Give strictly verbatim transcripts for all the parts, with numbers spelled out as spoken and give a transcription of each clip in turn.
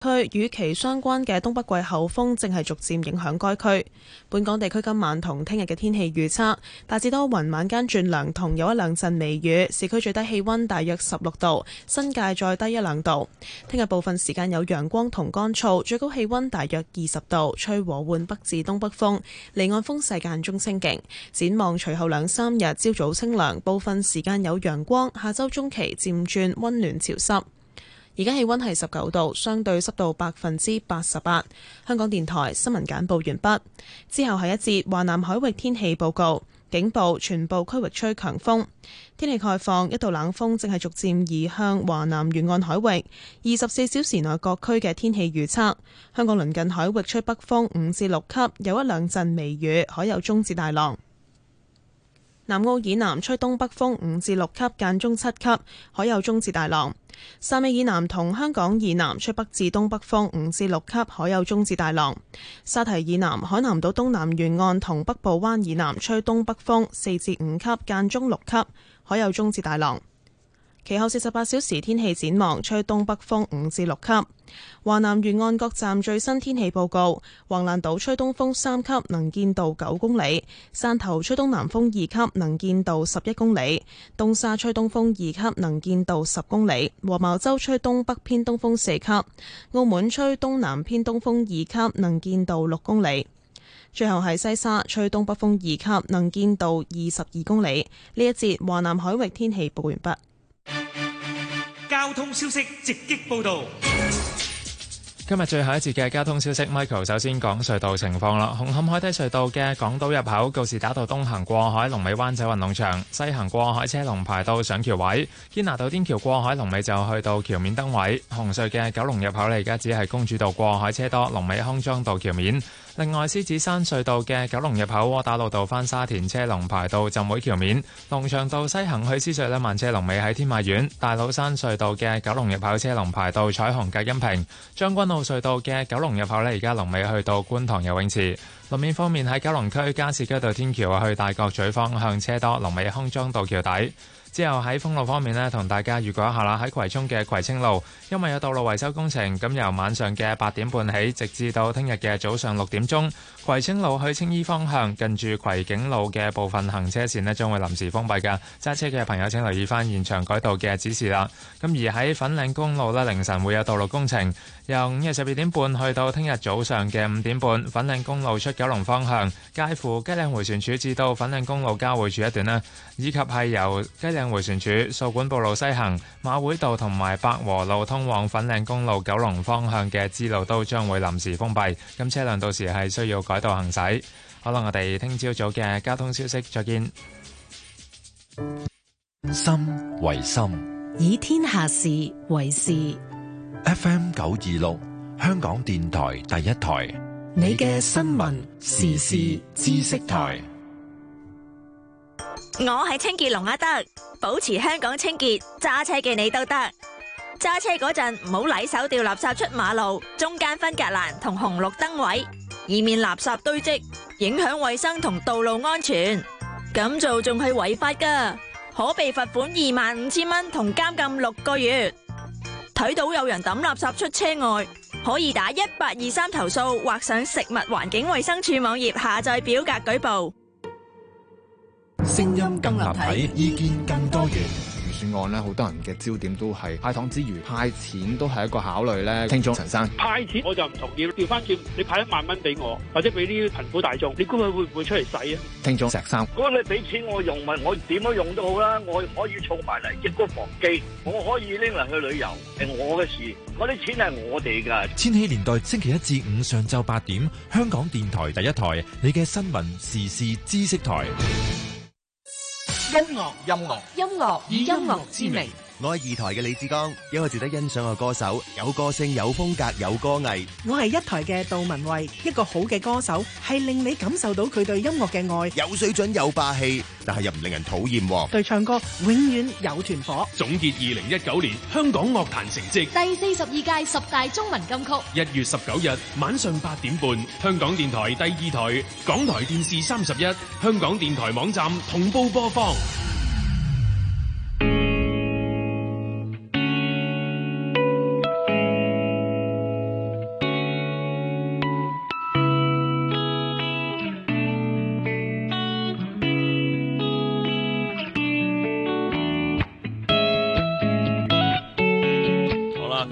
區與其相關嘅東北季候風正係逐漸影響該區。本港地區今晚同聽日嘅天氣預測大致多雲，晚間轉涼同有一兩陣微雨。市區最低氣溫大約十六度，新界再低一兩度。聽日部分時間有陽光同乾燥，最高氣溫大約二十度，吹和緩北至東北風，離岸風勢間中清勁。展望隨後兩三日朝早清涼，部分時間有陽光，下周中期漸轉溫暖潮濕。而家氣溫係十九度，相對濕度百分之八十八。香港電台新聞簡報完畢，之後係一節華南海域天氣報告。警報，全部區域吹強風。天氣概況，一道冷鋒正係逐漸移向華南沿岸海域。二十四小時內各區嘅天氣預測：香港鄰近海域吹北風五至六級，有一兩陣微雨，海有中至大浪。南澳以南吹東北風五至六級，間中七級，海有中至大浪。汕尾以南同香港以南吹北至東北風五至六級，海有中至大浪。沙堤以南、海南島東南沿岸同北部灣以南吹東北風四至五級，間中六級，海有中至大浪。其後四十八小時天氣展望，吹東北風五至六級。華南沿岸各站最新天氣報告：橫瀾島吹東風三級，能見度九公里；汕頭吹東南風二級，能見度十一公里；東沙吹東風二級，能見度十公里；黃茅洲吹東北偏東風四級；澳門吹東南偏東風二級，能見度六公里。最後係西沙吹東北風二級，能見度二十二公里。呢一節華南海域天氣報完畢。 交通消息直擊報道。 今日最後一節嘅交通消息 ，Michael 首先講隧道情況啦。紅磡海底隧道嘅港島入口告士打道東行過海，龍尾灣仔運動場；西行過海車龍排到上橋位。堅拿道天橋過海龍尾就去到橋面燈位。紅隧嘅九龍入口呢，而家只係公主道過海車多，龍尾康莊道橋面。另外，獅子山隧道嘅九龍入口窩打老道返沙田車龍排到浸會橋面。龍翔道西行去獅隧呢，慢車龍尾喺天馬苑。大老山隧道嘅九龍入口車龍排到彩虹隔音屏。將軍澳隧道嘅九龍入口呢，而家龍尾去到觀塘游泳池。路面方面喺九龍區加士居道天橋去大角咀方向車多，龍尾康莊道橋底。之後喺封路方面呢，同大家預告一下啦。喺葵涌嘅葵青路，因為有道路維修工程，咁由晚上嘅八點半起，直至到聽日嘅早上六點鐘，葵青路去青衣方向近住葵景路嘅部分行車線呢，將會臨時封閉㗎。揸車嘅朋友請留意翻現場改道嘅指示啦。咁而喺粉嶺公路呢，凌晨會有道路工程，由午夜十二點半去到聽日早上嘅五點半，粉嶺公路出九龍方向，介乎雞嶺迴旋處至到粉嶺公路交匯處一段呢，以及係由雞嶺迴旋處、掃管埔路西行、馬會道同埋百和路通往粉嶺公路九龍方向嘅支路都將會臨時封閉，咁車輛到時係需要改道行駛。好啦，我哋聽朝早嘅交通消息再見。 心為心， 以天下事為事。 F M 九二六，香港電台第一台， 你嘅新聞時事知識台。 我係清潔龍阿德，保持香港清潔，揸車嘅你都得。揸車嗰陣唔好禮手掉垃圾出馬路中間分隔欄同紅綠燈位，以免垃圾堆積，影響衛生同道路安全。咁做仲係違法噶，可被罰款二萬五千蚊同監禁六個月。睇到有人抌垃圾出車外，可以打一八二三投訴，或上食物環境衛生署網頁下載表格舉報。 聲音更立體，意見更多元。 預算案咧，好多人嘅焦點都係派糖之餘，派錢都係一個考慮咧。聽眾陳生， 派錢我就唔同意，調翻轉你派一萬蚊俾我，或者俾啲貧苦大眾，你估佢會唔會出嚟使啊？ 聽眾石生， 如果你俾錢我用，咪我點樣用都好啦，我可以儲埋嚟積谷防饑，我可以拎嚟去旅遊，係我嘅事，嗰啲錢係我哋噶。 千禧年代星期一至五上晝八點，香港電台第一台，你嘅新聞時事知識台。 音樂，音樂， 音樂以音樂之名。 我係二台嘅李志剛，一個值得欣賞嘅歌手，有個性、有風格、有歌藝。 我係一台嘅杜文慧，一個好嘅歌手係令你感受到佢對音樂嘅愛， 有水準、有霸氣，但係又唔令人討厭。 對唱歌永遠有團火。 總結二零一九年香港樂壇成績， 第四十二屆十大中文金曲， 一月十九日晚上八點半，香港電台第二台、港台電視三十一、香港電台網站同步播放。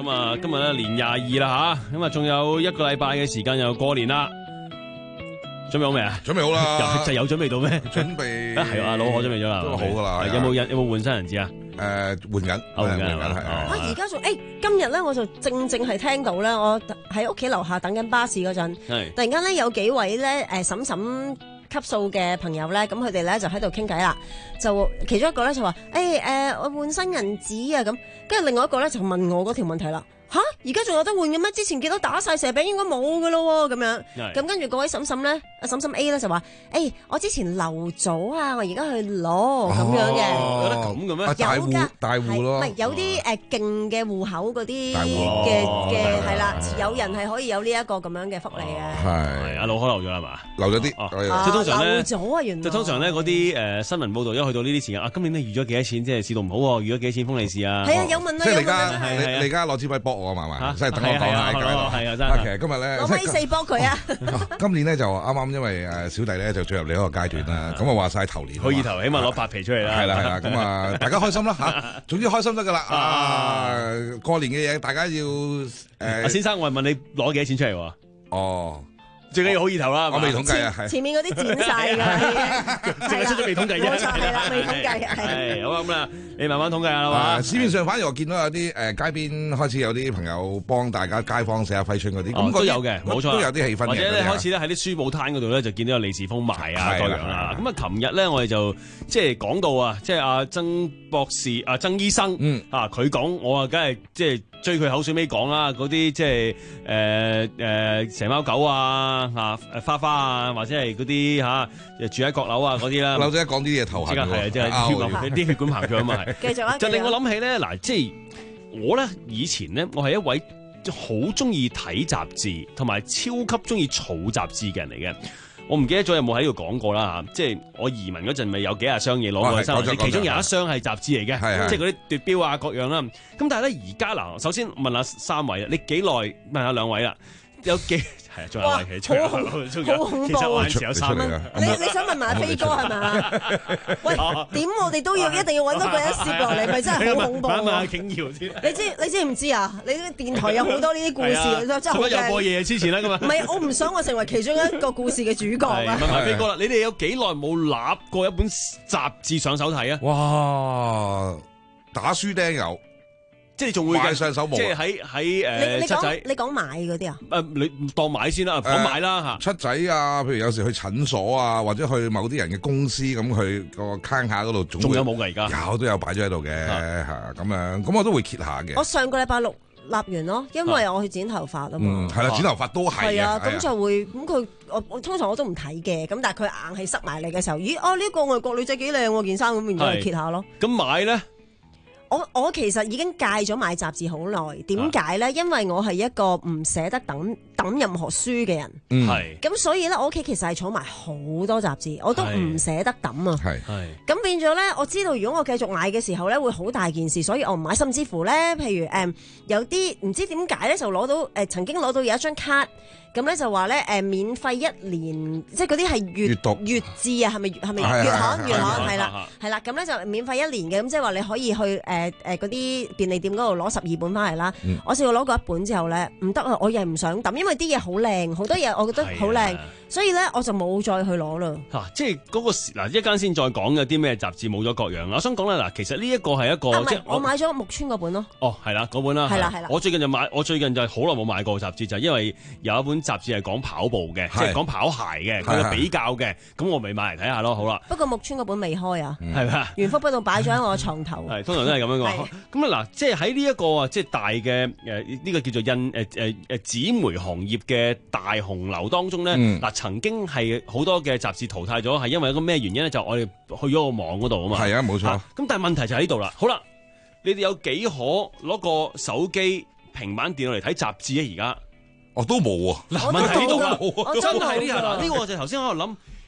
咁啊，今日咧年廿二啦吓，咁啊仲有一個禮拜嘅時間又過年啦。準備好未啊？ 準備好啦， 有就有準備到咩？ 準備係啊，老可準備咗啦， 都好噶啦。 有冇有冇換新人紙啊？ 誒，換緊， 換緊係係。 啊！而家仲誒，今日咧我就正正係聽到咧，我喺屋企樓下等緊巴士嗰陣，突然間咧有幾位咧誒嬸嬸級數嘅朋友咧，咁佢哋咧就喺度傾偈啦，就其中一個咧就話誒誒，我換新人紙啊咁，跟住另外一個咧就問我嗰條問題啦。吓，而家仲有得換嘅咩？之前見到打晒蛇餅應該冇噶咯喎，咁樣。咁跟住嗰位嬸嬸咧，阿嬸嬸 A 咧就話：，誒，我之前留咗啊，我而家去攞咁樣嘅。 有得咁嘅咩？ 大戶大戶咯。 唔係有啲誒勁嘅戶口嗰啲嘅嘅係啦，有人係可以有呢一個咁樣嘅福利嘅。 係阿老可留咗啦嘛？ 留咗啲。 即係通常咧， 留咗啊，原來。 就通常咧嗰啲誒新聞報導一去到呢啲時間，啊，今年你預咗幾多錢？即係市道唔好喎，預咗幾多錢封利是啊？ 係啊，有問啊， 即係你而家有問你你而家攞支筆搏。我嘛嘛，即係等我講下解咯。 係啊，真係。 其實今日咧， 攞米四幫佢啊！ 今年咧就啱啱因為誒小弟咧就進入另一個階段啦。咁啊話晒頭年， 好意頭，起碼攞八皮出嚟啦。 係啦係啦，咁啊大家開心啦嚇，總之開心得㗎啦。啊，過年嘅嘢大家要誒。 阿先生，我係問你攞幾多錢出嚟喎？ 哦。 最緊要好意頭啦， 我未統計啊， 前面嗰啲剪晒㗎， 即係出咗未統計啫， 冇錯係啦，未統計係。好咁啦，你慢慢統計下啦嘛。 市面上反而我見到有啲誒街邊開始有啲朋友幫大家街坊寫下揮春嗰啲， 咁都有嘅，冇錯， 都有啲氣氛嘅。 或者咧開始咧喺啲書報攤嗰度咧就見到有利是封賣啊各樣啦。咁啊，琴日咧我哋就即係講到啊，即係阿曾博士、阿曾醫生，啊佢講，我啊梗係即係追佢口水尾講啦，嗰啲即係誒誒蛇貓狗啊嚇誒花花啊，或者係嗰啲嚇住喺閣樓啊嗰啲啦。 樓仔講啲嘢頭痕喎， 係啊，即係啲血管膨脹啊嘛係。 繼續啊！ 就令我諗起咧嗱，即係我咧以前咧，我係一位好中意睇雜誌同埋超級中意儲雜誌嘅人嚟嘅。我唔記得咗有冇喺呢度講過啦嚇，即係我移民嗰陣咪有幾廿箱嘢攞過去收，其中有一箱係雜誌嚟嘅，即係嗰啲奪標啊各樣啦。咁但係咧而家嗱，首先問下三位啦，你幾耐？問下兩位啦，有幾？係啊，仲有圍棋吹，好恐怖！其實我陣時有三蚊。 你你想問埋飛哥係嘛？喂，點我哋都要一定要揾多個人攝落嚟，咪真係好恐怖。 問下景瑤先。 你知你知唔知啊？你啲電台有好多呢啲故事，真係好驚。 有播嘢之前啦，咁啊。 唔係，我唔想我成為其中一個故事嘅主角啊。 問埋飛哥啦，你哋有幾耐冇揦過一本雜誌上手睇啊？ 哇！打書釘有。 即係仲會買上手冇， 即係喺喺誒七仔， 你講買嗰啲啊？ 誒，你當買先啦，講買啦嚇。 七仔啊，譬如有時去診所啊，或者去某啲人嘅公司咁，去個 counter 嗰度， 仲有冇㗎而家？ 有都有擺咗喺度嘅嚇，咁樣咁我都會揭下嘅。 我上個禮拜六立完咯，因為我去剪頭髮啊嘛。 嗯，係啦，剪頭髮都係。 係啊，咁就會咁佢我我通常我都唔睇嘅，咁但係佢硬係塞埋嚟嘅時候，咦哦呢個外國女仔幾靚喎件衫咁，然之後揭下咯。 咁買咧？ 我我其實已經戒咗買雜誌好耐，點解咧？因為我係一個唔捨得抌抌任何書嘅人， 係咁、 嗯、所以咧，我屋企其實係儲埋好多雜誌，我都唔捨得抌啊。 係係咁變咗咧，我知道如果我繼續買嘅時候咧，會好大件事，所以我唔買。甚至乎咧，譬如誒、嗯、有啲唔知點解咧，就攞到誒、呃、曾經攞到有一張卡。咁咧就話咧誒免費一年，即係嗰啲係月月誌啊，係咪係咪月刊月刊係啦係啦，咁咧就免費一年嘅，咁即係話你可以去誒誒嗰啲便利店嗰度攞十二本翻嚟啦。嗯、我試過攞過一本之後咧，唔得啊！我又唔想抌，因為啲嘢好靚，好多嘢我覺得好靚，所以咧我就冇再去攞啦。嚇、啊！即係嗰、嗰個嗱一間先再講有啲咩雜誌冇咗各樣。我想講咧嗱，其實呢一個係一個、啊、即係我，我買咗木村嗰本咯。哦，係啦，嗰本啦。係啦係啦。我最近就買，我最近就係好耐冇買過雜誌，就係、因為有一本雜誌係講跑步嘅，即係講跑鞋嘅，佢嘅比較嘅，咁我咪買嚟睇下咯，好啦。 不過木村嗰本未開啊， 係咪啊？ 原福嗰度擺咗喺我床頭。 係通常都係咁樣嘅。咁啊嗱，即係喺呢一個啊，即係大嘅誒呢個叫做印誒誒誒紙媒行業嘅大洪流當中咧，嗱、嗯、曾經係好多嘅雜誌淘汰咗，係因為一個咩原因咧？就我哋去咗個網嗰度啊嘛。係啊，冇錯。咁但係問題就喺呢度啦。好啦，你哋有幾可攞個手機、平板電腦嚟睇雜誌啊？而家？ 我都冇啊！ 嗱，問題呢度啦，真係呢下嗱，呢個我就頭先喺度諗，咦，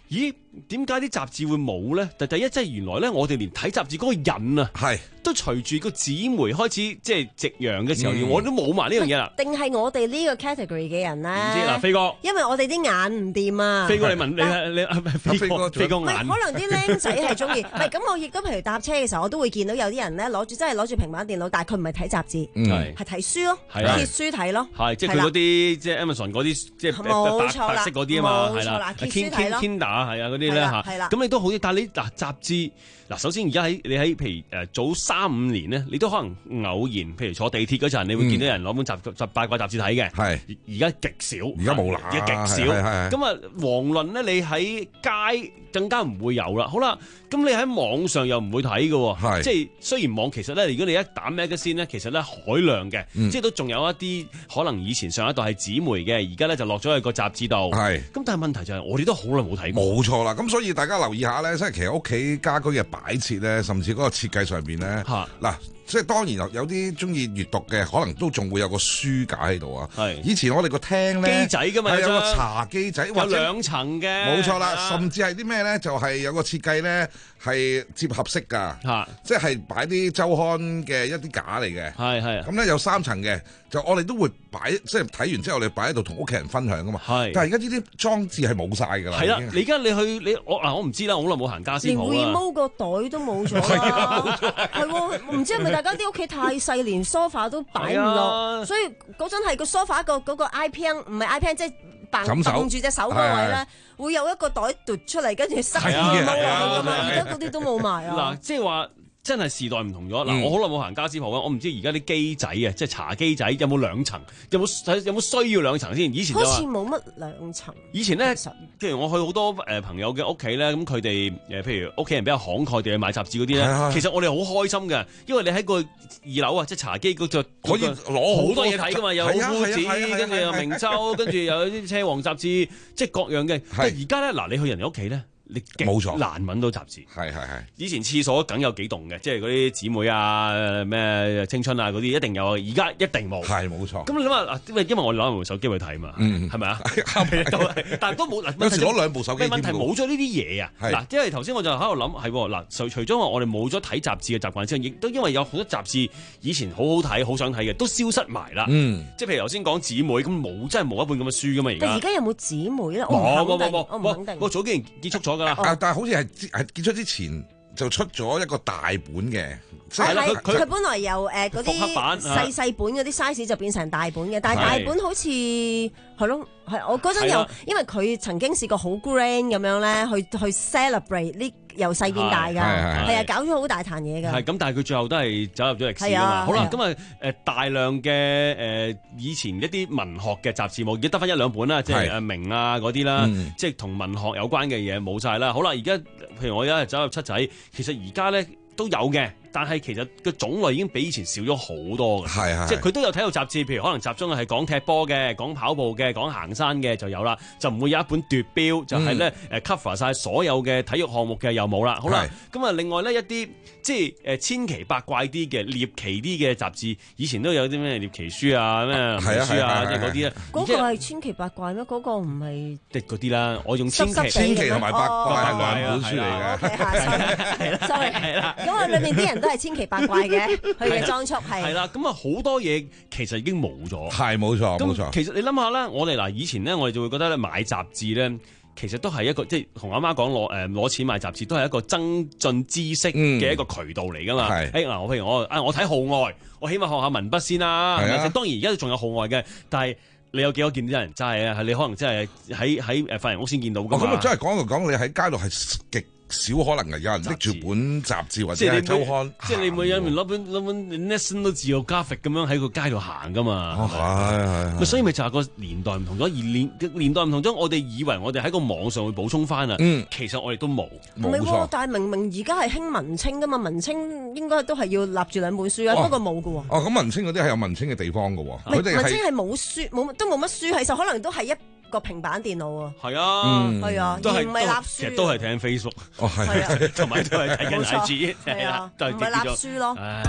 點解啲雜誌會冇咧？第第一，即係原來咧，我哋連睇雜誌嗰個人啊， 係都隨住個紙媒開始即係夕陽嘅時候， 嗯、 我都冇埋呢樣嘢啦。 定係我哋呢個 category 嘅人咧？ 唔知嗱，飛哥， 因為我哋啲眼唔掂啊。 飛哥，你問你你飛哥，飛哥眼。 可能啲僆仔係中意，唔係咁，我亦都譬如搭車嘅時候，我都會見到有啲人咧攞住真係攞住平板電腦，但係佢唔係睇雜誌，係係睇書咯，揭書睇咯。 係即係佢嗰啲即係 Amazon 嗰啲即係白白色嗰啲啊嘛，係啦。Kindle 係啊嗰啲咧嚇，咁你都好啲。但係你嗱雜誌嗱，首先而家喺你喺譬如誒早三五年咧，你都可能偶然，譬如坐地鐵嗰陣，你會見到人攞本雜雜八卦雜誌睇嘅。係而家極少， 而家冇啦， 而家極少。咁啊，遑論咧，你喺街更加唔會有啦。好啦，咁你喺網上又唔會睇嘅，即係雖然網其實咧，如果你一打 magazine 咧，其實咧海量嘅，即係都仲有一啲可能以前上一代係紙媒嘅，而家咧就落咗去個雜誌度。係。咁但係問題就係我哋都好耐冇睇過。 冇錯啦，咁所以大家留意下咧，即係其實屋企家居嘅擺設咧，甚至嗰個設計上邊咧，嗱，即係當然有有啲中意閱讀嘅，可能都仲會有個書架喺度啊。係，以前我哋個廳咧， 機仔㗎嘛， 係有個茶機仔， 有兩層嘅， 冇錯啦。甚至係啲咩咧，就係有個設計咧係接合式㗎，即係擺啲週刊嘅一啲架嚟嘅。係係。咁咧有三層嘅，就我哋都會擺，即係睇完之後，我哋擺喺度同屋企人分享㗎嘛。係。但係而家呢啲裝置係冇晒㗎啦。係啦，你而家你去你我嗱，我唔知啦，我好耐冇行家私鋪啦。連 remote 個袋都冇咗啦，係喎，唔知係咪大家啲屋企太細，連 sofa 都擺唔落，所以嗰陣係個 sofa 個嗰個 iPad 唔係 iPad，即係掟掟住隻手嗰位咧，會有一個袋奪出嚟，跟住塞住冇落去㗎嘛，而家嗰啲都冇埋啊。 嗱，即係話。真係時代唔同咗嗱，嗯、我好耐冇行家私鋪啊！我唔知而家啲機仔啊，即係茶機仔有冇兩層？有冇有冇需要兩層先？以前就好似冇乜兩層。 以前咧，譬如我去好多誒朋友嘅屋企咧，咁佢哋誒譬如屋企人比較慷慨地去買雜誌嗰啲咧，的其實我哋好開心嘅，因為你喺個二樓啊，即係茶機嗰度可以攞好多嘢睇噶嘛，有夫子，跟住有明周，跟住有啲車王雜誌，即係各樣嘅。但係而家咧，嗱你去人哋屋企咧。你冇錯，難揾到雜誌。係係係。以前廁所梗有幾棟嘅，即係嗰啲姊妹啊、咩青春啊嗰啲一定有，而家一定冇。係冇錯。咁你諗下，因為因為我攞部手機去睇嘛，係咪啊？但係都冇。有時攞兩部手機。問題冇咗呢啲嘢啊。嗱，因為頭先我就喺度諗，係嗱，除除咗話我哋冇咗睇雜誌嘅習慣之外，亦都因為有好多雜誌以前好好睇、好想睇嘅，都消失埋啦。嗯。即係譬如頭先講姊妹咁冇，真係冇一本咁嘅書噶嘛而家。 但而家有冇姊妹咧？ 冇冇冇冇， 我唔肯定。 我早幾年結束咗。 啊！但係好似係係結束之前就出咗一個大本嘅， 係係佢本來由誒嗰啲細細本嗰啲 size 就變成大本嘅，但係大本好似係咯，係我嗰陣又因為佢曾經試過好 grand 咁樣咧，去去 celebrate 呢由細變大㗎，係啊，搞咗好大壇嘢㗎。係咁，但係佢最後都係走入咗歷史㗎嘛。好啦，咁啊誒大量嘅誒以前一啲文學嘅雜誌冇，而家得翻一兩本啦，即係誒明啊嗰啲啦，即係同文學有關嘅嘢冇晒啦。好啦，而家譬如我而家走入七仔，其實而家咧都有嘅。但係其實個種類已經比以前少咗好多嘅，係係即係佢都有體育雜誌，譬如可能集中係講踢波嘅、講跑步嘅、講行山嘅就有啦，就唔會有一本奪標，就係咧誒 cover 晒所有嘅體育項目嘅又冇啦。好啦，咁啊另外咧一啲即係誒千奇百怪啲嘅獵奇啲嘅雜誌，以前都有啲咩獵奇書啊、咩書啊，即係嗰啲咧。 嗰個係千奇百怪咩？嗰個唔係的嗰啲啦，我用千奇千奇同埋百怪係兩本書嚟嘅。 係啦，sorry，係啦。咁啊，裏面啲人都係千奇百怪嘅，佢嘅裝束係係啦，咁啊好多嘢其實已經冇咗， 係冇錯冇錯。 其實你諗下啦，我哋嗱以前咧，我哋就會覺得咧買雜誌咧，其實都係一個即係同阿媽講攞誒攞錢買雜誌，都係一個增進知識嘅一個渠道嚟噶嘛。誒嗱，我譬如我啊，我睇號外，我起碼學下文筆先啦。係啊，當然而家仲有號外嘅，但係你有幾多見到有人揸啊？係你可能真係喺喺誒髮型屋先見到噶嘛。咁啊， 真係講就講，你喺街度係極少可能嘅，有人拎住本雜誌或者係週刊， 即係你每有人攞本攞本 National Geographic 咁樣喺個街度行噶嘛。 哦，係係。 所以咪就係個年代唔同咗，而年年代唔同咗，我哋以為我哋喺個網上會補充翻啊。嗯，其實我哋都冇。 唔係喎，但係明明而家係興文青噶嘛，文青應該都係要立住兩本書啊，不過冇㗎喎。 哦，咁文青嗰啲係有文青嘅地方㗎喎。 文青係冇書，冇都冇乜書，其實可能都係一個平板電腦啊， 係啊， 係啊，而唔係立書， 其實都係睇緊 Facebook， 哦係， 同埋都係睇緊 I G， 係啊，唔係立書咯。 唉，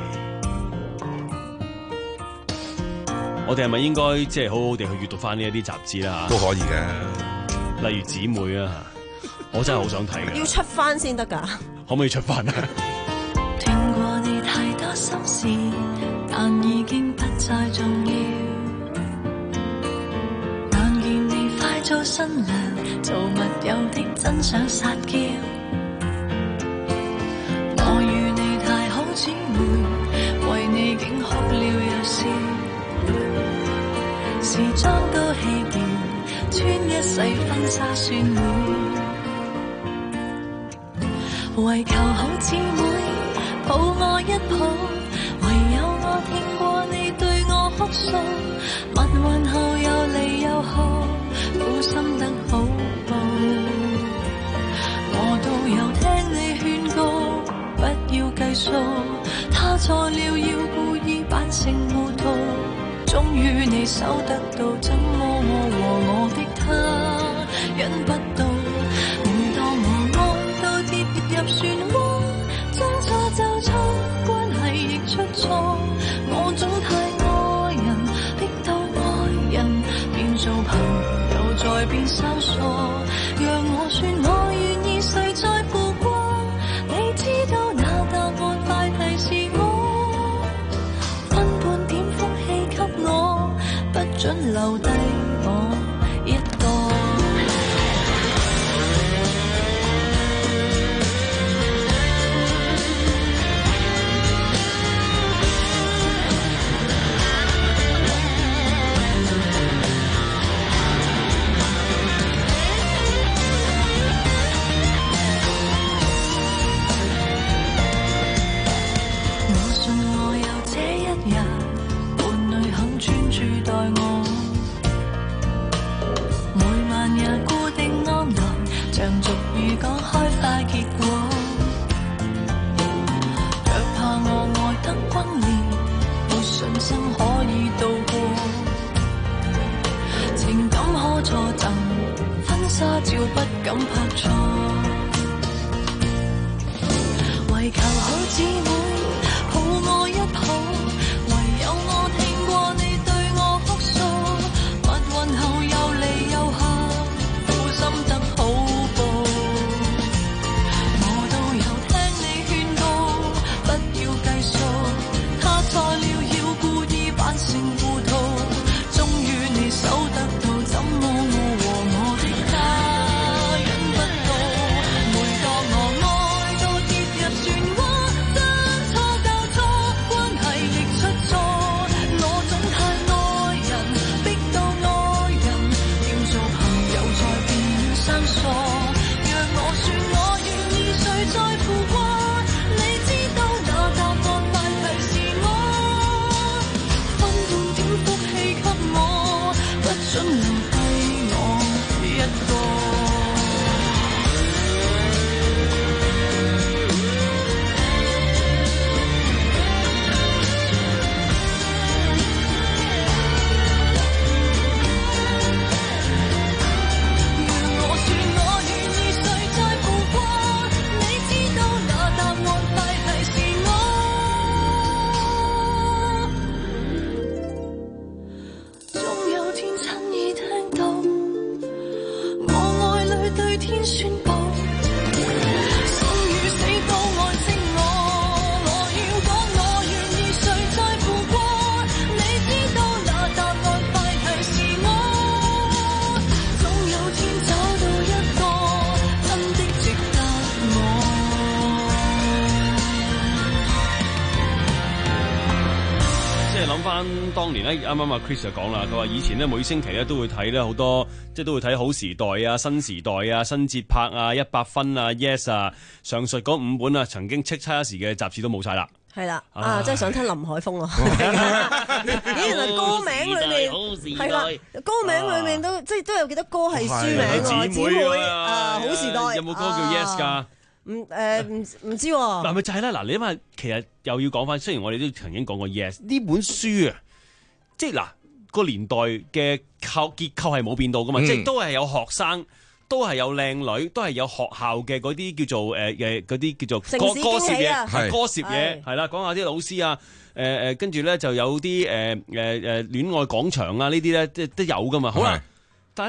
我哋係咪應該即係好好地去閱讀翻呢一啲雜誌啦？ 都可以嘅， 例如姊妹啊。 我真係好想睇嘅。 要出翻先得㗎， 可唔可以出翻啊？ 聽過你太多心事，但已經不再重要。眼見你快做新娘，做密友的真想撒嬌。我與你太好姊妹，為你竟哭了又笑。時裝都棄掉，穿一世婚紗算了。為求好姊妹抱我一抱，唯有我聽過你對我哭訴，蜜運後又離又合，苦心得好報。我都有聽你勸告，不要計數，他錯了要故意扮成糊塗，終於你守得到，怎麼我和我的他忍不到？每當我愛到跌入漩渦，將錯就錯，關係亦出錯。我總太愛人，逼到愛人變做朋友，再變生疏。讓我說我願意，誰在乎過？你知道那答案，快提示我，分半點福氣給我，不准留低我一個。照不敢拍錯，為求好姊妹抱我一抱，唯有我聽過你對我哭訴，蜜運後又離又合，苦心得好報。我都有聽你勸告，不要計數，他錯了要故意扮成糊塗，終於你守得到，怎麼我和我的他當年咧，啱啱阿 Chris 就講啦，佢話以前咧每星期咧都會睇咧好多，即係都會睇好時代啊、新時代啊、新節拍啊、一百分啊、Yes 啊，上述嗰五本啊，曾經叱咤一時嘅雜誌都冇晒啦。 係啦，啊，真係想聽林海峰啊！咦，原來歌名裏面係啦，歌名裏面都即係都有幾多歌係書名喎？姊妹啊，好時代有冇歌叫 Yes 㗎？ 唔誒唔唔知喎。 嗱咪就係啦，嗱你諗下，其實又要講翻，雖然我哋都曾經講過 Yes 呢本書啊。即係嗱個年代嘅構結構係冇變到噶嘛，嗯、即係都係有學生，都係有靚女，都係有學校嘅嗰啲叫做誒誒嗰啲叫做歌歌攝嘢，係歌攝嘢係啦，講下啲老師啊，誒誒跟住咧就有啲誒誒誒戀愛廣場啊呢啲咧，即係都有噶嘛。好啦，但係咧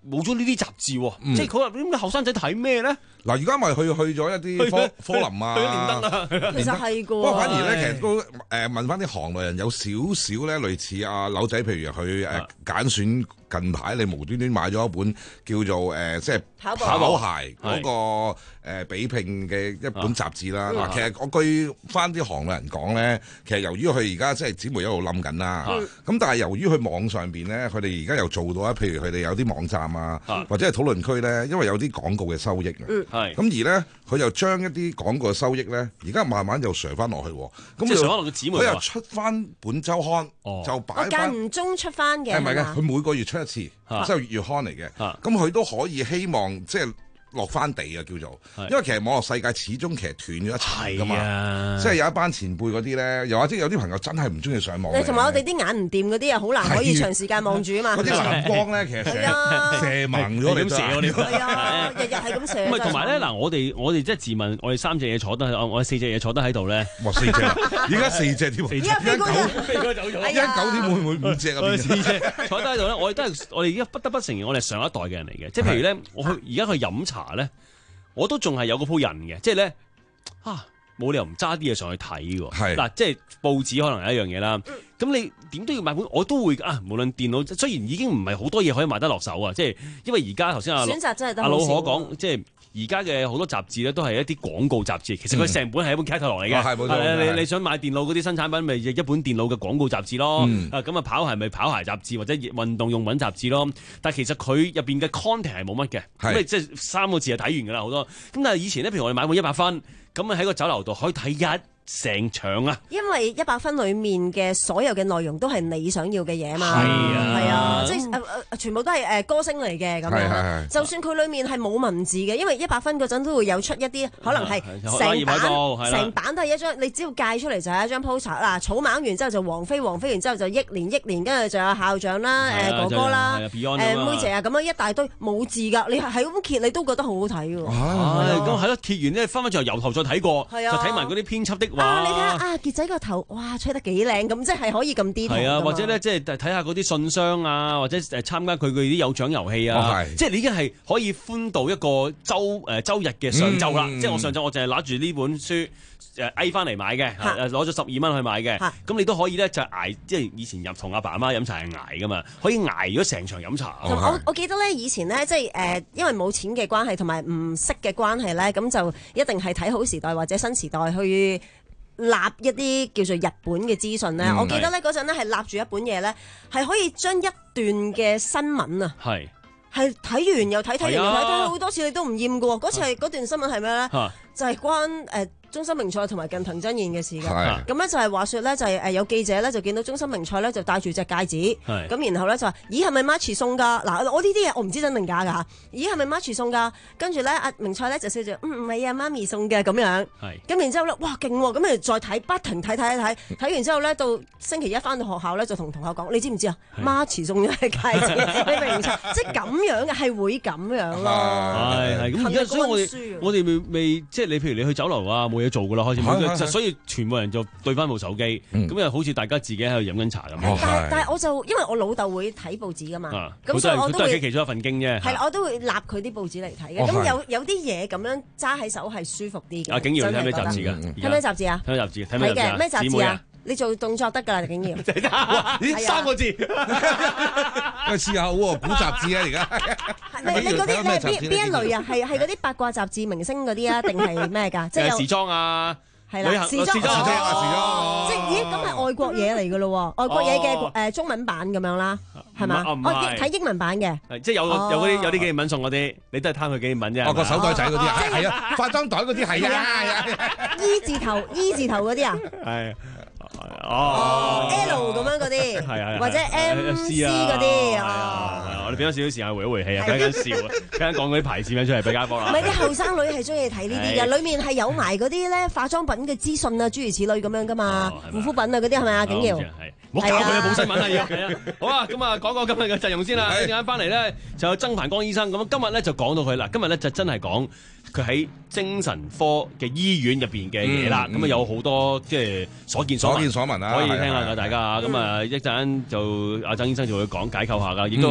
冇咗呢啲雜誌喎，嗯、即係佢話點解後生仔睇咩咧？ 嗱，而家咪去去咗一啲科科林啊， 去咗連登啊， 其實係噶。 不過反而咧，其實都誒問翻啲行內人，有少少咧類似阿柳仔，譬如佢誒揀選近排你無端端買咗一本叫做誒即係跑跑鞋嗰個誒比拼嘅一本雜誌啦。嗱，其實我據翻啲行內人講咧，其實由於佢而家即係紙媒一路冧緊啦，咁但係由於佢網上邊咧，佢哋而家又做到啊，譬如佢哋有啲網站啊，或者係討論區咧，因為有啲廣告嘅收益啊。係，咁而咧，佢又將一啲廣告嘅收益咧，而家慢慢又上翻落去，咁即係上翻落個紙媒， 佢又出翻本週刊，哦、就擺翻。 間唔中出翻嘅。 係咪嘅？佢每個月出一次，即係月刊嚟嘅。咁佢都可以希望即係。落翻地啊，叫做，因為其實網絡世界始終其實斷咗一層噶嘛，啊、即係有一班前輩嗰啲咧，又或者有啲朋友真係唔中意上網。 同埋我哋啲眼唔掂嗰啲啊，好難可以長時間望住啊嘛。 嗰啲藍光咧，其實射、啊、射盲咗你射我哋。 係啊，日日係咁射。 唔係同埋咧嗱，我哋我哋即係自問，我哋三隻嘢坐得，我哋四隻嘢坐得喺度咧。 哇，四隻，而家四隻添，而家九飛哥走咗，而家九點會唔會五隻啊？ 四隻坐得喺度咧，我哋都係我哋而家不得不承認，我哋係上一代嘅人嚟嘅。即係譬如咧，我去而家去飲茶咧。我都仲係有嗰鋪人嘅，即係咧啊，冇理由唔揸啲嘢上去睇喎。係嗱，即係報紙可能係一樣嘢啦。咁、嗯、你點都要買本，我都會啊。無論電腦，雖然已經唔係好多嘢可以買得落手啊，即係因為而家頭先阿選擇真係得阿老可講，即係而家嘅好多雜誌咧，都係一啲廣告雜誌。其實佢成本係一本 catalog 嚟嘅。係冇錯。你你想買電腦嗰啲新產品，咪一本電腦嘅廣告雜誌咯。嗯、啊咁啊，跑鞋咪跑鞋雜誌或者運動用品雜誌咯。但係其實佢入邊嘅 content 係冇乜嘅，咁你即係三個字就睇完㗎啦，好多。咁但係以前咧，譬如我哋買本一百分，咁啊喺個酒樓度可以睇一成場啊！因為一百分裡面嘅所有嘅內容都係你想要嘅嘢嘛，係啊，係啊，即係誒誒，全部都係誒歌星嚟嘅咁樣。就算佢裡面係冇文字嘅，因為一百分嗰陣都會有出一啲可能係成版成版都係一張，你只要介出嚟就係一張 poster 嗱，草蜢完之後就王菲，王菲完之後就憶年憶年，跟住就有校長啦、誒哥哥啦、誒妹姐啊咁樣一大堆冇字㗎，你係咁揭你都覺得好好睇喎。 咁係咯，揭完咧翻返轉由頭再睇過，就睇埋嗰啲編輯的。 啊！你睇下啊，傑仔個頭，哇，吹得幾靚咁，即係可以咁 detail。係啊，或者咧，即係睇下嗰啲信箱啊，或者誒參加佢嗰啲有獎遊戲啊，哦、即係你已經係可以歡度一個周誒週日嘅上晝啦。嗯、即係我上晝我淨係攞住呢本書誒 A 翻嚟買嘅，攞咗十二蚊去買嘅。咁、啊、你都可以咧就捱，即係以前入同阿爸阿媽飲茶係捱噶嘛，可以捱咗成場飲茶。 哦、我我記得咧以前咧即係誒、呃，因為冇錢嘅關係同埋唔識嘅關係咧，咁就一定係睇好時代或者新時代去。立一啲叫做日本嘅資訊咧，嗯、我記得咧嗰陣咧係立住一本嘢咧，係可以將一段嘅新聞啊，係係睇完又睇，睇完又睇，睇好多次你都唔厭㗎喎。嗰次係嗰段新聞係咩咧？啊、就係關誒。呃中心名菜同埋近藤真彥嘅事嘅，咁咧就係話說咧就係誒有記者咧就見到中心名菜咧就戴住隻戒指，咁然後咧就話咦係咪 March 送㗎？嗱我呢啲嘢我唔知真定假㗎嚇，咦係咪 March 送㗎？跟住咧阿名菜咧就笑住嗯唔係啊媽咪送嘅咁樣，咁然之後咧哇勁喎，咁咪再睇不停睇睇睇睇完之後咧到星期一翻到學校咧就同同學講你知唔知啊 March 送咗隻戒指，你明唔明？即係咁樣嘅係會咁樣咯， 係係咁而家所以我哋我哋未未即係你譬如你去酒樓啊冇嘢做噶啦，開始冇，就所以全部人就對翻部手機，咁又好似大家自己喺度飲緊茶咁。 但係但係我就因為我老豆會睇報紙噶嘛，咁所以我都會其中一份經啫。 係啦，我都會立佢啲報紙嚟睇嘅。咁有有啲嘢咁樣揸喺手係舒服啲嘅。阿景耀睇咩雜誌㗎？ 睇咩雜誌啊？ 睇咩雜誌？睇咩雜誌？ 咩雜誌啊？你做動作得㗎啦，景耀。 咦，三個字。 喂，試下喎，古雜誌啊，而家。 你嗰啲係邊邊一類啊？係係嗰啲八卦雜誌、明星嗰啲啊，定係咩㗎？ 即係時裝啊。 係啦，時裝時裝即係咦咁係外國嘢嚟㗎咯喎，外國嘢嘅誒中文版咁樣啦，係嘛？我睇英文版嘅， 即係有有嗰啲有啲紀念品送嗰啲，你都係貪佢紀念品啫。 哦，個手袋仔嗰啲啊，係啊，化妝袋嗰啲係啊，係啊 ，E 字頭 E 字頭嗰啲啊，係。哦 L 咁樣嗰啲，係啊，或者 M C 嗰啲， 啊，我哋俾咗少少時間回一回氣啊，等陣笑啊，等陣講嗰啲牌子名出嚟俾街坊啦。 唔係啲後生女係中意睇呢啲嘅，裡面係有埋嗰啲咧化妝品嘅資訊啊，諸如此類咁樣噶嘛，護膚品啊嗰啲係咪啊？景耀， 唔好搞佢啊，冇新聞啊要。好啊，咁啊講講今日嘅陣容先啦，一陣間翻嚟咧就有曾繁光醫生，咁今日咧就講到佢啦，今日咧就真係講佢喺精神科嘅醫院入邊嘅嘢啦，咁啊有好多即係所見所所聞啊， 可以聽下噶大家啊，咁啊一陣就阿曾醫生就會講解構下噶，亦都係講當然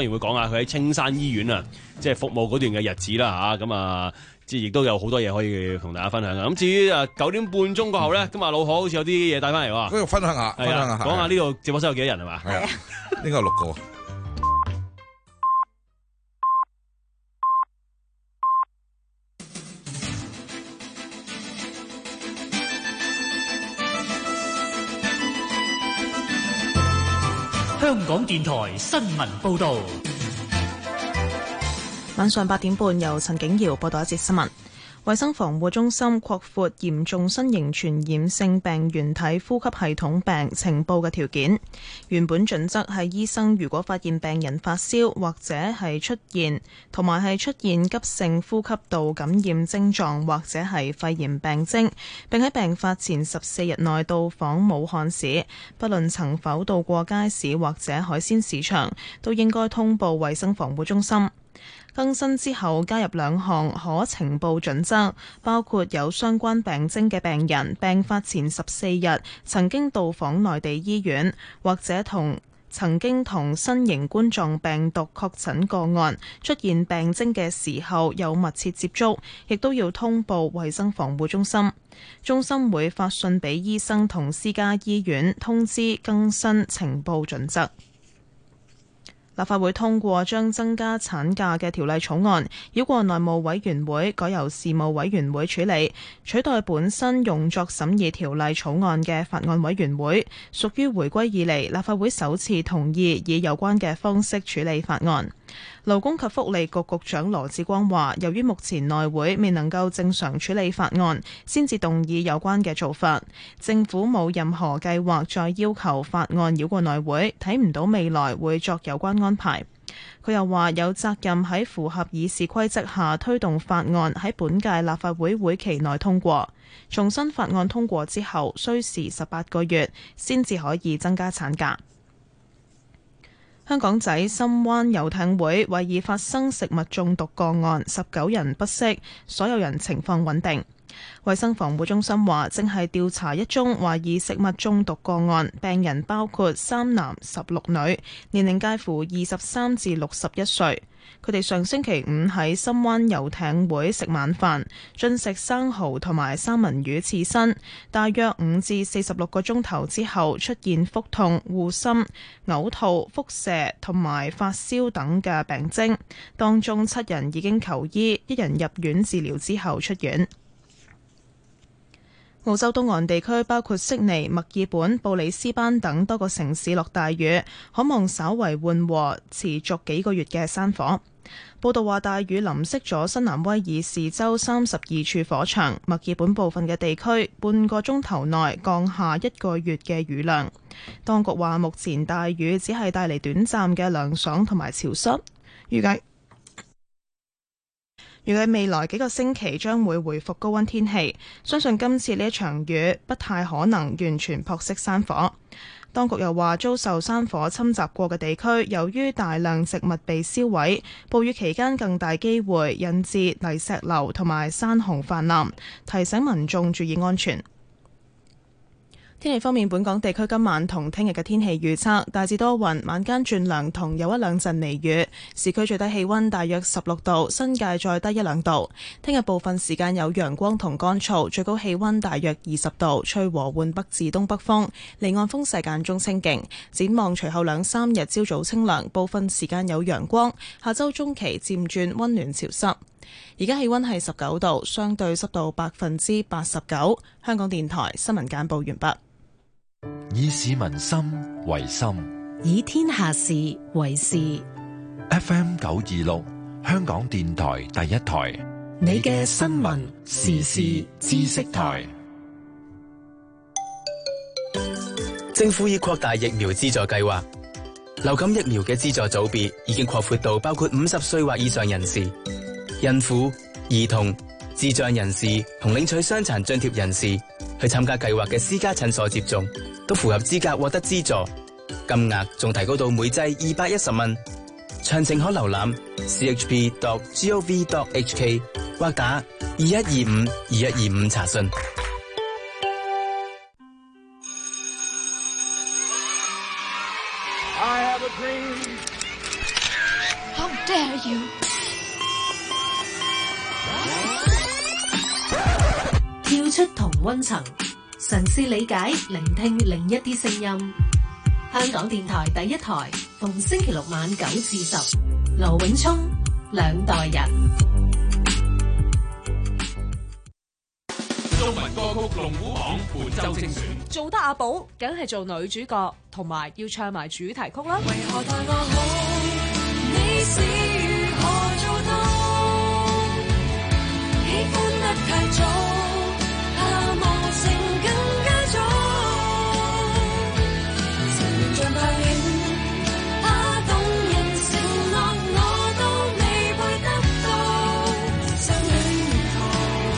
定會講下佢喺青山醫院啊，即係服務嗰段嘅日子啦嚇。咁啊，即係亦都有好多嘢可以同大家分享啊。咁至於啊九點半鐘過後咧，咁啊老何好似有啲嘢帶翻嚟喎， 跟住分享下，分享下， 講下呢個直播室有幾多人係嘛？ 係啊，應該有六個。 香港電台新聞報道， 晚上八點半由陳景瑤報道一節新聞。衛生防護中心擴闊嚴重新型傳染性病原體呼吸系統病呈報嘅條件。原本準則係醫生如果發現病人發燒或者係出現同埋係出現急性呼吸道感染症狀或者係肺炎病徵，並喺病發前十四日內到訪武漢市，不論曾否到過街市或者海鮮市場，都應該通報衛生防護中心。更新之後加入兩項可呈報準則，包括有相關病徵嘅病人病發前十四日曾經到訪內地醫院，或者同曾經同新型冠狀病毒確診個案出現病徵嘅時候有密切接觸，亦都要通報衛生防護中心。中心會發信俾醫生同私家醫院通知更新呈報準則。立法會通過將增加產假嘅條例草案，繞過內務委員會，改由事務委員會處理，取代本身用作審議條例草案嘅法案委員會，屬於回歸以嚟立法會首次同意以有關嘅方式處理法案。勞工及福利局局長羅致光話，由於目前內會未能夠正常處理法案，先至動議有關嘅做法。政府冇任何計劃再要求法案繞過內會，睇唔到未來會作有關安排。佢又話有責任喺符合議事規則下推動法案喺本屆立法會會期內通過。重新法案通過之後，需時十八個月先至可以增加產假。香港仔深灣遊艇會懷疑發生食物中毒個案，十九人不適，所有人情況穩定。衛生防護中心話正係調查一宗懷疑食物中毒個案，病人包括三男十六女，年齡介乎二十三至六十一歲。佢哋上星期五喺深灣遊艇會食晚飯，進食生蠔同埋三文魚刺身，大約五至四十六個鐘頭之後出現腹痛、護心、嘔吐、腹瀉同埋發燒等嘅病徵，當中七人已經求醫，一人入院治療之後出院。澳洲東岸地區包括悉尼、墨爾本、布里斯班等多個城市落大雨，可望稍為緩和持續幾個月嘅山火。報道話大雨淋熄咗新南威爾士州三十二處火場，墨爾本部分嘅地區半個鐘頭內降下一個月嘅雨量。當局話目前大雨只係帶嚟短暫嘅涼爽同埋潮濕，預計預計未來幾個星期將會回復高溫天氣，相信今次呢一場雨不太可能完全撲熄山火。當局又話遭受山火侵襲過嘅地區，由於大量植物被燒毀，暴雨期間更大機會引致泥石流同埋山洪泛濫，提醒民眾注意安全。天氣方面，本港地區今晚同聽日嘅天氣預測大致多雲，晚間轉涼同有一兩陣微雨。市區最低氣溫大約十六度，新界再低一兩度。聽日部分時間有陽光同乾燥，最高氣溫大約二十度，吹和緩北至東北風，離岸風勢間中清勁。展望隨後兩三日朝早清涼，部分時間有陽光。下周中期漸轉溫暖潮濕。而家氣溫係十九度，相對濕度百分之八十九。香港電台新聞簡報完畢。 以市民心為心， 以天下事為事。 F M 九二六，香港電台第一台， 你嘅新聞時事知識台。 政府已擴大疫苗資助計劃，流感疫苗嘅資助組別已經擴闊到包括五十歲或以上人士、孕婦、兒童、智障人士同領取傷殘津貼人士去參加計劃嘅私家診所接種，都符合資格獲得資助，金額仲提高到每劑二百一十蚊。詳情可瀏覽 c h p dot gov dot h k 或打二一二五二一二五查詢。 dare you！ 跳出同溫層，嘗試理解、聆聽另一啲聲音。香港電台第一台，逢星期六晚九至十，羅永聰，兩代人。 中文歌曲龍虎榜本周精選， 做得阿寶，梗係做女主角，同埋要唱埋主題曲啦。 為何待我好？你是如何做到？喜歡得太早，怕無情更加早。情緣像大雨，怕動人承諾我都未配得到。心裏如何？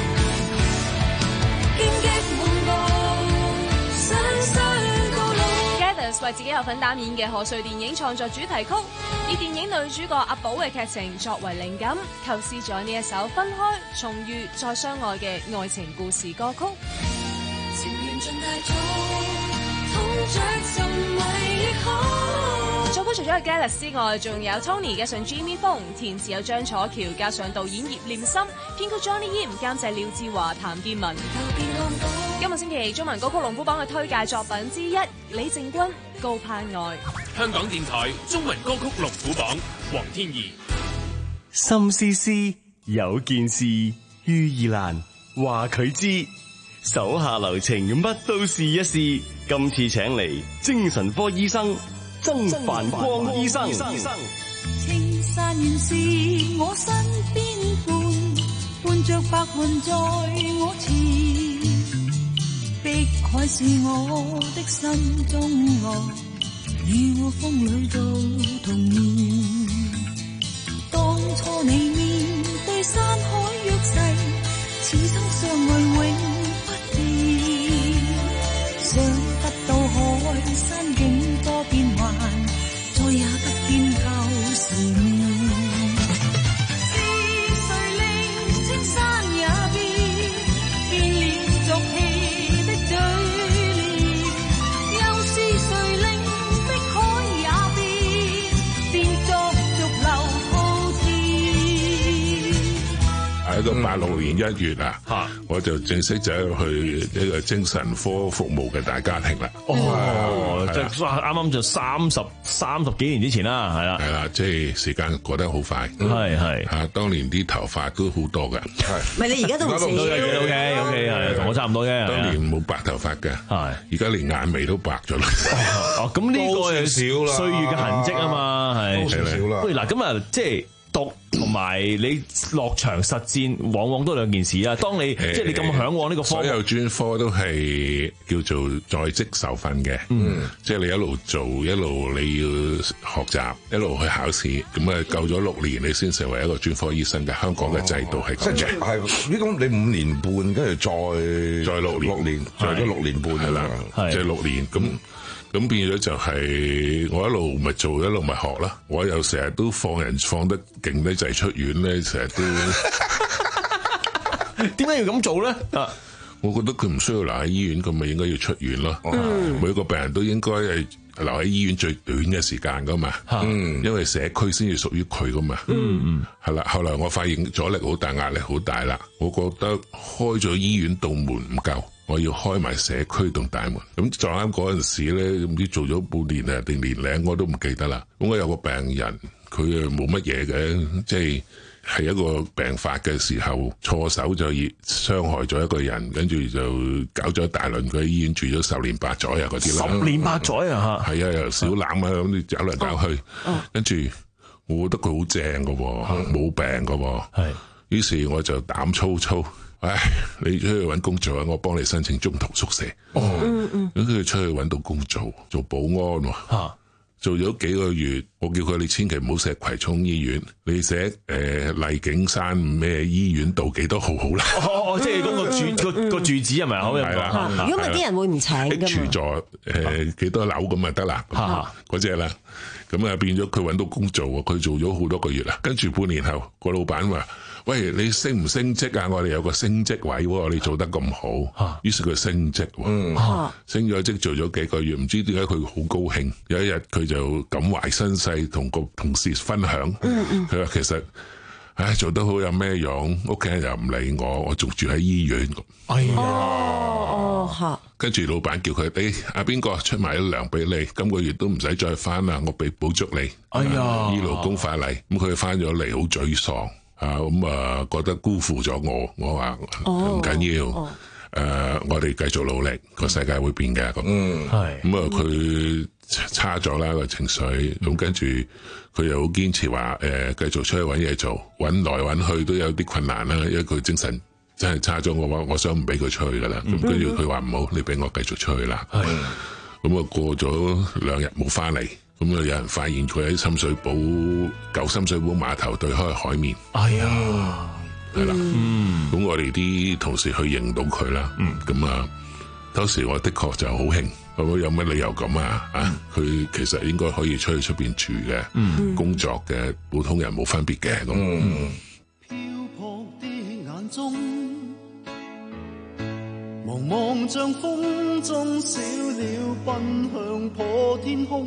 荊棘滿布，上山高路。 Gaddis 為自己有份擔演嘅賀歲電影創作主題曲，以電影女主角阿寶嘅劇情作為靈感，構思咗呢一首分開、重遇、再相愛嘅愛情故事歌曲。 情緣盡太早，痛着沉迷亦好。 作曲除咗係 Gaddis 之外，仲有 Tony 嘅順 Jimmy 風，填詞有張楚喬，加上導演葉念琛，編曲 Johnny Yim，監製廖志華、譚建文。今個星期中文歌曲龍虎榜嘅推介作品之一，李靜君《高攀愛》。 香港電台中文歌曲龍虎榜，黃天怡。 心思思有件事，于意蘭話佢知，手下留情乜都試一試。今次請嚟精神科醫生曾繁光醫生。 青山原是我身邊伴，伴着白雲在我前，碧海是我的心中愛，與我風裏到童年。當初你面對山海約誓，此生相愛永不變。想得到海山景多變幻，再也不見舊時面。是誰令青山也變，變了俗氣的嘴臉？又是誰令碧海也變，變作逐流滔天？ 喺個八六年一月啊，我就正式走入去呢個精神科服務嘅大家庭啦。 哦，即係啱啱就三十三十幾年之前啦，係啦， 係啦，即係時間過得好快。 係係啊，當年啲頭髮都好多嘅。係， 唔係你而家都唔少。 O K O K 係同我差唔多嘅。 當年冇白頭髮嘅，係而家連眼眉都白咗啦。 哦，咁呢個係少啦， 歲月嘅痕跡啊嘛，係少啦。 喂，嗱，咁啊，即係讀同埋你落場實戰，往往都兩件事啊。當你即係你咁嚮往呢個科， 所有專科都係叫做在職受訓嘅，嗯，即係你一路做一路你要學習，一路去考試，咁啊夠咗六年你先成為一個專科醫生嘅。香港嘅制度係咁嘅， 係呢個你五年半，跟住再再六年， 六年做咗六年半係啦，即係六年咁。咁變咗就係我一路咪做一路咪學啦，我又成日都放人放得勁得滯出院咧，成日都點解要咁做咧？啊， 我覺得佢唔需要留喺醫院，咁咪應該要出院咯。 嗯、 每個病人都應該係留喺醫院最短嘅時間噶嘛，嗯，因為社區先至屬於佢噶嘛，嗯嗯，係啦。後來我發現阻力好大，壓力好大啦，我覺得開咗醫院道門唔夠。我要開埋社區棟大門，咁撞啱嗰陣時咧，唔知做咗半年啊定年零，我都唔記得啦。咁我有個病人，佢誒冇乜嘢嘅，即係係一個病發嘅時候，錯手就傷害咗一個人，跟住就搞咗一大輪，佢喺醫院住咗十年八載啊嗰啲啦。 十年八載啊嚇， 係啊，由小欖啊咁你走嚟走去，跟住我覺得佢好正㗎喎，冇病㗎喎，係。於是我就膽粗粗。唉，你出去揾工做啊！我幫你申請中途宿舍。哦，嗯嗯，咁佢出去揾到工做，做保安喎。啊，做咗幾個月，我叫佢你千祈唔好寫葵涌醫院，你寫誒麗景山咩醫院道幾多號好啦。 哦，即係嗰個住個個住址係咪好有講？ 如果咪啲人會唔請㗎嘛？ 住座誒幾多樓咁咪得啦。嚇，嗰隻啦。 咁啊變咗佢揾到工做喎，佢做咗好多個月啦。跟住半年後，個老闆話：喂，你升唔升職啊？我哋有個升職位喎，你做得咁好。啊、於是佢升職喎，嗯啊、升咗職做咗幾個月，唔知點解佢好高興。有一日佢就感懷身世，同個同事分享。佢話、嗯嗯、其實。唉，做得好有咩用？屋企人又唔理我，我仲住喺醫院。 哎呀，哦哦吓！ 跟住老闆叫佢，誒阿邊個出埋啲糧俾你，今個月都唔使再翻啦，我俾補足你。哎呀，醫勞公法例，咁佢翻咗嚟好沮喪啊！咁啊，覺得辜負咗我。我話唔緊要，誒、哦呃，我哋繼續努力，個世界會變嘅。咁嗯，係咁啊，佢差咗啦個情緒，咁、嗯、跟住。佢又好堅持話誒，繼續出去揾嘢做，揾來揾去都有啲困難啦，因為佢精神真係差咗。我話我想唔俾佢出去噶啦，咁跟住佢話唔好，你俾我繼續出去啦。咁啊、嗯、過咗兩日冇翻嚟，咁啊有人發現佢喺深水埗舊深水埗碼頭對開海面。哎呀，係啦，嗯，咁我哋啲同事去認到佢啦，咁啊、嗯，當時我的確就好興。咁有乜理由咁啊？啊，佢其實應該可以出去出邊住嘅，嗯、工作嘅普通人冇分別嘅咁。 漂泊的眼中，茫茫像風中小鳥奔向破天空，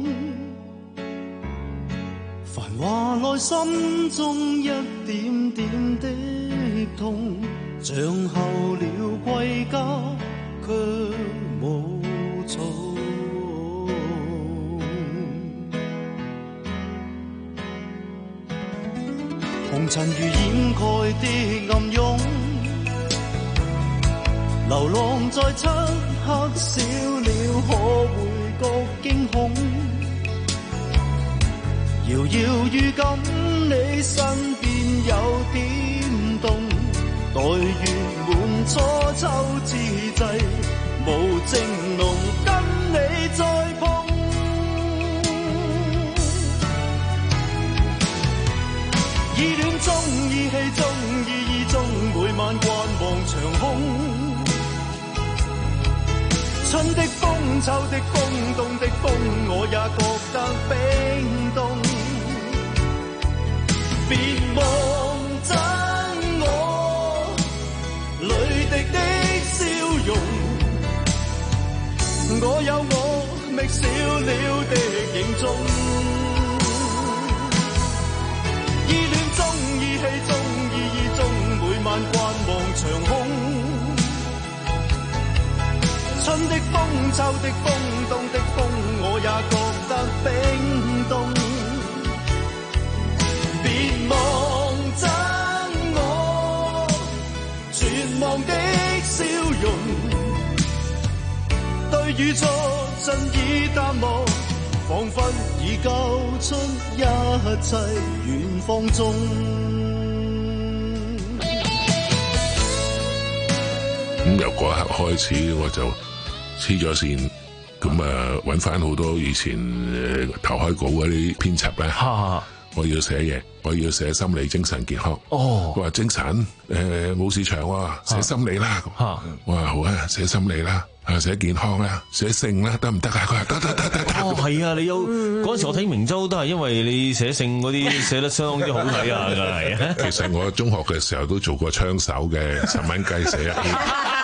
繁華內心中一點點的痛，像候鳥歸家卻無草，紅塵如掩蓋的暗湧，流浪在漆黑小鳥可會覺驚恐，遙遙預感你身邊有點凍，待月滿初秋之際無情濃，跟你再碰，意戀中意氣中意意中，每晚慣望長空，春的風秋的風冬的風，我也覺得冰凍，別望真我淚滴的笑容，我有我覓小鳥的影蹤，意戀中意氣中意意中，每晚慣望長空，春的風秋的風冬的風，我也覺得冰凍，別望真我絕望的笑容，對與錯盡已淡忘，彷彿已交出一切遠方中。 咁由嗰一刻開始，我就黐咗線，咁啊揾翻好多以前誒投開稿嗰啲編輯咧。我要寫嘢，我要寫心理精神健康。哦，佢話精神誒冇市場喎，寫心理啦。嚇，我話好啊，寫心理啦，啊寫健康啦，寫性啦，得唔得啊？佢話得得得得得。 哦，係啊，你有嗰陣時我睇明州都係因為你寫性嗰啲寫得相當之好睇啊，真係。 其實我中學嘅時候都做過槍手嘅，十蚊雞寫一篇。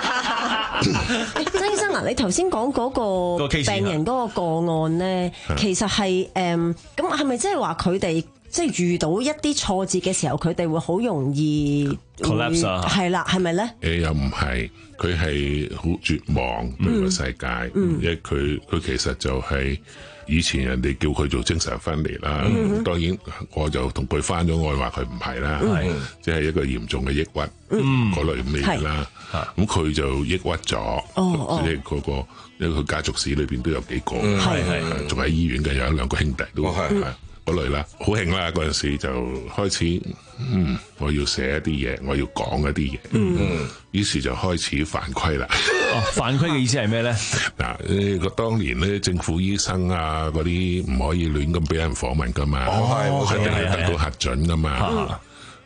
曾醫生啊，你頭先講嗰個病人嗰個個案咧，其實係誒咁係咪即係話佢哋即係遇到一啲挫折嘅時候，佢哋會好容易 collapse 啊？ 係啦，係咪咧？ 誒又唔係，佢係好絕望對個世界，嗯、因為佢佢其實就係以前人哋叫佢做精神分裂啦。嗯、當然我就同佢翻咗，我話佢唔係啦，即係、嗯、一個嚴重嘅抑鬱嗰、嗯、類咁嘅嘢啦。咁佢就抑鬱咗，即係嗰個，因為佢家族史裏邊都有幾個，係係仲喺醫院嘅，有一兩個兄弟都係嗰類啦。好興啦，嗰陣時就開始，嗯，我要寫一啲嘢，我要講一啲嘢，嗯，於是就開始犯規啦。 哦，犯規嘅意思係咩咧？ 嗱，呢個當年咧，政府醫生啊，嗰啲唔可以亂咁俾人訪問噶嘛，係一定係得到核准噶嘛。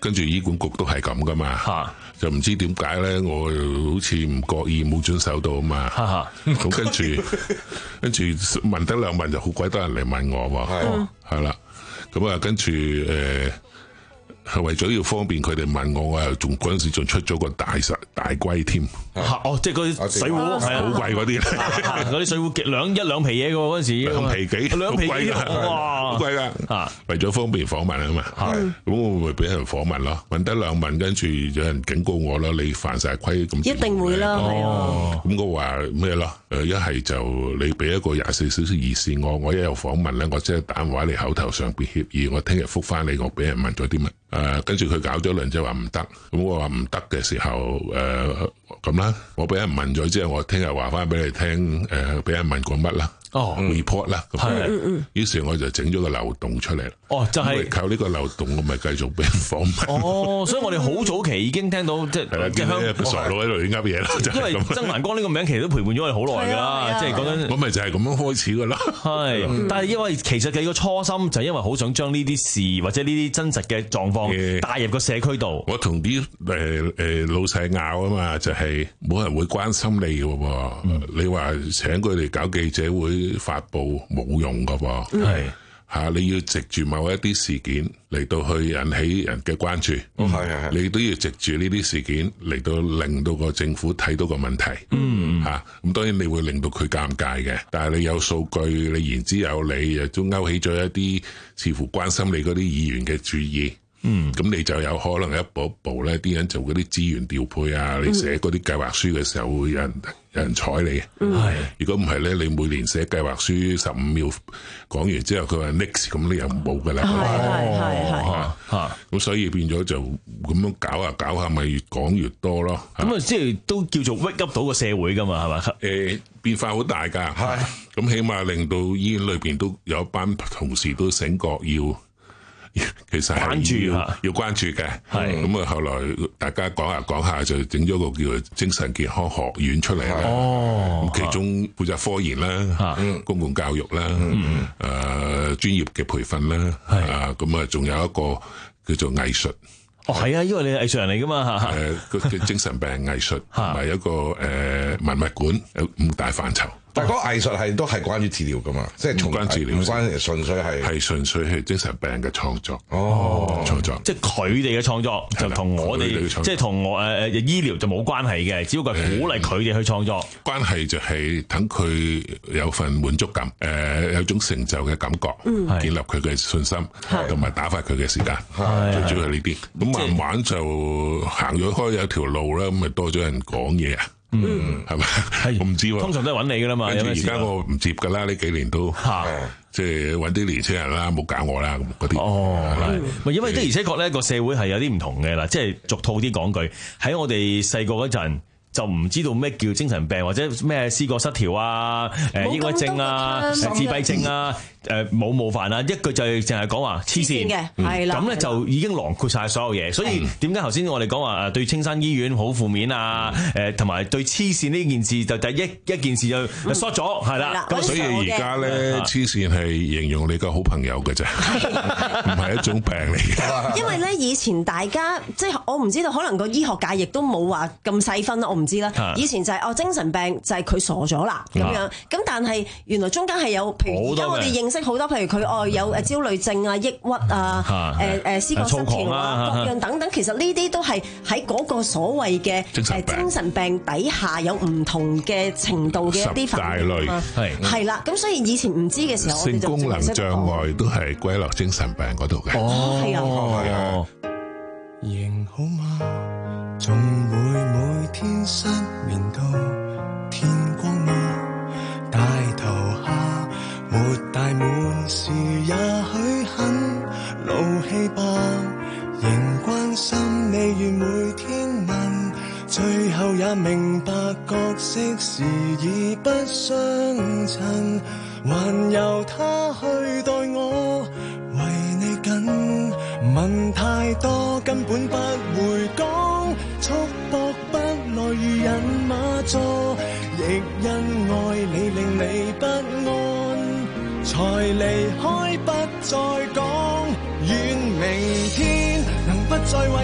跟住醫管局都係咁噶嘛，就唔知點解咧，我好似唔覺意冇遵守到啊嘛，咁跟住跟住問得兩問就好鬼多人嚟問我喎，係啦，咁啊跟住誒。係為咗要方便佢哋問我，我又仲嗰陣時仲出咗個大實大龜添。 哦，即係嗰啲水壺，係啊， 好貴嗰啲， 嗰啲水壺兩一兩皮嘢嘅喎，嗰陣時兩皮幾， 兩皮幾， 哇，好貴噶。為咗方便訪問啊嘛，咁我會俾人訪問咯，問得兩問，跟住有人警告我啦，你犯晒規咁。 一定會啦，係啊。 咁我話咩咯？誒，一係就你俾一個廿四小時熱線我，我一有訪問咧，我即係打電話你口頭上邊協議，我聽日覆翻你，我俾人問咗啲乜？誒，跟住佢搞咗輪，就話唔得，咁我話唔得嘅時候，誒咁啦，我俾人問咗之後，我聽日話翻俾你聽，誒俾人問過乜啦，哦 report 啦，咁於是我就整咗個漏洞出嚟啦。哦，就係靠呢個漏洞，我咪繼續俾人訪問。 哦，所以我哋好早期已經聽到即係即係香港傻佬喺度亂噏嘢啦， 因為曾繁光呢個名其實都陪伴咗我哋好耐㗎啦，即係講緊。 我咪就係咁樣開始㗎啦。 係，但係因為其實佢個初心就係因為好想將呢啲事或者呢啲真實嘅狀況帶入個社區度。 我同啲誒誒老細拗啊嘛，就係冇人會關心你㗎喎。你話請佢哋搞記者會發佈冇用㗎喎。係。嚇！你要藉住某一啲事件嚟到去引起人嘅關注，係係係，你都要藉住呢啲事件嚟到令到個政府睇到個問題，嗯嚇。咁當然你會令到佢尷尬嘅，但係你有數據，你言之有理，亦都勾起咗一啲似乎關心你嗰啲議員嘅注意。嗯，咁你就有可能一步一步咧，啲人做嗰啲資源調配啊，你寫嗰啲計劃書嘅時候會有人有人睬你。嗯，係。如果唔係咧，你每年寫計劃書十五秒講完之後，佢話 next， 咁你又冇噶啦。係係係嚇。咁所以變咗就咁樣搞下搞下，咪越講越多咯。 咁啊，即係都叫做 wake up 到個社會噶嘛，係嘛？ 誒，變化好大㗎。係。咁起碼令到醫院裏邊都有一班同事都醒覺要。其實係要要關注嘅，係咁啊！後來大家講下講下就整咗個叫做精神健康學院出嚟啦。哦，咁其中負責科研啦、公共教育啦、誒專業嘅培訓啦，啊咁啊，仲有一個叫做藝術。 哦，係啊，因為你係藝術人嚟噶嘛嚇。 誒，個嘅精神病藝術同埋一個誒文物館有五大範疇。 但係嗰個藝術係都係關於治療噶嘛，即係唔關治療， 唔關純粹係係純粹係精神病嘅創作。 哦， 創作， 即係佢哋嘅創作就同我哋即係同我誒誒醫療就冇關係嘅，只不過係鼓勵佢哋去創作。 關係就係等佢有份滿足感，誒有種成就嘅感覺，建立佢嘅信心，同埋打發佢嘅時間。最主要係呢啲，咁慢慢就行咗開有條路啦，咁咪多咗人講嘢啊。嗯，係咪？係我唔知喎。 通常都係揾你噶啦嘛。 跟住而家我唔接噶啦，呢幾年都即係揾啲年青人啦，冇搞我啦嗰啲。 哦，係。因為的而且確咧，個社會係有啲唔同嘅啦。即係俗套啲講句，喺我哋細個嗰陣就唔知道咩叫精神病或者咩思覺失調啊、誒抑鬱症啊、自閉症啊。誒冇冒犯啊！一句就係淨係講話黐線嘅，係啦。咁咧就已經囊括晒所有嘢。所以點解頭先我哋講話誒對青山醫院好負面啊？誒同埋對黐線呢件事就第一一件事就 short 咗，係啦。 咁所以而家咧黐線係形容你個好朋友嘅啫，唔係一種病嚟嘅。 因為咧以前大家即係我唔知道，可能個醫學界亦都冇話咁細分啦，我唔知啦。以前就係哦精神病就係佢傻咗啦咁樣。咁但係原來中間係有譬如而家我哋認識好多，譬如佢哦有誒焦慮症啊、抑鬱啊、誒誒思覺失調啊各樣等等，其實呢啲都係喺嗰個所謂嘅誒精神病底下有唔同嘅程度嘅一啲分類，係係啦。咁所以以前唔知嘅時候，我哋就性功能障礙都係歸落精神病嗰度嘅。 哦，係啊。 仍好嗎？總會每天失眠到天光嗎？大頭蝦沒大滿時也許很怒氣吧，仍關心你如每天問，最後也明白角色時已不相襯，還由他去待我為你緊，問太多根本不會講，束縛不來如人馬座，亦因愛你令你不安，才離開不再講，願明天能不再為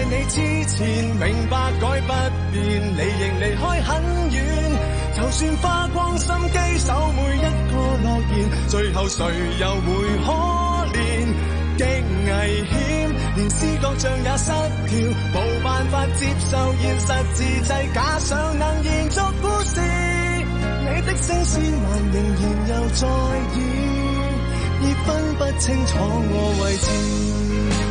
為你之前明白改不變，你仍離開很遠。就算花光心機守每一個諾言，最後誰又會可憐？極危險，連思覺像也失調，冇辦法接受現實自製假想能延續故事。你的聲線還仍然又在演，已分不清楚我位置。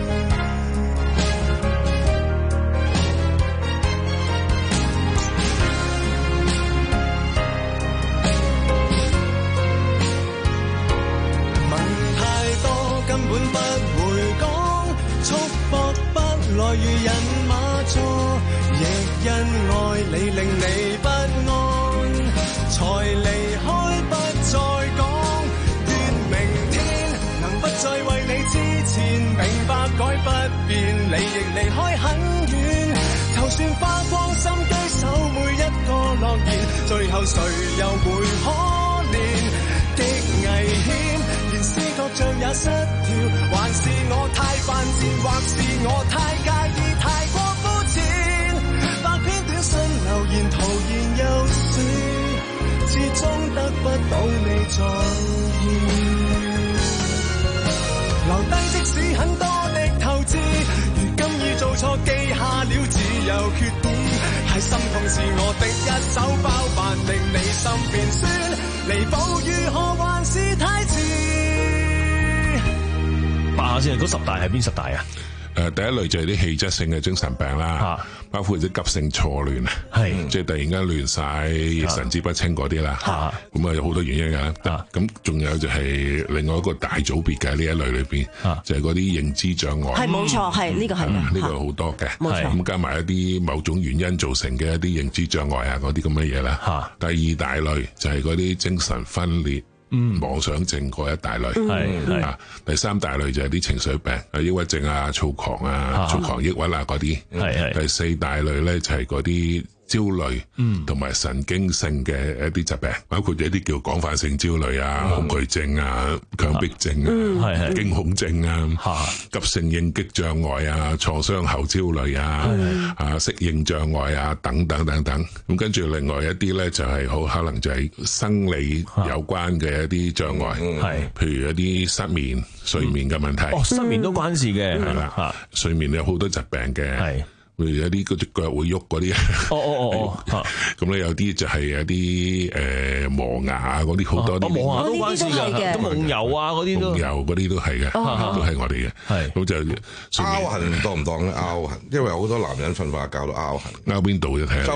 根本不會講，束縛不來如人馬座，亦因愛你令你不安，才離開不再講。願明天能不再為你之前明白改不變，你亦離開很遠。就算花光心機守每一個諾言，最後誰又會可憐？極危險，連思覺像也失調，還是我太犯賤，或是我太介意，太過膚淺。百篇短信留言徒然又是，始終得不到你在意。留低即使很多的透支，如今已做錯記下了，只有缺點。太心痛是我的一手包辦，令你心變酸，彌補如何還是太遲。 八下先，嗰十大係邊十大啊？ 誒、呃，第一類就係啲氣質性嘅精神病啦，啊、包括啲急性錯亂啊，係即係突然間亂晒、神志不清嗰啲啦，咁啊有好多原因㗎。咁、啊、仲有就係另外一個大組別嘅呢一類裏邊，啊、就係嗰啲認知障礙。 係冇錯，係呢、這個係呢、嗯這個好多嘅。咁加埋一啲某種原因造成嘅一啲認知障礙啊，嗰啲咁嘅嘢啦。啊、第二大類就係嗰啲精神分裂。嗯，妄想症嗰一大類，係、嗯、啊，第三大類就係啲情緒病，啊，抑鬱症啊、躁狂啊、躁狂抑鬱啊嗰啲，係係。第四大類咧就係嗰啲焦慮，嗯，同埋神經性嘅一啲疾病，包括一啲叫廣泛性焦慮啊、恐懼症啊、強迫症啊、係係驚恐症啊、急性應激障礙啊、創傷後焦慮啊、啊適應障礙啊等等等等。咁跟住另外一啲咧就係好可能就係生理有關嘅一啲障礙，係譬如一啲失眠、睡眠嘅問題。哦，失眠都關事嘅，係啦，睡眠有好多疾病嘅，係。譬如有啲嗰隻腳會喐嗰啲，哦哦哦，咁咧有啲就係有啲誒磨牙啊嗰啲好多啲， 磨牙都關事嘅，咁夢遊啊嗰啲都，夢遊嗰啲都係嘅，都係我哋嘅，係咁就拗痕當唔當咧？拗痕，因為好多男人瞓覺覺到拗痕， 拗邊度啫？睇下。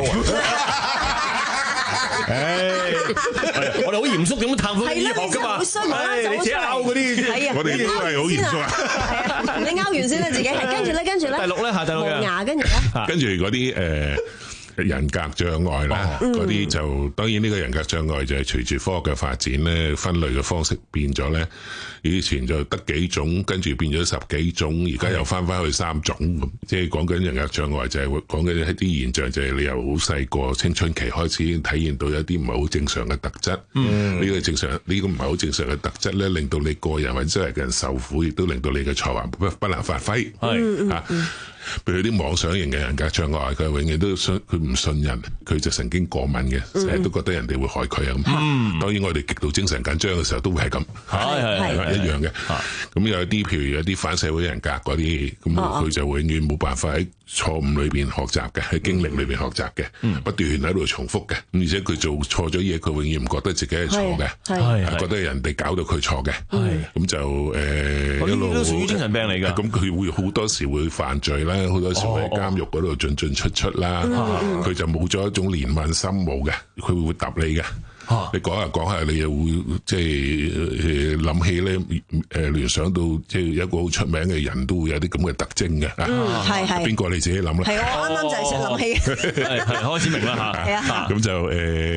誒，我哋好嚴肅咁探討醫學噶嘛，誒，你自己拗嗰啲， 我哋都係好嚴肅啊。 係啊，你拗完先啦，自己係跟住咧，跟住咧， 第六咧，下第六嘅牙，跟住咧， 跟住嗰啲誒。人格障礙啦，嗰啲、哦、就當然呢個人格障礙就係隨住科學嘅發展咧，分類嘅方式變咗咧。以前就得幾種，跟住變咗十幾種，而家又翻翻去三種。的即係講緊人格障礙就係講緊一啲現象，就係你由好細個青春期開始已經體現到一啲唔係好正常嘅特質。呢、嗯、個正常，呢、呢個唔係好正常嘅特質咧，令到你個人或者周圍嘅人受苦，亦都令到你嘅才華不不能發揮。係啊。譬如啲妄想型嘅人格障礙，佢永遠都信佢唔信任，佢就神經過敏嘅，成日都覺得人哋會害佢啊咁。嗯、當然我哋極度精神緊張嘅時候都會係咁，係係一樣嘅。咁有啲譬如有啲反社會人格嗰啲，咁佢就永遠冇辦法喺錯誤裏邊學習嘅，喺經歷裏邊學習嘅，嗯、不斷喺度重複嘅。咁而且佢做錯咗嘢，佢永遠唔覺得自己係錯嘅，係覺得人哋搞到佢錯嘅。咁就誒、呃、一路都屬於精神病嚟㗎。 咁佢會好多時會犯罪啦。好多時喺監獄嗰度進進出出啦，佢、哦哦、就冇咗一種憐憫心冇嘅，佢會答你嘅。啊、你講下講下，你又會即係諗起咧，誒聯想到即係一個好出名嘅人都會有啲咁嘅特徵嘅。 嗯，係係。 邊個你自己諗啦？ 係我啱啱就係想諗起。 係係開始明啦嚇。係啊。 咁就誒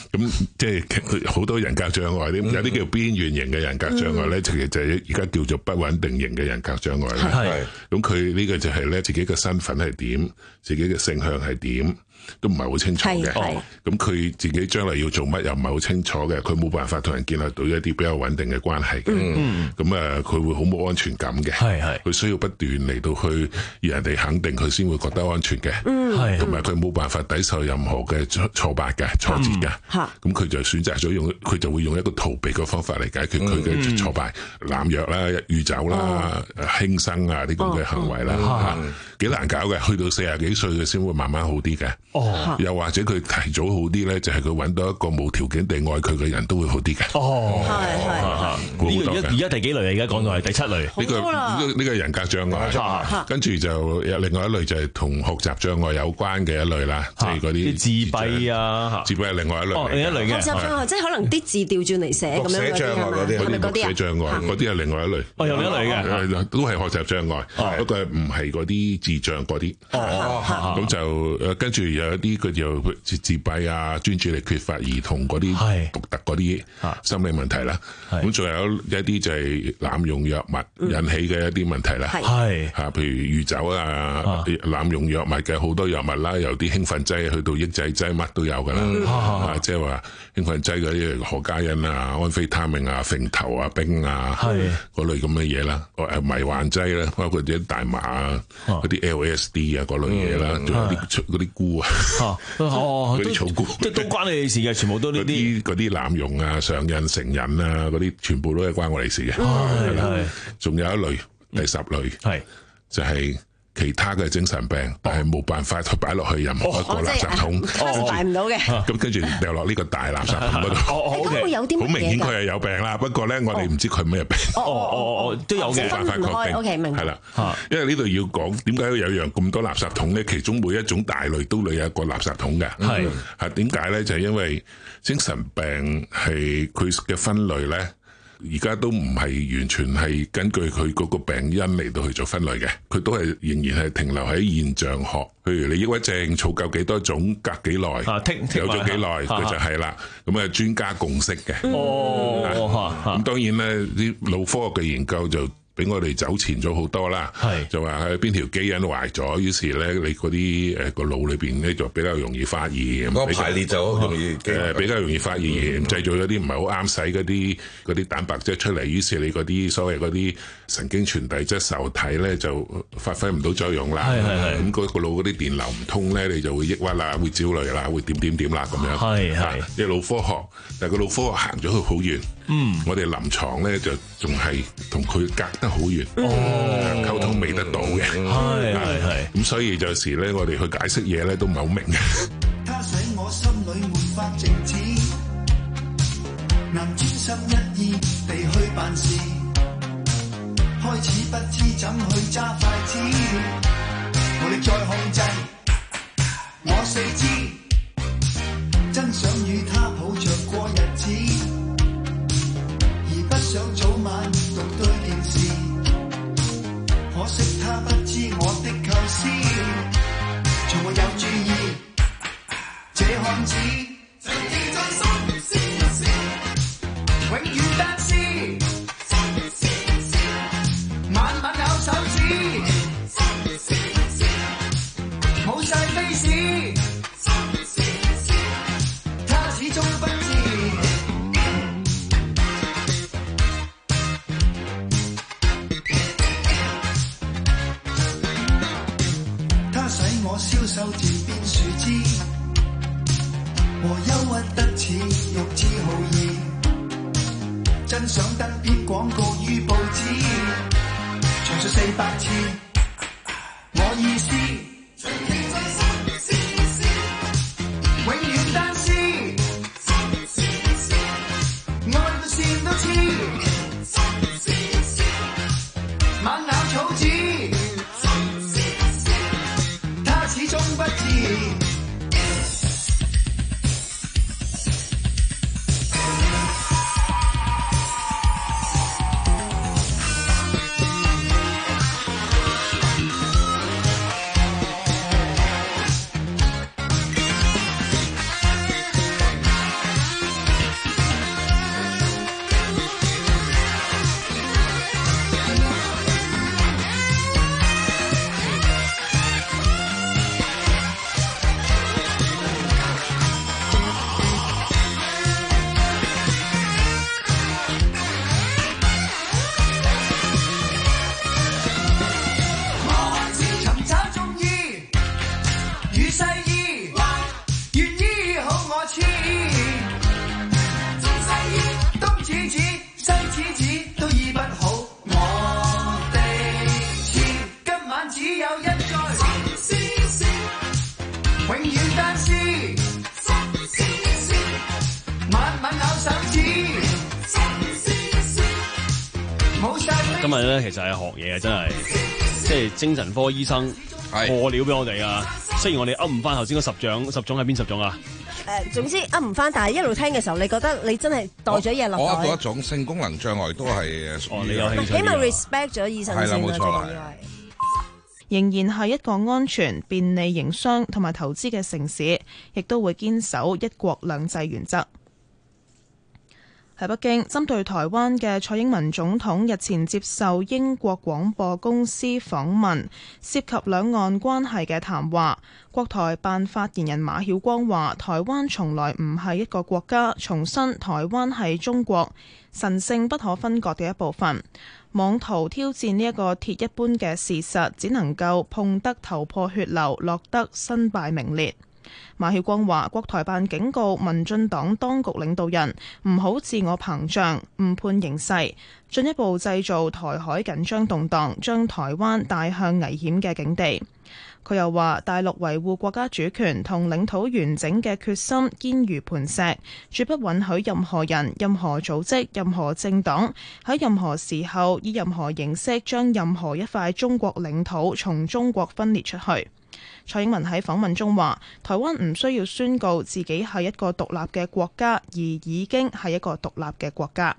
咁即係好多人格障礙啲，有啲叫邊緣型嘅人格障礙咧，其實就係而家叫做不穩定型嘅人格障礙啦。係，咁佢呢個就係咧自己嘅身份係點，自己嘅性向係點。都唔係好清楚嘅，咁佢自己將來要做乜又唔係好清楚嘅，佢冇辦法同人建立到一啲比較穩定嘅關係嘅，咁啊佢會好冇安全感嘅，佢需要不斷嚟到去讓人哋肯定佢先會覺得安全嘅，同埋佢冇辦法抵受任何嘅挫敗嘅挫折嘅，咁佢就選擇咗用佢就會用一個逃避嘅方法嚟解決佢嘅挫敗，濫藥啦、酗酒啦、輕生啊啲咁嘅行為啦，幾難搞嘅，去到四十幾歲嘅先會慢慢好啲嘅。哦，又或者佢提早好啲咧，就係佢揾到一個無條件地愛佢嘅人都會好啲嘅。哦，係係。呢個而家而家第幾類啊？而家講到係第七類。呢個呢個呢個人格障礙。跟住就有另外一類就係同學習障礙有關嘅一類啦，即係嗰啲自閉啊。自閉係另外一類。哦，另一類嘅。學習障礙即係可能啲字調轉嚟寫咁樣嗰啲係嘛？係咪嗰啲啊？障礙嗰啲係另外一類。哦，有另一類嘅，都係學習障礙，不過唔係嗰啲智障嗰啲。哦，咁就誒跟住有。有啲佢就自自閉啊、專注力缺乏兒童嗰啲獨特嗰啲心理問題啦。咁仲有一啲就係濫用藥物引起嘅一啲問題啦。係嚇，譬如酗酒啊、濫用藥物嘅好多藥物啦，由啲興奮劑去到抑制劑，乜都有噶啦。啊，即係話興奮劑嗰啲何嘉欣啊、安非他命啊、揈頭啊、冰啊嗰類咁嘅嘢啦。誒迷幻劑啦，包括啲大麻啊、嗰啲 L S D 啊嗰類嘢啦，仲有啲嗰啲菇啊。哦，嗰啲草菇，即係都關你哋事嘅，全部都呢啲嗰啲濫用啊、上癮、成癮啊，嗰啲全部都係關我哋事嘅。係係，仲有一類第十類，係就係其他嘅精神病，但係冇辦法去擺落去任何一個垃圾桶，擺唔到嘅。咁跟住掉落呢個大垃圾桶嗰度。哦，O K，好明顯佢係有病啦，不過咧我哋唔知佢咩病。哦哦哦，都有嘅，冇辦法確定。O K，明白。係啦，因為呢度要講點解有樣咁多垃圾桶咧？其中每一種大類都有一個垃圾桶嘅。係係點解咧？就係因為精神病係佢嘅分類咧。而家都唔係完全係根據佢嗰個病因嚟到去做分類嘅，佢都係仍然係停留喺現象學。譬如你抑鬱症儲夠幾多種，隔幾耐，有咗幾耐，佢就係啦。咁啊專家共識嘅。哦，咁當然咧，啲腦科學嘅研究就俾我哋走前咗好多啦，就話喺邊條基因壞咗，於是咧你嗰啲誒個腦裏邊咧就比較容易發炎，個排列就好容易誒比較容易發炎，製造咗啲唔係好啱使嗰啲嗰啲蛋白質出嚟，於是你嗰啲所謂嗰啲神經傳遞質受體咧就發揮唔到作用啦。係係係，咁嗰個腦嗰啲電流唔通咧，你就會抑鬱啦，會焦慮啦，會點點點啦咁樣。係係，即係腦科學，但係個腦科學行咗去好遠。嗯，我哋臨床咧就仲係同佢隔得好遠，哦，溝通未得到嘅，係係係，咁所以有時咧我哋去解釋嘢咧都唔係好明嘅。他使我心裏沒法靜止，能專心一意地去辦事，開始不知怎去揸筷子，無力再控制我四肢，真想與他抱着過日子。想早晚讀對電視，可惜他不知我的構思，從沒有注意這漢子，曾經在心思思，永遠單思，晚晚咬手指，冇晒 face，他始終不知。我消瘦漸變樹枝，和憂鬱得似欲知好意，真想得篇廣告於報紙，重述四百次我意思，長期在心思思，永遠單思，愛到線都黐，猛咬草紙。始終不知。 永遠單思，晚晚咬手指。 今日咧其實係學嘢啊，真係即係精神科醫生破料俾我哋啊！雖然我哋噏唔翻頭先嗰十種，十種係邊十種啊？ 誒、呃，總之噏唔翻，但係一路聽嘅時候，你覺得你真係袋咗嘢落袋。 我噏到一種性功能障礙都係誒， 哦，你有興趣？ 起碼 respect 咗醫生先啦， 係啦，冇錯啦。 仍然係一個安全、便利營商同埋投資嘅城市，亦都會堅守一國兩制原則。喺北京，針對台灣嘅蔡英文總統日前接受英國廣播公司訪問，涉及兩岸關係嘅談話，國台辦發言人馬曉光話：台灣從來唔係一個國家，重申台灣係中國神聖不可分割嘅一部分。妄圖挑戰呢一個鐵一般嘅事實，只能夠碰得頭破血流，落得身敗名裂。馬曉光話：國台辦警告民進黨當局領導人唔好自我膨脹、誤判形勢，進一步製造台海緊張動盪，將台灣帶向危險嘅境地。佢又話：大陸維護國家主權同領土完整嘅決心堅如磐石，絕不允許任何人、任何組織、任何政黨喺任何時候以任何形式將任何一塊中國領土從中國分裂出去。蔡英文喺訪問中話：台灣唔需要宣告自己係一個獨立嘅國家，而已經係一個獨立嘅國家。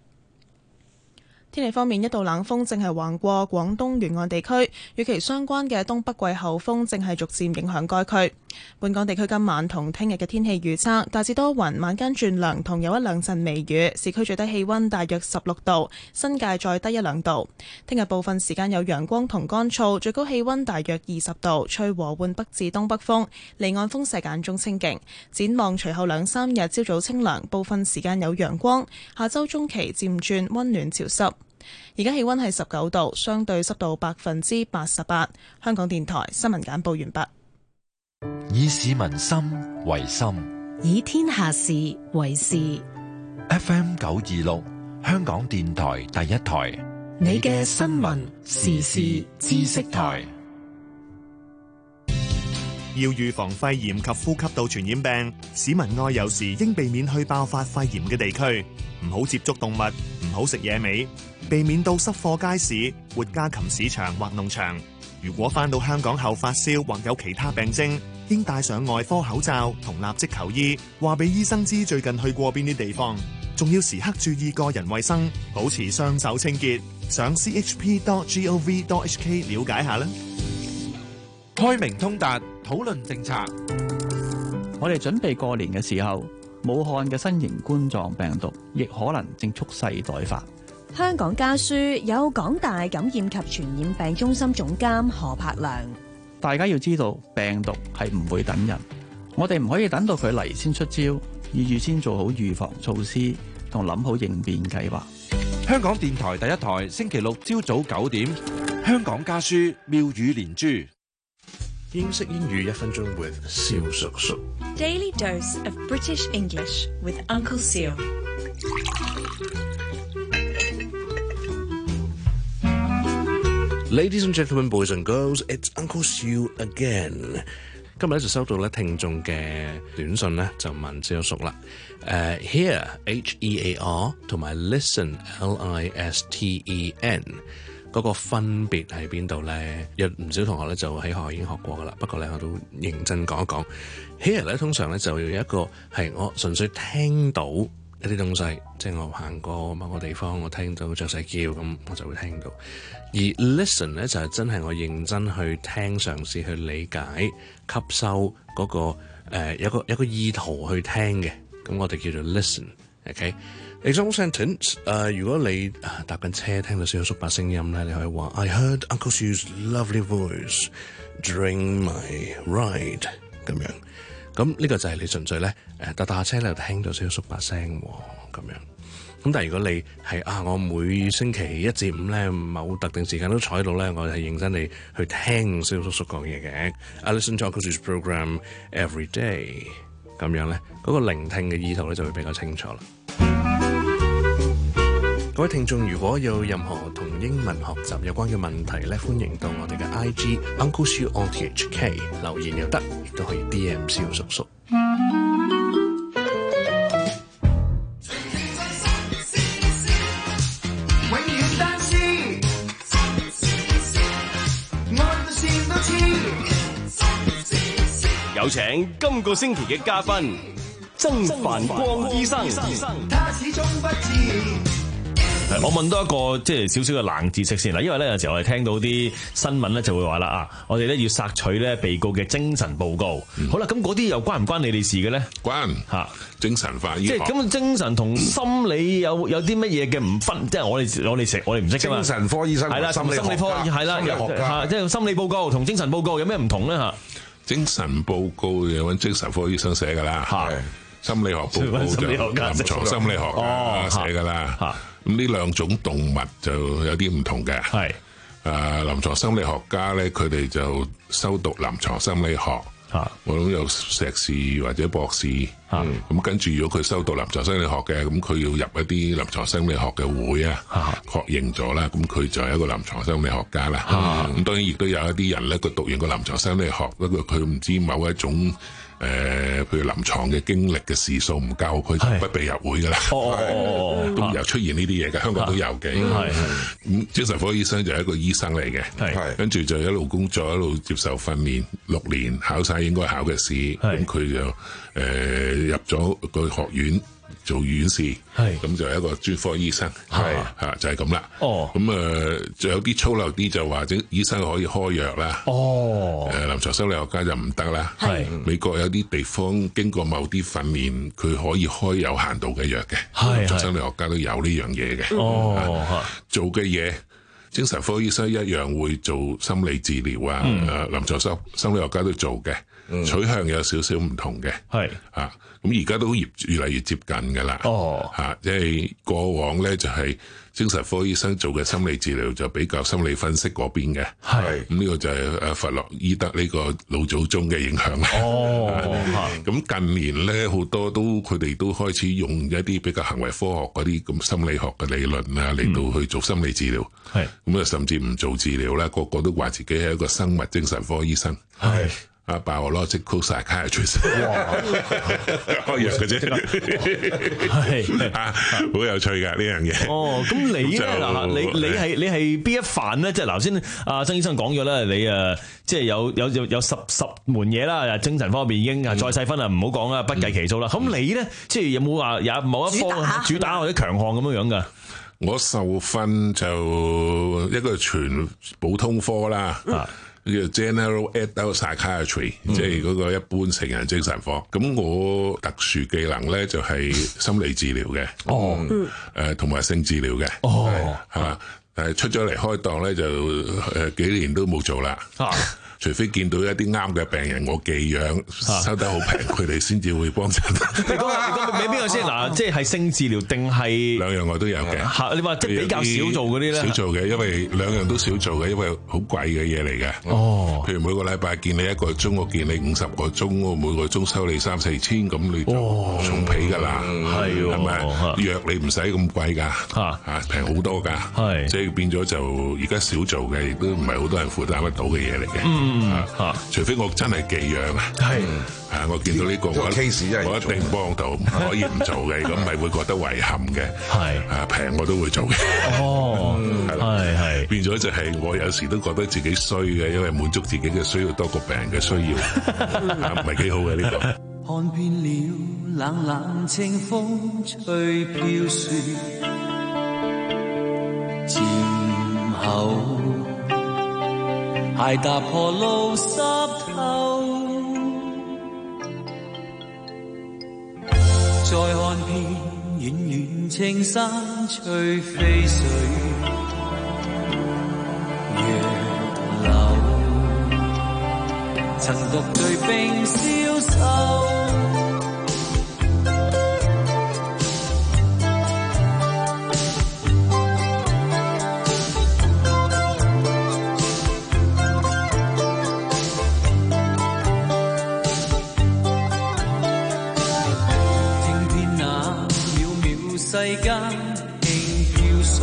天氣方面，一道冷鋒正係橫過廣東沿岸地區，與其相關嘅東北季候風正係逐漸影響該區。本港地區今晚同聽日嘅天氣預測大致多雲，晚間轉涼，同有一兩陣微雨。市區最低氣溫大約十六度，新界再低一兩度。聽日部分時間有陽光同乾燥，最高氣溫大約二十度，吹和緩北至東北風，離岸風勢間中清勁。展望隨後兩三日朝早清涼，部分時間有陽光，下周中期漸轉溫暖潮濕。而家氣溫係十九度，相對濕度百分之八十八。香港電台新聞簡報完畢。 以市民心為心， 以天下事為事。 F M 九二六，香港電台第一台， 你嘅新聞時事知識台。 要預防肺炎及呼吸道傳染病，市民外遊時應避免去爆發肺炎嘅地區，唔好接觸動物，唔好食野味，避免到濕貨街市、活家禽市場或農場。如果返到香港後發燒或有其他病徵，應戴上外科口罩同立即求醫，話俾醫生知最近去過邊啲地方，仲要時刻注意個人衛生，保持雙手清潔。上 c h p dot gov dot h k 了解下啦。 開明通達，討論政策。 我哋準備過年嘅時候，武漢嘅新型冠狀病毒亦可能正蓄勢待發。 香港家書有港大感染及傳染病中心總監何柏良。 大家要知道，病毒係唔會等人，我哋唔可以等到佢嚟先出招，要預先做好預防措施，同諗好應變計劃。 香港電台第一台，星期六朝早九點，香港家書妙語連珠。 英式英語一分鐘 with 蕭叔叔。 Daily dose of British English with Uncle Seal。 Ladies and gentlemen, boys and girls, it's Uncle Seal again。今日咧就收到咧聽眾嘅短信咧，就問蕭叔啦。誒、uh, ，hear H E A R 同埋 listen L I S T E N 嗰個分別喺邊度咧？有唔少同學咧就喺學校已經學過噶啦，不過咧我都認真講一講。hear 咧通常咧就有一個係我純粹聽到一啲東西，即係我行過某個地方，我聽到雀仔叫，咁我就會聽到。而 listen 咧就係、是、真係我認真去聽，嘗試去理解、吸收嗰、那個誒、呃、有個有個意圖去聽嘅，咁我哋叫做 listen。OK，example sentence， 誒如果你搭緊車聽到蕭叔把聲音咧，你可以話 I heard Uncle Sue's lovely voice during my ride 咁樣。咁呢個就係你純粹咧誒搭搭車咧聽到蕭叔把聲咁樣。咁但係如果你係啊，我每星期一至五咧某特定時間都坐喺度咧，我係認真地去聽蕭叔叔講嘢嘅。I listen to Uncle Sue's program every day。咁樣咧，嗰個聆聽嘅意圖咧就會比較清楚啦。咁各位聽眾，如果有任何同英文學習有關嘅問題咧，歡迎到我哋嘅 I G Uncle Siu O T H K 留言又得，亦都可以 D M 蕭叔叔。 有請今個星期嘅嘉賓曾繁光醫生。我問多一個即係少少嘅冷知識先啦，因為咧有時候我哋聽到啲新聞咧就會話啦啊，我哋咧要索取咧被告嘅精神報告。嗯、好啦，咁嗰啲又關唔關你哋事嘅咧？ 關嚇精神化醫學。 即係咁精神同心理有有啲乜嘢嘅唔分？即係我哋我哋食我哋唔識㗎嘛。 精神科醫生係啦，心理科係啦，嚇即係心理報告同精神報告有咩唔同咧嚇？ 精神報告就揾精神科醫生寫㗎啦，係心理學報告就臨床心理學家寫㗎啦。咁呢兩種動物就有啲唔同嘅，係誒臨床心理學家咧，佢哋就修讀臨床心理學，我諗有碩士或者博士，咁跟住如果佢修讀臨床心理學嘅，咁佢要入一啲臨床心理學嘅會啊，確認咗啦，咁佢就係一個臨床心理學家啦。咁當然亦都有一啲人咧，佢讀完個臨床心理學，不過佢唔知某一種。誒、呃，譬如臨床嘅經歷嘅時數唔夠，佢就不被入會㗎啦。哦，都有出現呢啲嘢嘅，香港都有嘅。係咁，精神科醫生就係一個醫生嚟嘅，係跟住就一路工作，一路接受訓練，六年考晒應該考嘅試，咁佢就誒、呃、入咗個學院。做院士，係咁就係一個專科醫生，係嚇就係咁啦。哦，咁誒，仲有啲粗陋啲就話，即醫生可以開藥啦。哦，誒臨床心理學家就唔得啦。係美國有啲地方經過某啲訓練，佢可以開有限度嘅藥嘅。係臨床心理學家都有呢樣嘢嘅。哦，做嘅嘢，精神科醫生一樣會做心理治療啊。誒臨床心心理學家都做嘅，取向有少少唔同嘅。係啊。咁而家都越越嚟越接近㗎啦，哦，嚇，即係過往咧就係精神科醫生做嘅心理治療就比較心理分析嗰邊嘅，係，咁呢個就係誒弗洛伊德呢個老祖宗嘅影響啦。哦，咁近年咧好多都佢哋都開始用一啲比較行為科學嗰啲咁心理學嘅理論啊嚟到去做心理治療，係，咁啊甚至唔做治療啦，個個都話自己係一個生物精神科醫生，係。啊，biological psychiatrist，開藥嘅啫，係啊，好有趣㗎呢樣嘢。哦，咁你咧嗱，你你係你係邊一範咧？即係頭先阿曾醫生講咗啦，你誒即係有有有有十十門嘢啦，精神方面已經再細分啦，唔好講啦，不計其數啦。咁你咧，即係有冇話有某一科主打或者強項咁樣樣㗎？我受訓就一個全普通科啦。叫 General Adult Psychiatry，嗯、即係嗰個一般成人精神科。咁我特殊技能咧就係心理治療嘅，哦，誒同埋性治療嘅，哦，係嘛？誒出咗嚟開檔咧就誒幾年都冇做啦。啊除非見到一啲啱嘅病人，我寄養收得好平，佢哋先至會幫襯。你講你講俾邊個先？嗱，即係性治療定係兩樣我都有嘅。嚇，你話即係比較少做嗰啲咧？少做嘅，因為兩樣都少做嘅，因為好貴嘅嘢嚟嘅。哦，譬如每個禮拜見你一個鐘，我見你五十個鐘，我每個鐘收你三四千，咁你就重皮㗎啦。係喎，係咪？藥你唔使咁貴㗎，嚇嚇平好多㗎。係，即係變咗就而家少做嘅，亦都唔係好多人負擔得到嘅嘢嚟嘅。嗯啊，除非我真係寄養啊，係啊，我見到呢個我 case 我一定幫到，唔可以唔做嘅，咁咪會覺得遺憾嘅。係啊，平我都會做嘅。哦，係係，變咗就係我有時都覺得自己衰嘅，因為滿足自己嘅需要多過病人嘅需要，啊，唔係幾好嘅呢個。看遍了冷冷清風吹飄雪，漸後。鞋踏破路濕透，再看遍遠遠青山翠飛水，若流曾獨對冰消瘦。世間輕飄雪，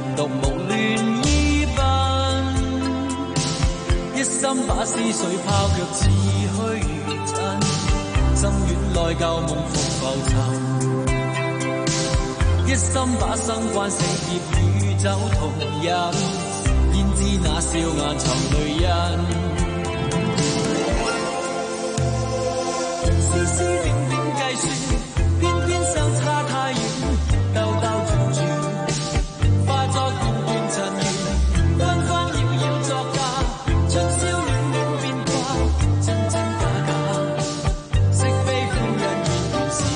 人獨無戀依奔，一心把思緒拋卻似虛如真，心軟內舊夢復浮沉，一心把生關死劫與酒同飲，焉知那笑顏藏淚印。絲絲點點計算，偏偏相差太遠，兜兜轉轉，化作段段塵緣，芬芳遙遙作假，春宵戀戀變卦，真真假假，惜非婦人原原是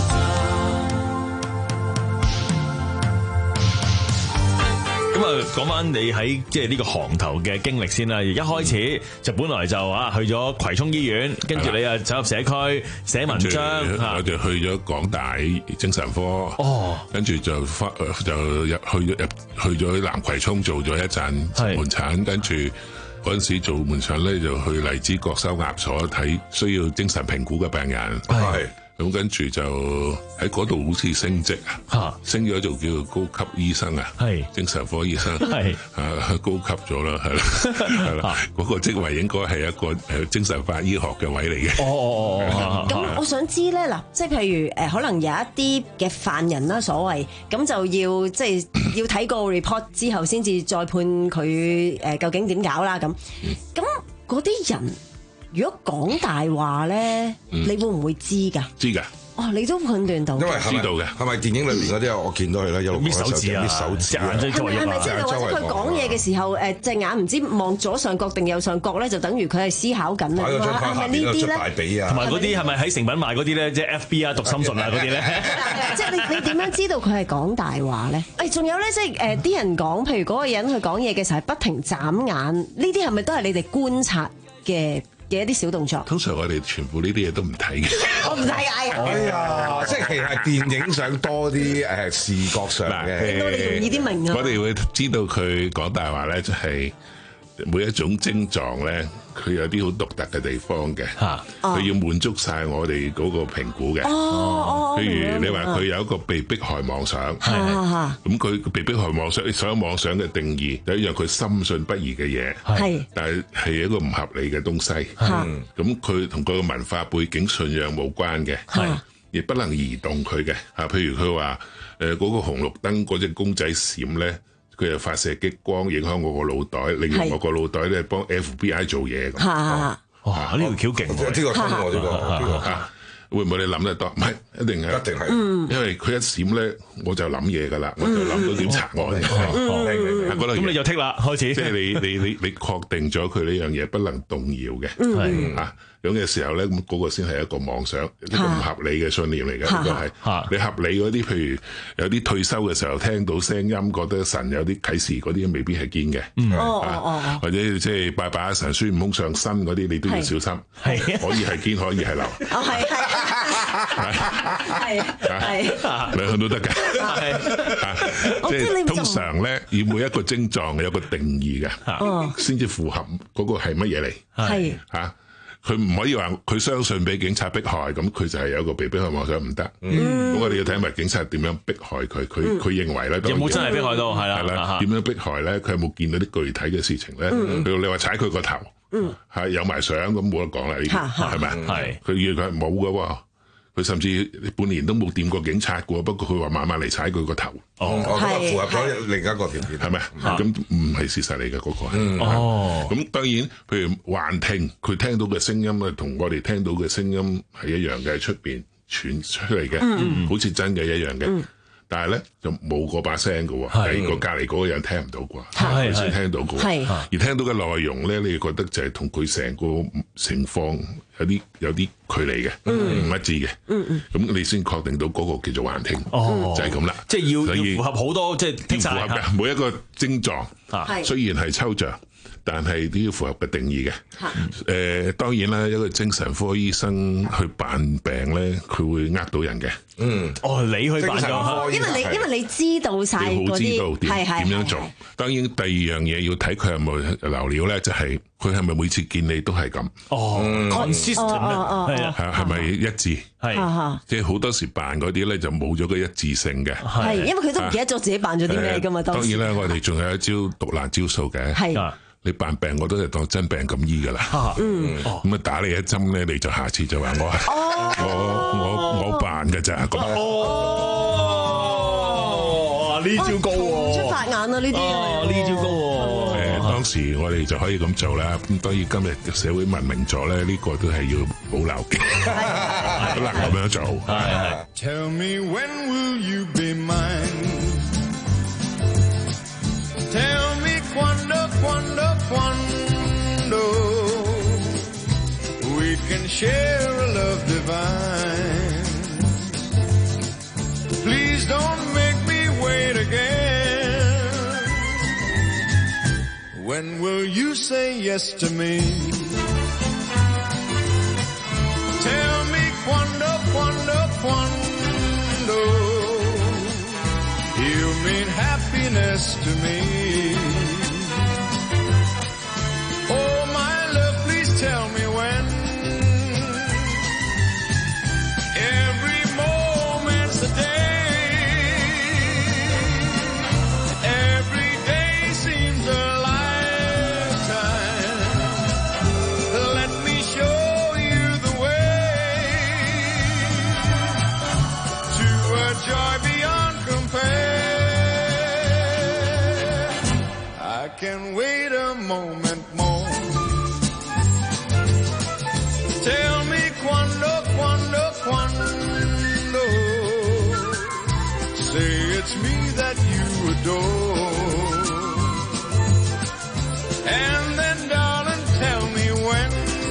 咁啊，講翻你喺即係呢個行頭嘅經歷先啦。一開始就本來就啊去咗葵涌醫院，跟住你啊走入社區寫文章， 我就去咗港大精神科， 哦， 跟住就翻就入去咗入去咗南葵涌做咗一陣門診，跟住嗰陣時做門診咧就去荔枝角收押所睇需要精神評估嘅病人，係。咁跟住就喺嗰度好似升職啊，升咗做叫高級醫生啊，精神科醫生，係啊高級咗啦，係啦，係啦，嗰個職位應該係一個誒精神法醫學嘅位嚟嘅。 哦哦哦。咁我想知咧，嗱，即係譬如誒，可能有一啲嘅犯人啦，所謂咁就要即係要睇個 report 之後，先至再判佢誒究竟點搞啦咁。咁嗰啲人。如果講大話咧，嗯、你會唔會知㗎？ 知㗎。 哦，你都判斷到。 因為知道嘅， 係咪電影裏邊嗰啲啊？我見到佢啦，一路搣手指啊， 搣手指啊， 係咪係咪知道？或者佢講嘢嘅時候，誒隻眼唔知望左上角定右上角咧，就等於佢係思考緊啊？係咪呢啲咧？ 同埋嗰啲係咪喺成品賣嗰啲咧？即係 F B 啊、讀心術啊嗰啲咧？ 即係你你點樣知道佢係講大話咧？誒，仲有咧，即係誒啲人講，譬如嗰個人佢講嘢嘅時候係不停眨眼，呢啲係咪都係你哋觀察嘅？嘅一啲小動作， 通常我哋全部呢啲嘢都唔睇嘅。 我唔睇啊！ 哎呀，即係其實電影上多啲誒視覺上嘅， 令到你容易啲明啊！ 我哋會知道佢講大話咧，就係每一種症狀咧，佢有啲好獨特嘅地方嘅。嚇，佢要滿足晒我哋嗰個評估嘅。哦哦，譬如你話佢有一個被迫害妄想，係咁佢被迫害妄想，所有妄想嘅定義有一樣佢深信不疑嘅嘢，係，但係係一個唔合理嘅東西。嗯，咁佢同佢嘅文化背景、信仰冇關嘅，係，亦不能移動佢嘅。啊，譬如佢話誒嗰個紅綠燈嗰隻公仔閃咧。佢又發射激光影響我個腦袋，令到我個腦袋咧幫 F B I 做嘢咁。 哇！呢條橋勁， 呢個通喎，呢個呢個嚇， 會唔會你諗得多？唔係，一定係， 一定係， 因為佢一閃咧，我就諗嘢㗎啦，我就諗到點查案。 咁你就剔啦，開始。 即係你你你你確定咗佢呢樣嘢不能動搖嘅，係啊。咁嘅時候咧，咁嗰個先係一個妄想，一個唔合理嘅信念嚟嘅。呢個係你合理嗰啲，譬如有啲退休嘅時候聽到聲音，覺得神有啲啟示，嗰啲未必係堅嘅。哦哦或者即係拜拜阿神、孫悟空上身嗰啲，你都要小心。係可以係堅，可以係流。 哦係係係係兩樣都得㗎。係即係通常咧，要每一個症狀有個定義嘅，先至符合嗰個係乜嘢嚟。係嚇。佢唔可以話佢相信俾警察迫害，咁佢就係有個被迫害妄想唔得。咁、嗯、我哋要睇埋警察點樣迫害佢，佢佢、嗯、認為咧有冇真係迫害到？係啦， 係啦，點樣迫害咧？佢有冇見到啲具體嘅事情咧？譬如、嗯、你話踩佢個頭，係、嗯、有埋相咁冇得講啦，呢啲係咪？係佢以為佢係冇㗎喎。佢甚至半年都冇掂過警察嘅，不過佢話晚晚嚟踩佢個頭。 哦，咁符合咗另一個條件， 係咪？咁唔係事實嚟嘅嗰個。嗯，哦。咁當然，譬如幻聽，佢聽到嘅聲音咧，同我哋聽到嘅聲音係一樣嘅，喺出邊傳出嚟嘅，嗯、好似真嘅一樣嘅。嗯、但係咧就冇嗰把聲嘅喎，係個隔離嗰個人聽唔到啩，佢先聽到嘅。係，而聽到嘅內容咧，你覺得就係同佢成個情況有啲有啲距離嘅，唔、嗯、一致嘅，咁、嗯嗯、你先確定到嗰個叫做幻聽，哦、就係咁啦。 即係要要符合好多，即係要符合嘅每一個症狀，啊、雖然係抽象，但係都要符合嘅定義嘅。誒、呃，當然啦，一個精神科醫生去扮病咧，佢會呃到人嘅。 嗯，哦，你去扮咗， 因為你因為你知道晒嗰啲， 係係點樣做。當然，第二樣嘢要睇佢係咪流料咧，就係、是。 佢係咪每次見你都係咁？ 哦 consistent 啊，係啊， 係係咪一致？ 係， 即係好多時扮嗰啲咧就冇咗個一致性嘅。 係，因為佢都唔記得咗自己扮咗啲咩噶嘛。 當然啦，我哋仲有一招獨爛招數嘅。 係。 你扮病我都係當真病咁醫噶啦， 嗯， 咁啊打你一針咧，你就下次就話我係我我我扮㗎咋咁。 哦，呢招高喎， 出法眼啊呢啲， 呢招高喎。 誒，當時我哋就可以咁做啦。咁當然今日嘅社會文明咗咧，呢個都係要保留嘅，好難咁樣做。 係係。 Tell me when will you be mine? Tell me quando, quando, quando we can share a love divine. Please don't make me wait again. When will you say yes to me? Tell me quando, quando, quando you mean happiness to me. Oh, my love, please tell me when. Every moment's a day. Every day seems a lifetime. Let me show you the way to a joy beyond compare. I can wait a moment more. Tell me quando, quando, quando. Say it's me that you adore. And then, darling, tell me when.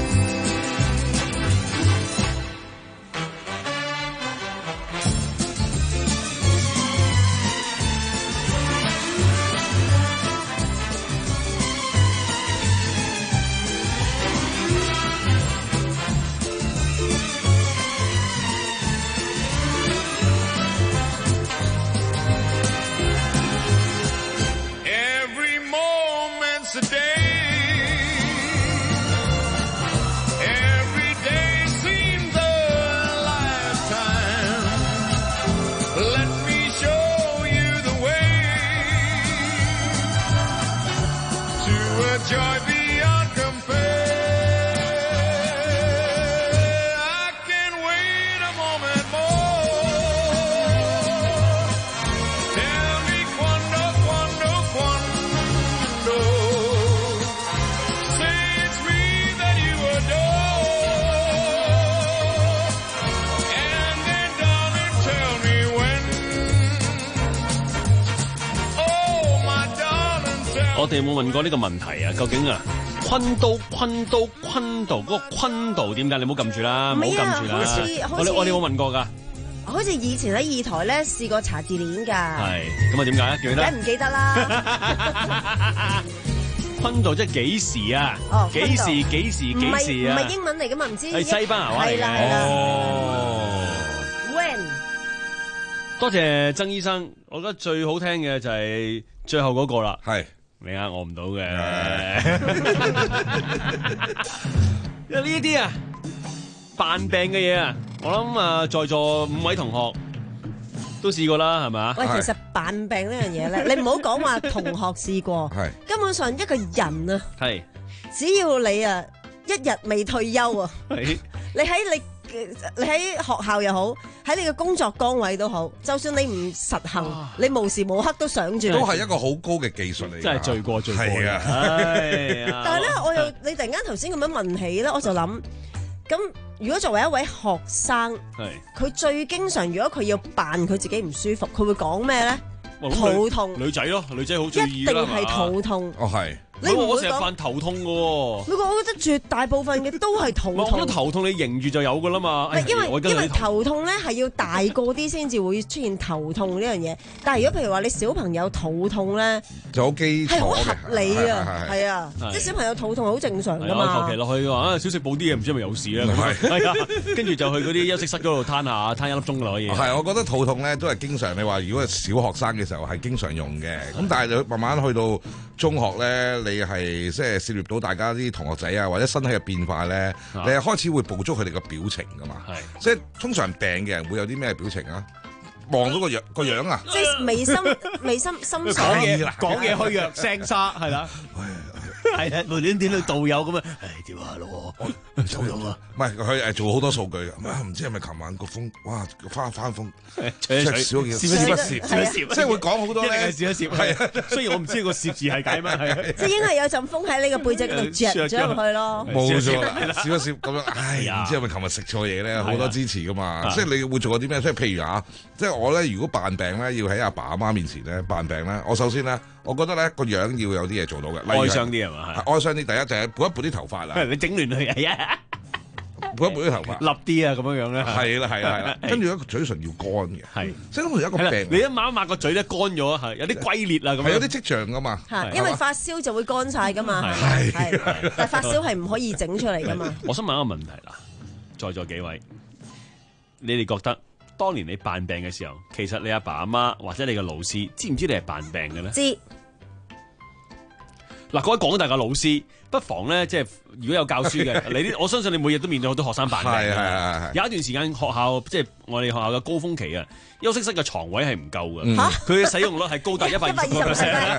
Every moment's a day. Every day seems a lifetime. Let me show you the way to a joy beyond compare. I can wait a moment more. Tell me quando, quando, quando. Say it's me that you adore. And then, darling, tell me when. Oh, my darling, tell me. 我哋有冇問過呢個問題啊？究竟啊，昆都昆都昆度嗰個昆度點解？你唔好撳住啦，唔好撳住啦。 好似好似我哋我哋有冇問過㗎？ 好似以前喺二台咧試過查字典㗎。 係咁啊？點解啊？記得？ 梗唔記得啦。 昆度即係幾時啊？ 哦幾時幾時唔幾係唔時啊？ 係英文嚟㗎嘛？唔知係西班牙話嚟嘅。 係啦係啦。 哦， When 多謝曾醫生，我覺得最好聽嘅就係最後嗰個啦。 係你呃我唔到嘅，因為呢啲啊扮病嘅嘢啊，我諗啊在座五位同學都試過啦，係咪啊？ 喂，其實扮病呢樣嘢咧，你唔好講話同學試過， 係根本上一個人啊， 係只要你啊一日未退休啊， 係你喺你你喺學校又好，喺你嘅工作崗位都好，就算你唔實行，你無時無刻都想住， 都係一個好高嘅技術嚟㗎， 真係罪過罪過係啊！ 但係咧，我又你突然間頭先咁樣問起咧，我就諗，咁如果作為一位學生，佢最經常如果佢要扮佢自己唔舒服，佢會講咩咧？肚痛， 女仔咯，女仔好中意啦， 一定係肚痛。 哦，係。 你唔會我成日講扮頭痛嘅喎。 不過我覺得絕大部分嘅都係肚痛。 我覺得頭痛你凝住就有㗎啦嘛。 唔係因為我因為頭痛咧係要大個啲先至會出現頭痛呢樣嘢。但係如果譬如話你小朋友肚痛咧， 就好基礎係好合理啊，係啊， 係即係小朋友肚痛好正常㗎係啊嘛。 求其落去話啊，少食補啲嘢，唔知係咪有事咧？係啊，跟住就去嗰啲休息室嗰度攤下，攤一粒鐘㗎啦可以。 係，我覺得肚痛咧都係經常。你話如果係小學生嘅時候係經常用嘅，咁但係你慢慢去到中學咧， 你係即係涉獵到大家啲同學仔啊，或者身體嘅變化咧，你係開始會捕捉佢哋嘅表情噶嘛。即係通常病嘅人會有啲咩表情啊？望到個樣個樣啊， 即係眉心眉心心水講嘢講嘢虛弱聲沙係啦。係啊，無端端去導遊咁啊！誒點啊咯，手痛啊！ 唔係佢誒做好多數據嘅，唔知係咪琴晚個風哇花翻風， 吹一吹， 少咗幾攝一攝， 攝一攝，即係會講好多咧。 一定係攝一攝，係啊！雖然我唔知個攝字係解乜，係即係應該有陣風喺呢個背脊度著咗入去咯。 冇錯啦，攝一攝咁樣，唉，唔知係咪琴日食錯嘢咧？好多支持噶嘛，即係你會做過啲咩？即係譬如啊，即係我咧，如果扮病咧，要喺阿爸阿媽面前咧扮病咧，我首先咧。我覺得咧個樣要有啲嘢做到嘅， 哀傷啲係嘛？ 哀傷啲，第一就係撥一撥啲頭髮啦。 你整亂佢係啊， 撥一撥啲頭髮， 立啲啊咁樣樣咧。 係啦係啦係啦，跟住一個嘴唇要乾嘅，係即係通常一個病。 你一抹一抹個嘴咧乾咗，係有啲龜裂啊咁樣。 係有啲跡象噶嘛， 因為發燒就會乾晒噶嘛，係係，但係發燒係唔可以整出嚟噶嘛。 我想問一個問題啦，在座幾位，你哋覺得？當年你扮病嘅時候，其實你阿爸阿媽或者你嘅老師知唔知你係扮病嘅咧？ 知。 嗱，各位廣大嘅老師，不妨咧，即係如果有教書嘅，你啲我相信你每日都面對好多學生扮病。係係係。有一段時間學校即係我哋學校嘅高峰期啊，休息室嘅床位係唔夠嘅，佢嘅使用率係高達一百二十個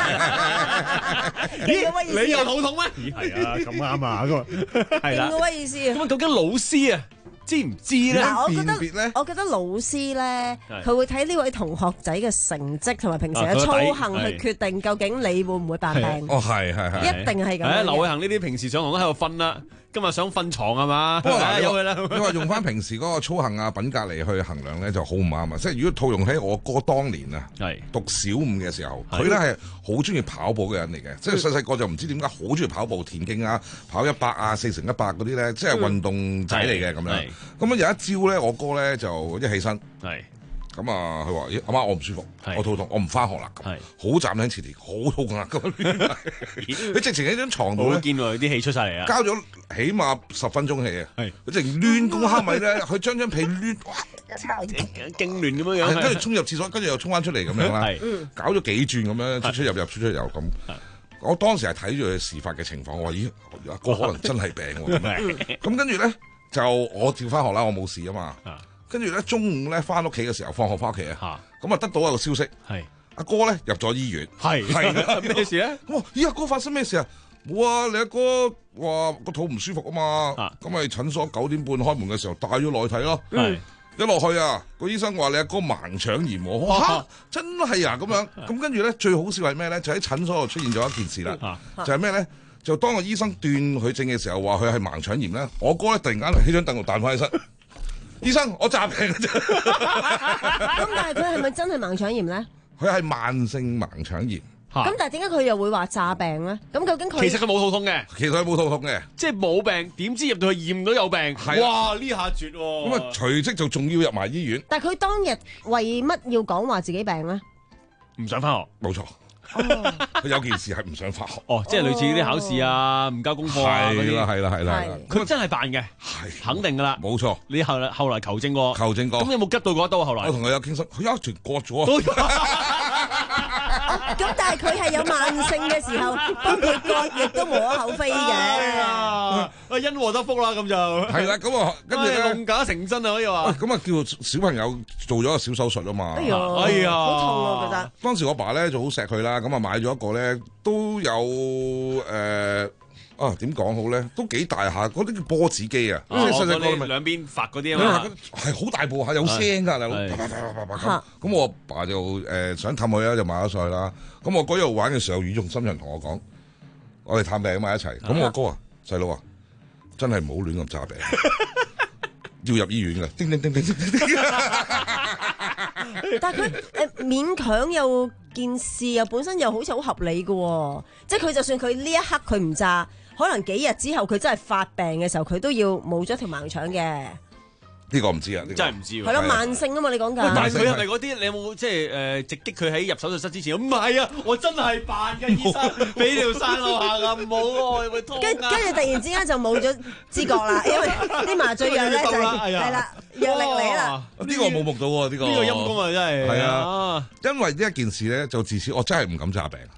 percent。咦？你有肚痛咩？咦，係啊，咁啱啊，咁係啦。 點嘅威意思啊？ 咁啊，究竟老師啊？知唔知咧？ 嗱，我覺得我覺得老師咧，佢會睇呢位同學仔嘅成績同埋平時嘅操行去決定究竟你會唔會扮病。 哦，係係係， 一定係咁。 誒，劉偉恒呢啲平時上堂都喺度瞓啦，今日想瞓床係嘛？ 不過嗱， 有佢啦。 你話用翻平時嗰個操行啊品格嚟去衡量咧，就好唔啱啊！即係如果套用喺我哥當年啊，讀小五嘅時候，佢咧係好中意跑步嘅人嚟嘅，即係細細個就唔知點解好中意跑步、田徑啊、跑一百啊、四乘一百嗰啲咧，即係運動仔嚟嘅咁樣。咁啊有一朝咧，我哥咧就一起身，咁啊佢話：咦，阿媽我唔舒服，我肚痛，我唔翻學啦。好站喺前面，好痛啊！咁佢直情喺張床度咧， 見到啲氣出晒嚟啊！ 交咗起碼十分鐘氣啊！佢直情亂咁蝦米咧，佢將張被亂，哇！ 勁亂咁樣樣， 跟住衝入廁所，跟住又衝翻出嚟咁樣啦，搞咗幾轉咁樣，出出入入，出出入入咁。我當時係睇住佢事發嘅情況，我話：咦，阿哥可能真係病喎。咁跟住咧。就我照翻學啦，我冇事啊嘛。跟住咧中午咧翻屋企嘅時候，放學翻屋企啊，咁啊得到一個消息，係阿哥咧入咗醫院。係係咩事咧？ 哇！咦，阿哥發生咩事啊？冇啊，你阿哥話個肚唔舒服啊嘛。咁咪診所九點半開門嘅時候帶咗落去睇咯。一落去啊，個醫生話你阿哥盲腸炎喎。嚇，真係啊咁樣。咁跟住咧最好笑係咩咧？就喺診所度出現咗一件事啦。就係咩咧？就當個醫生斷佢症嘅時候，話佢係盲腸炎咧，我哥咧突然間喺張凳度彈翻起身，醫生我詐病嘅啫。 咁但係佢係咪真係盲腸炎咧？ 佢係慢性盲腸炎。 咁但係點解佢又會話詐病咧？咁究竟佢其實佢冇肚痛嘅， 其實佢冇肚痛嘅， 即係冇病，點知入到去驗到有病，哇！呢下絕喎。 咁啊，隨即就仲要入埋醫院。 但係佢當日為乜要講話自己病咧？ 唔想翻學， 冇錯。佢有件事係唔想翻學， 哦，即係類似啲考試啊，唔交功課啊嗰啲， 係啦係啦係啦， 佢真係扮嘅， 係肯定噶啦， 冇錯。 你後來後來求證過， 求證過， 咁有冇拮到嗰一刀？後來我同佢有傾心，佢有一團割咗。 咁但係佢係有慢性嘅時候，幫佢割亦都無可厚非嘅。 啊，因禍得福啦，咁就係啦。咁啊，跟住咧， 弄假成真啊，可以話。 咁啊，叫小朋友做咗個小手術啊嘛。 哎呀，哎呀，好痛啊！覺得。 當時我爸咧就好錫佢啦，咁啊買咗一個咧都有誒啊點講好咧，都幾大下，嗰啲叫波子機啊，即係細細個咪兩邊發嗰啲啊嘛， 係好大部下，有聲㗎，大佬，啪啪啪啪啪咁。咁我爸就誒想氹佢啦，就買咗上去啦。咁我嗰日玩嘅時候，語重心長同我講：我哋探病啊嘛一齊。咁我哥啊，細佬啊，真係唔好亂咁詐病，要入醫院㗎。叮叮叮叮叮叮。 但係佢誒勉強有件事又本身又好似好合理嘅，即係佢就算佢呢一刻佢唔詐，可能幾日之後佢真係發病嘅時候，佢都要冇咗條盲腸嘅。 呢個唔知啊， 真係唔知喎。 係咯，慢性啊嘛，你講緊。 但係佢係咪嗰啲？你有冇即係誒直擊佢喺入手術室之前？唔係啊，我真係扮嘅醫生，俾條山路行啊，唔好喎，會痛啊。 跟跟住突然之間就冇咗知覺啦，因為啲麻醉藥咧就係啦，藥力嚟啦。 呢個我冇目到喎，呢個呢個陰功啊，真係。 係啊，因為呢一件事咧，就自此我真係唔敢詐病。 係。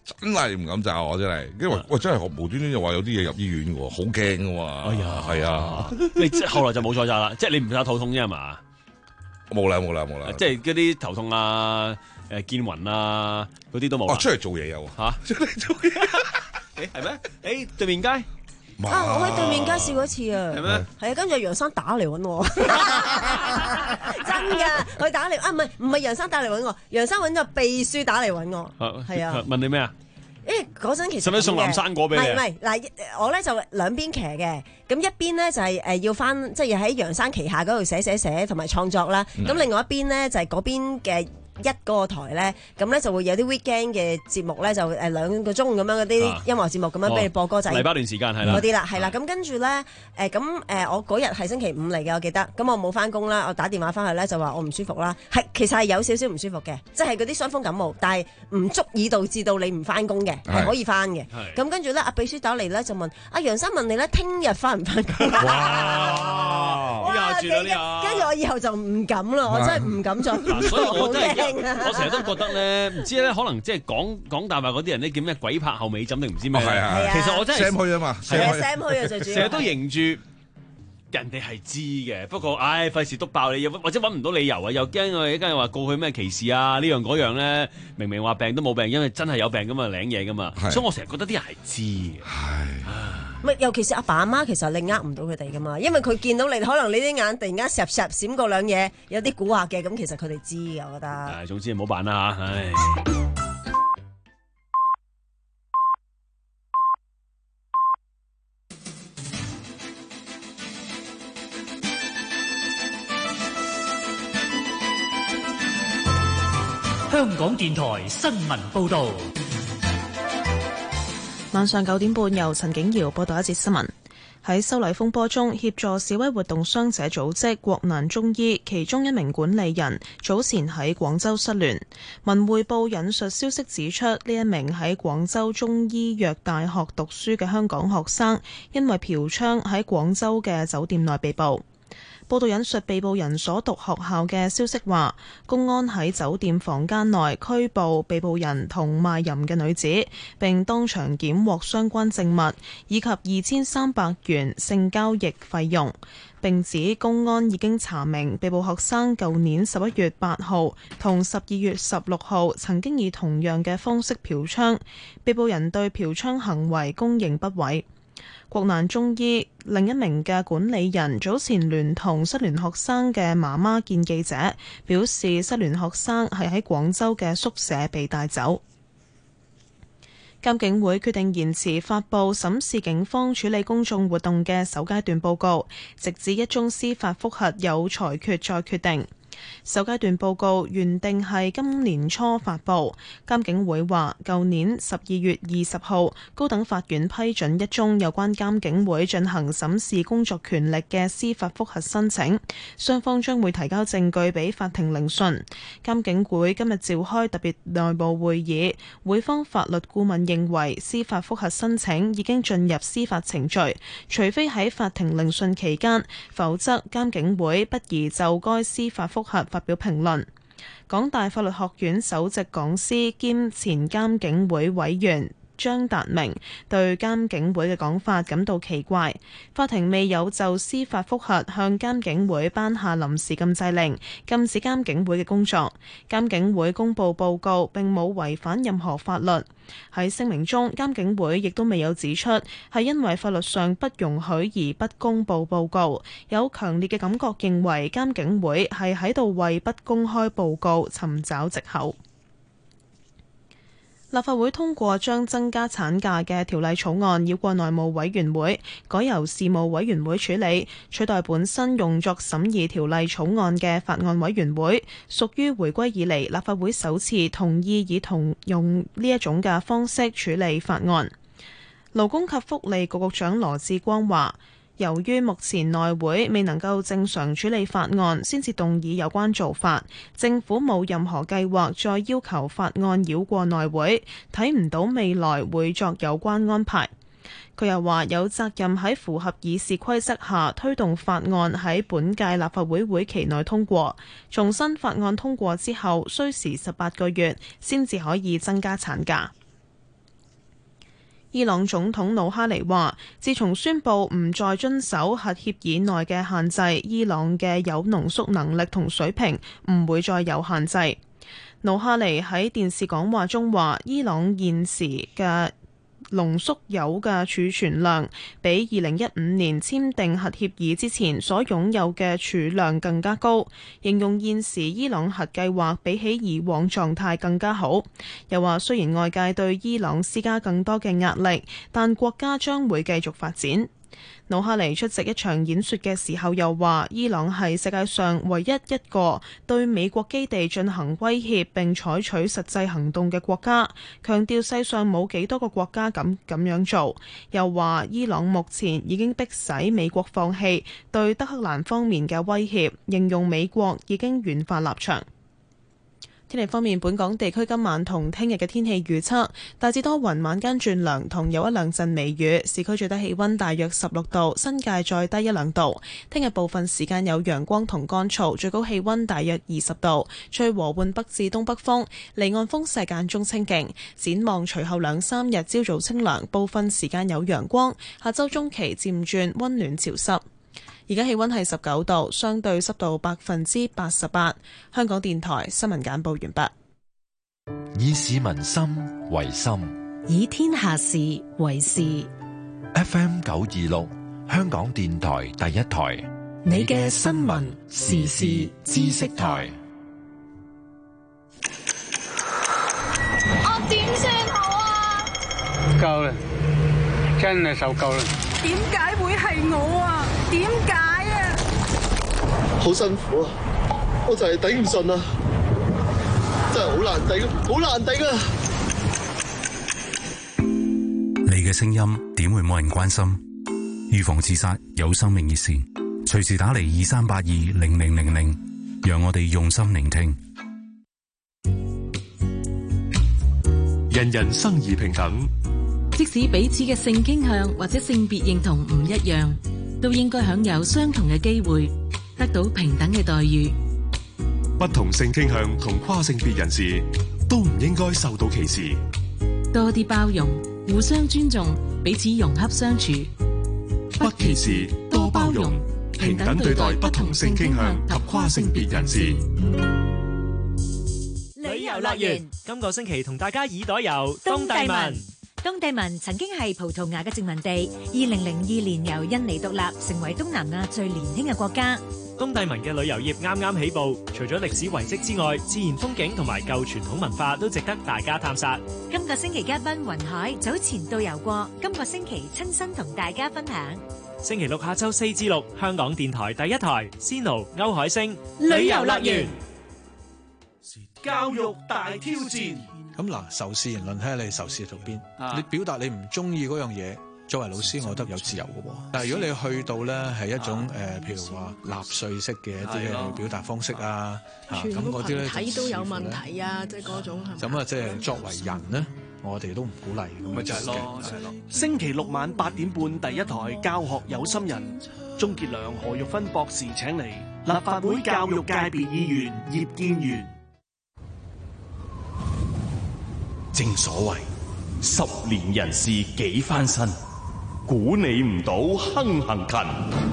真係唔敢炸我真係，因為喂真係無端端又話有啲嘢入醫院喎，好驚㗎嘛。 哎呀， 係啊， 你即係後來就冇再炸啦，即係你唔怕頭痛啫係嘛？ 冇啦冇啦冇啦， 即係嗰啲頭痛啊、誒見暈啊嗰啲都冇。 哦，出嚟做嘢有嚇，出嚟做嘢，誒係咩？誒對面街。 啊！我喺對面街試過一次啊， 係咩？ 係啊，跟住楊生打嚟揾我，真㗎，佢打嚟啊，唔係唔係楊生打嚟揾我，楊生揾咗秘書打嚟揾我，係啊， 問你咩啊？ 誒嗰陣其實使唔使送南山果俾你？ 唔係唔係嗱，我咧就兩邊騎嘅，咁一邊咧就係誒要翻，即係要喺楊生旗下嗰度寫寫寫同埋創作啦，咁、嗯、另外一邊咧就係嗰邊嘅。一嗰個台咧，咁咧就會有啲 weekend 嘅節目咧，就誒兩個鐘咁樣嗰啲音樂節目咁樣俾你播歌仔。禮拜段時間係啦。 嗰啲啦，係啦。咁跟住咧，誒咁誒，我嗰日係星期五嚟嘅，我記得。咁我冇翻工啦，我打電話翻去咧就話我唔舒服啦。係其實係有少少唔舒服嘅，即係嗰啲傷風感冒，但係唔足以導致到你唔翻工嘅，係可以翻嘅。咁跟住咧，阿秘書打嚟咧就問阿楊生問你咧，聽日翻唔翻工？ 哇！呢下住啦呢下。 跟住我以後就唔敢啦，我真係唔敢再。 所以我真係我成日都覺得咧，唔知咧，可能即係講講大話嗰啲人咧，叫咩鬼拍後尾枕定唔知咩？ 係啊， 其實我真係 Sam 虛啊嘛， 係啊 Sam 虛啊最主要。 成日都認住人哋係知嘅，不過唉，費事督爆你，或者揾唔到理由啊，又驚我一間又話告佢咩歧視啊，呢樣嗰樣咧，明明話病都冇病，因為真係有病噶嘛，領嘢噶嘛，所以我成日覺得啲人係知嘅。 咪尤其是阿爸阿媽，其實你呃唔到佢哋噶嘛，因為佢見到你，可能你啲眼突然間閃閃閃過兩嘢，有啲蠱惑嘅，咁其實佢哋知嘅，我覺得。 誒，總之唔好扮啦嚇，唉。 香港電台新聞報導。 晚上九點半，由陳景瑤報道一節新聞。喺修例風波中，協助示威活動傷者組織國難中醫其中一名管理人早前喺廣州失聯。文匯報引述消息指出，呢一名喺廣州中醫藥大學讀書嘅香港學生，因為嫖娼喺廣州嘅酒店內被捕。報道引述被捕人所讀學校嘅消息話，公安喺酒店房間內拘捕被捕人同賣淫嘅女子，並當場檢獲相關證物以及二千三百元性交易費用。並指公安已經查明被捕學生舊年十一月八號同十二月十六號曾經以同樣嘅方式嫖娼，被捕人對嫖娼行為供認不諱。國難中醫另一名嘅管理人早前聯同失聯學生嘅媽媽見記者，表示失聯學生係喺廣州嘅宿舍被帶走。監警會決定延遲發布審視警方處理公眾活動嘅首階段報告，直至一宗司法覆核有裁決再決定。首階段報告原定係今年初發布，監警會話舊年十二月二十號高等法院批准一宗有關監警會進行審視工作權力嘅司法覆核申請，雙方將會提交證據俾法庭聆訊。監警會今日召開特別內部會議，會方法律顧問認為司法覆核申請已經進入司法程序，除非喺法庭聆訊期間，否則監警會不宜就該司法覆核發表評論。港大法律學院首席講師兼前監警會委員張達明對監警會嘅講法感到奇怪，法庭未有就司法覆核向監警會頒下臨時禁制令，禁止監警會嘅工作。監警會公佈報告並冇違反任何法律。喺聲明中，監警會亦都未有指出係因為法律上不容許而不公佈報告，有強烈嘅感覺認為監警會係喺度為不公開報告尋找藉口。立法會通過將增加產假嘅條例草案繞過內務委員會，改由事務委員會處理，取代本身用作審議條例草案嘅法案委員會，屬於回歸以嚟立法會首次同意以同用呢一種嘅方式處理法案。勞工及福利局局長羅致光話，由於目前內會未能夠正常處理法案，先至動議有關做法。政府冇任何計劃再要求法案繞過內會，睇唔到未來會作有關安排。佢又話有責任喺符合議事規則下推動法案喺本屆立法會會期內通過。重申法案通過之後，需時十八個月先至可以增加產假。 伊朗總統魯哈尼話，自從宣布唔再遵守核協議內嘅限制，伊朗嘅鈾濃縮能力同水平唔會再有限制。魯哈尼喺電視講話中話，伊朗現時嘅濃縮鈾嘅儲存量比二零一五年簽訂核協議之前所擁有嘅儲量更加高，形容現時伊朗核計劃比起以往狀態更加好。又話雖然外界對伊朗施加更多嘅壓力，但國家將會繼續發展。魯哈尼出席一場演說嘅時候又話，伊朗係世界上唯一一個對美國基地進行威脅並採取實際行動嘅國家，強調世上冇幾多個國家敢咁樣做。又話伊朗目前已經迫使美國放棄對德黑蘭方面嘅威脅，形容美國已經軟化立場。天氣方面，本港地區今晚同聽日嘅天氣預測大致多雲，晚間轉涼，同有一兩陣微雨。市區最低氣溫大約十六度，新界再低一兩度。聽日部分時間有陽光同乾燥，最高氣溫大約二十度，吹和緩北至東北風，離岸風勢間中清勁。展望隨後兩三日朝早清涼，部分時間有陽光，下周中期漸轉溫暖潮濕。而家氣溫係十九度，相對濕度百分之八十八。香港電台新聞簡報完畢。 以市民心為心， 以天下事為事。 F M 九二六，香港電台第一台， 你嘅新聞時事知識台。 我點算好啊？ 夠啦，真係受夠啦。 點解會係我啊？點解啊？ 好辛苦啊！我就係頂唔順啊！真係好難頂，好難頂啊！ 你嘅聲音點會冇人關心？預防自殺有生命熱線，隨時打嚟二三八二零零零零，讓我哋用心聆聽。 人人生而平等。 即使彼此嘅性傾向或者性別認同唔一樣，都應該享有相同嘅機會，得到平等嘅待遇。 不同性傾向同跨性別人士都唔應該受到歧視。 多啲包容，互相尊重，彼此融洽相處。 不歧視，多包容，平等對待不同性傾向及跨性別人士。 旅遊樂園今個星期同大家耳朵遊東帝汶。 東帝汶曾經係葡萄牙嘅殖民地，二零零二年由印尼獨立，成為東南亞最年輕嘅國家。 東帝汶嘅旅遊業啱啱起步，除咗歷史遺跡之外，自然風景同埋舊傳統文化都值得大家探索。 今個星期嘉賓雲海早前導遊過，今個星期親身同大家分享。 星期六下晝四至六，香港電台第一台 Cino 歐海星旅遊樂園。 教育大挑戰。 咁嗱，仇視言論睇下你仇視到邊、啊？你表達你唔中意嗰樣嘢，作為老師，我覺得有自由嘅喎。但係如果你去到咧係一種誒、呃，譬如話納粹式嘅一啲嘅表達方式啊，嚇咁嗰啲咧， 睇都有問題啊，即係嗰種係。 咁啊，即係作為人咧，我哋都唔鼓勵。咁咪就係咯，就係咯。星期六晚八點半，第一台教學有心人，鍾傑良、何玉芬博士請嚟立法會教育界別議員葉建源。 正所謂十年人事幾番新，估你唔到亨行勤。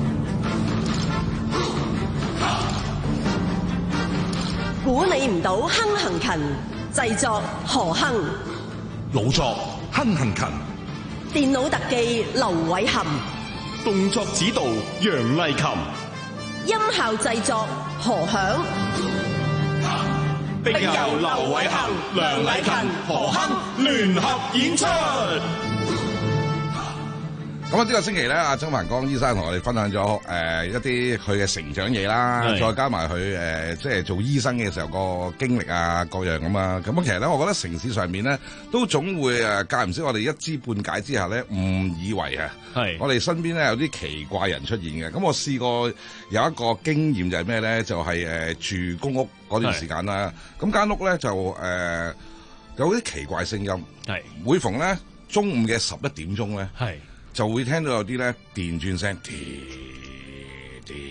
估你唔到亨行勤，製作何亨， 老作亨行勤， 電腦特技劉偉含， 動作指導楊麗琴， 音效製作何響。 並由劉偉恒、梁禮勤、何亨聯合演出。 咁啊，呢個星期咧，阿曾繁光醫生同我哋分享咗誒、呃、一啲佢嘅成長嘢啦，再加埋佢誒即係做醫生嘅時候個經歷啊，各樣咁啊。咁其實咧，我覺得城市上面咧都總會誒間唔時我哋一知半解之下咧誤以為啊，係我哋身邊咧有啲奇怪人出現嘅。咁我試過有一個經驗就係咩咧？就係、是、誒、呃、住公屋嗰段時間啦。咁間屋咧就誒、呃、有啲奇怪聲音，係每逢咧中午嘅十一點鐘咧，係。就會聽到有啲咧電鑽聲，滴滴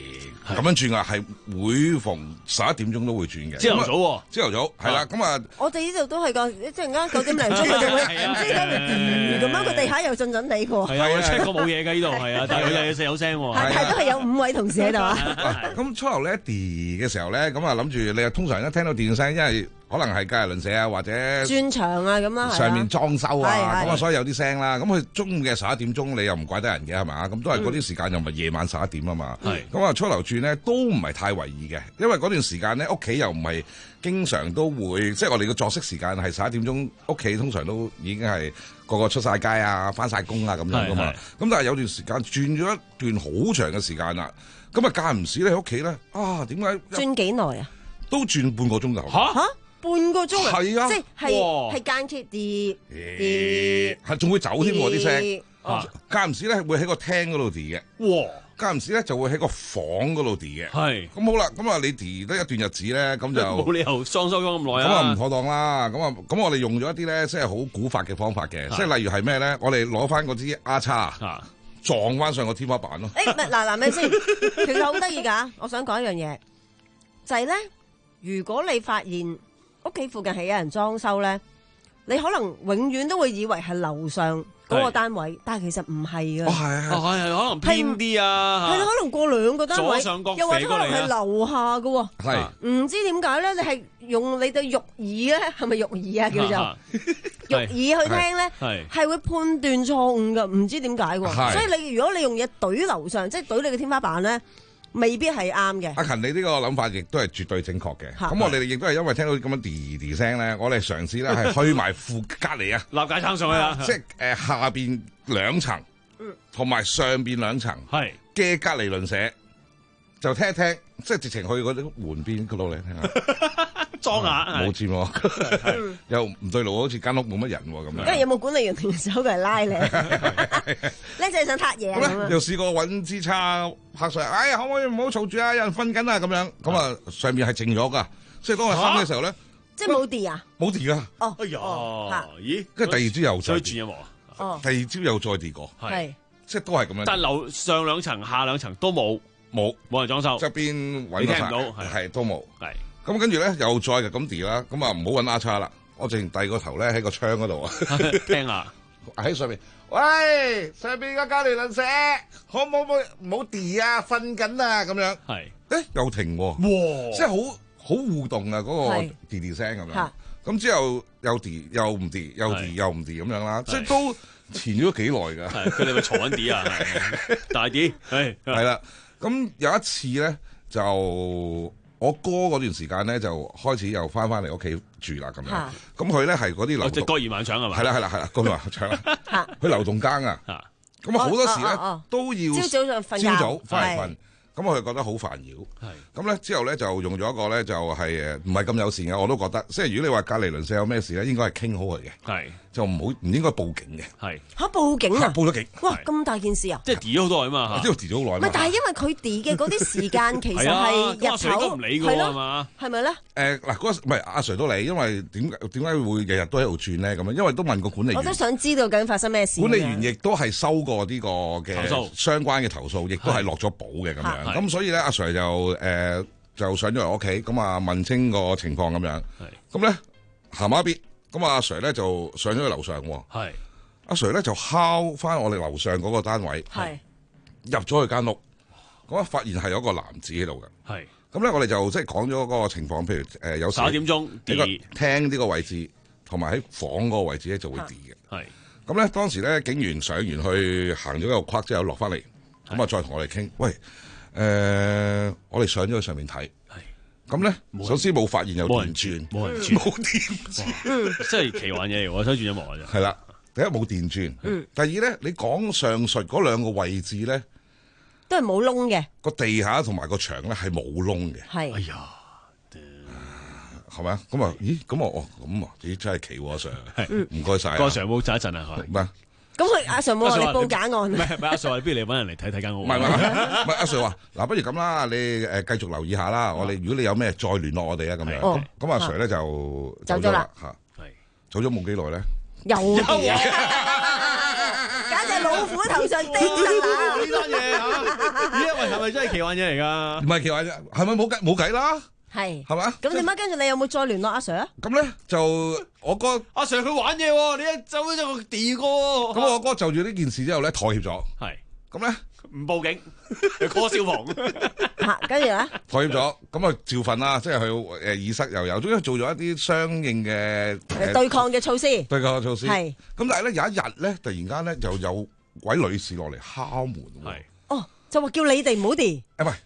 咁樣轉啊，係每逢十一點鐘都會轉嘅。 朝頭早喎， 朝頭早係啦，咁啊， 我哋呢度都係個，一陣間九點零鐘佢就會唔知點解咁樣個地下又震震地嘅喎。 係啊，我 check 過冇嘢嘅呢度係啊，但係佢有有聲喎。 係係都係有五位同事喺度啊。 咁初頭咧啲嘅時候咧，咁啊諗住你啊通常一聽到電聲，因為可能係隔離鄰舍啊，或者轉場啊咁啦， 上面裝修啊，咁啊係所以有啲聲啦。咁佢中午嘅十一點鐘，你又唔怪得人嘅係嘛？咁都係嗰啲時間，又唔係夜晚十一點啊嘛。咁啊初頭轉咧都唔係太為意嘅，因為嗰段時間咧屋企又唔係經常都會，即係我哋嘅作息時間係十一點鐘，屋企通常都已經係個個出晒街啊，翻晒工啊咁樣噶嘛。咁但係有段時間轉咗一段好長嘅時間啦，咁啊間唔時咧喺屋企咧啊點解轉幾耐啊？ 都轉半個鐘頭。 嚇嚇半個鐘啊！ 係啊， 即係係間歇啲啲， 係仲會走添喎啲聲。 哦， 間唔時咧會喺個廳嗰度 D 嘅。 哇！ 間唔時咧就會喺個房嗰度 D 嘅。 係。 咁好啦，咁啊你 D 得一段日子咧，咁就冇理由裝修咗咁耐啊。 咁啊唔妥當啦。咁啊咁我哋用咗一啲咧，即係好古法嘅方法嘅，即係例如係咩咧？我哋攞翻嗰支丫叉撞翻上個天花板咯。 誒唔係嗱嗱咩先？其實好得意㗎，我想講一樣嘢，就係咧，如果你發現屋企附近係有人裝修咧，你可能永遠都會以為係樓上嗰個單位，但係其實唔係嘅。 哦係係係係可能偏啲啊， 係可能過兩個單位， 左上角又或者可能係樓下嘅喎。 係唔知點解咧？你係用你對肉耳咧，係咪肉耳啊叫做肉耳去聽咧？係係會判斷錯誤嘅，唔知點解喎。所以你如果你用嘢懟樓上，即係懟你嘅天花板咧，未必係啱嘅。 阿勤，你呢個諗法亦都係絕對正確嘅。咁我哋亦都係因為聽到咁樣滴滴聲咧，我哋嘗試咧係去埋附隔離啊， 立架撐上去啊， 即係誒下邊兩層，同埋上邊兩層嘅隔離鄰舍，就聽一聽，即係直情去嗰啲門邊嗰度嚟聽下。 裝下冇佔喎，又唔對路，好似間屋冇乜人喎咁樣。 因為有冇管理員同手過嚟拉你？咧就係想撻嘢咁樣。 又試過揾支叉拍上，哎可唔可以唔好嘈住啊？有人瞓緊啊咁樣。咁啊上面係靜咗㗎，即係當佢哼嘅時候咧， 即係冇電啊？ 冇電㗎。 哦， 哎呀，咦？ 跟住第二朝又再轉一幕啊！ 哦， 第二朝又再跌過， 係即係都係咁樣。 但係樓上兩層、下兩層都冇冇冇人裝修， 側邊揾你聽唔到， 係都冇。 係。 咁跟住咧又再就咁 D 啦，咁啊唔好揾 R 叉啦，我淨遞個頭咧喺個窗嗰度啊， 聽下喺上面，喂上邊個隔離鄰舍，可唔可唔好 D 啊？瞓緊啊咁樣， 係， 誒又停喎，哇！即係好好互動啊嗰個 D D 聲咁樣，咁之後又 D 又唔 D 又 D 又唔 D 咁樣啦，即係都纏咗幾耐㗎。 佢哋咪嘈緊 D 啊，大 D 係係啦，咁有一次咧就。我哥嗰段時間咧就開始又翻翻嚟屋企住啦咁樣，咁佢咧係嗰啲流即係割完盲腸係嘛？ 係啦係啦係啦，割完盲腸，佢流動更啊，咁好多時咧都要朝早就瞓， 朝早翻嚟瞓。咁我就覺得好煩擾，咁咧之後咧就用咗一個咧就係誒唔係咁友善嘅，我都覺得，即係如果你話隔離鄰舍有咩事咧，應該係傾好佢嘅， 係就唔好唔應該報警嘅， 係嚇報警啊， 報咗警， 哇咁大件事啊， 即係 D 咗好耐啊嘛， 即係 D 咗好耐， 唔係，但係因為佢 D 嘅嗰啲時間其實係日頭， 都唔理㗎嘛， 係咪咧？ 誒嗱嗰唔係阿 Sir 都理，因為點解點解會日日都喺度轉咧咁樣？因為都問過管理員， 我都想知道究竟發生咩事。 管理員亦都係收過呢個嘅相關嘅投訴，亦都係落咗保嘅咁樣，咁所以咧阿 Sir。就誒、呃、就上咗嚟屋企，咁啊問清個情況咁樣，咁咧行埋一邊，咁阿 Sir 咧就上咗去樓上喎，阿 Sir 咧就敲翻我哋樓上嗰個單位，入咗去間屋，咁啊發現係有一個男子喺度嘅，咁咧我哋就即係講咗嗰個情況，譬如誒、呃、有時十一點鐘呢個廳呢個位置，同埋喺房嗰個位置咧就會 D 嘅，咁咧當時咧警員上完去行咗一個框之後落翻嚟，咁啊再同我哋傾，喂。誒、呃，我哋上咗去上面睇，咁咧，首先冇發現有電鑽， 冇人轉， 冇電鑽， 真係奇幻嘢嚟喎，想轉一幕嘅啫。 係啦，第一冇電鑽，嗯、第二咧，你講上述嗰兩個位置咧， 都係冇窿嘅，個地下同埋個牆咧係冇窿嘅。 係， 哎呀， 係咪啊？咁啊，咦？咁啊，哦，咁啊，咦，真係奇喎，阿 Sir，係，唔該晒。 阿 Sir 冇陣一陣啊，係咪？ 咁佢阿 Sir 冇話你報假案， 唔係唔係阿 Sir 話不如你揾人嚟睇睇間屋。 唔係唔係，唔係阿 Sir 話嗱，不如咁啦，你誒繼續留意下啦。我哋如果你有咩再聯絡我哋啊，咁樣。咁咁阿 Sir 咧就走咗啦嚇，係走咗冇幾耐咧， 又 D 啊！梗隻老虎頭上釘得啊！ 呢單嘢嚇，咦？喂，係咪真係奇幻嘢嚟㗎？ 唔係奇幻嘢，係咪冇計冇計啦？ 係係嘛？ 咁點解跟住你有冇再聯絡阿 Sir 啊？ 咁咧就我哥阿 Sir 佢玩嘢喎，你一走咗就地哥喎。 咁我哥就住呢件事之後咧妥協咗。 係咁咧唔報警，去 call 消防。 嚇，跟住咧妥協咗，咁啊照份啦，即係佢誒耳塞又有，總之做咗一啲相應嘅對抗嘅措施。 對抗嘅措施。 係。咁但係咧有一日咧，突然間咧就有位女士落嚟敲門。 係。 哦，就話叫你哋唔好掂。 誒唔係。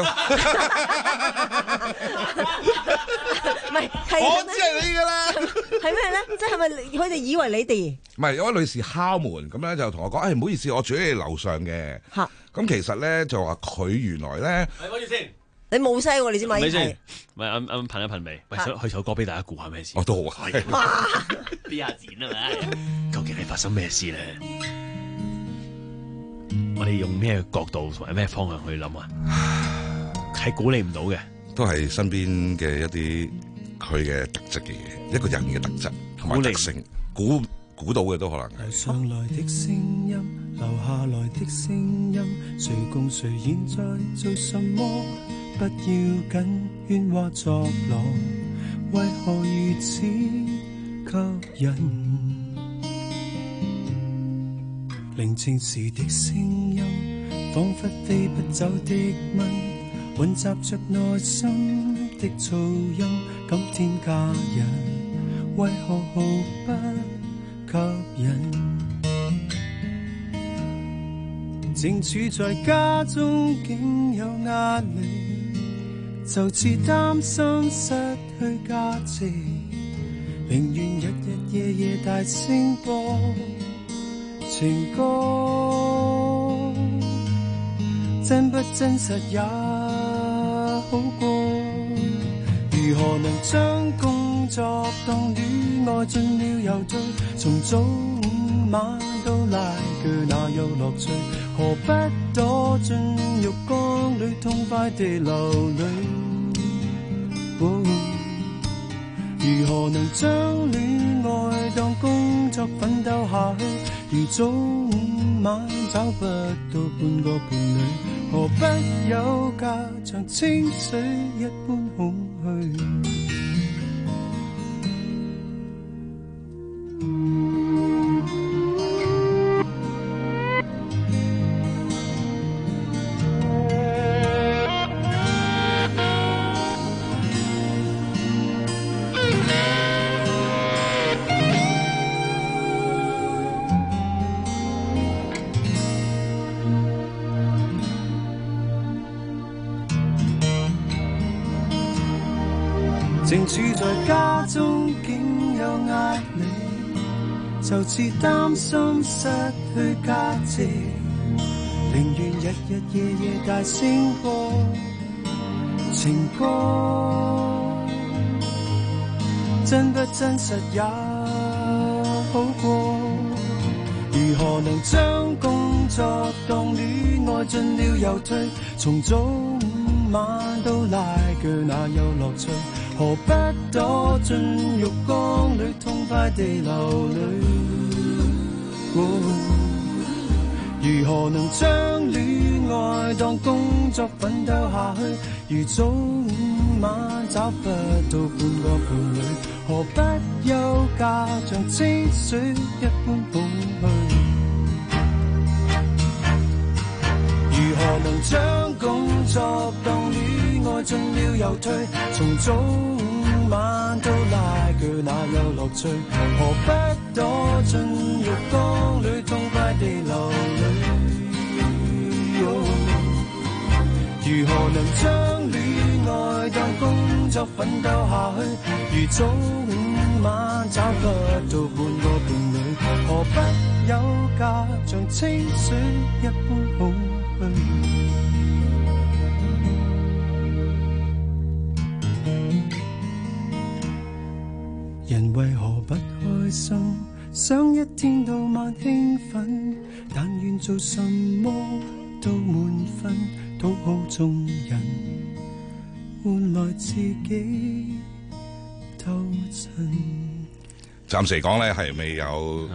唔係， 我知係你噶啦。 係咩咧？即係咪佢哋以為你哋？ 唔係，有位女士敲門，咁咧就同我講：，誒、哎、唔好意思，我住喺你樓上嘅。嚇！咁其實咧就話佢原來咧， 係講住先。 你冇聲喎，你知咪？ 咪先，咪啱啱噴一噴味，喂，想去首歌俾大家估下咩事？ 我都好啊。 哇！ 呢下剪啊嘛，究竟係發生咩事咧？我哋用咩角度同埋咩方向去諗啊？係估你唔到嘅， 都係身邊嘅一啲佢嘅特質嘅嘢，一個人嘅特質同埋特性，估估到嘅都可能係。 上來的聲音，留下來的聲音，誰共誰現在做什麼？不要緊，喧嘩作樂，為何如此吸引？寧靜時的聲音，彷彿飛不走的蚊，混雜着內心的噪音，今天假日為何毫不吸引？正處在家中竟有壓力，就似擔心失去價值，寧願日日夜夜大聲播情歌，真不真實也好過。如何能將工作當戀愛盡了又退，從早午晚都拉鋸哪有樂趣？何不躲進浴缸裏痛快地流淚？哦，如何能將戀愛當工作奮鬥下去？如早午晚找不到半個伴侶，何不有假像清水一般空虛？正處在家中竟有壓力，就似擔心失去價值，寧願日日夜夜大聲播情歌，真不真實也好過。如何能將工作當戀愛盡了又退，從早午晚都拉鋸哪有樂趣？何不躲進浴缸裏痛快地流淚？哦，如何能將戀愛當工作奮鬥下去？如早午晚找不到半個伴侶，何不休假像清水一般空虛？如何能將工作當戀愛盡了又退，從早午晚都拉鋸哪有樂趣？何不躲進浴缸裏痛快地流淚？哦，如何能將戀愛當工作奮鬥下去？如早午晚找不到半個伴侶，何不有假像清水一般空虛？人為何不開心？想一天到晚興奮，但願做什麼都滿分，討好眾人，換來自己偷襯。 暫時嚟講咧，係未有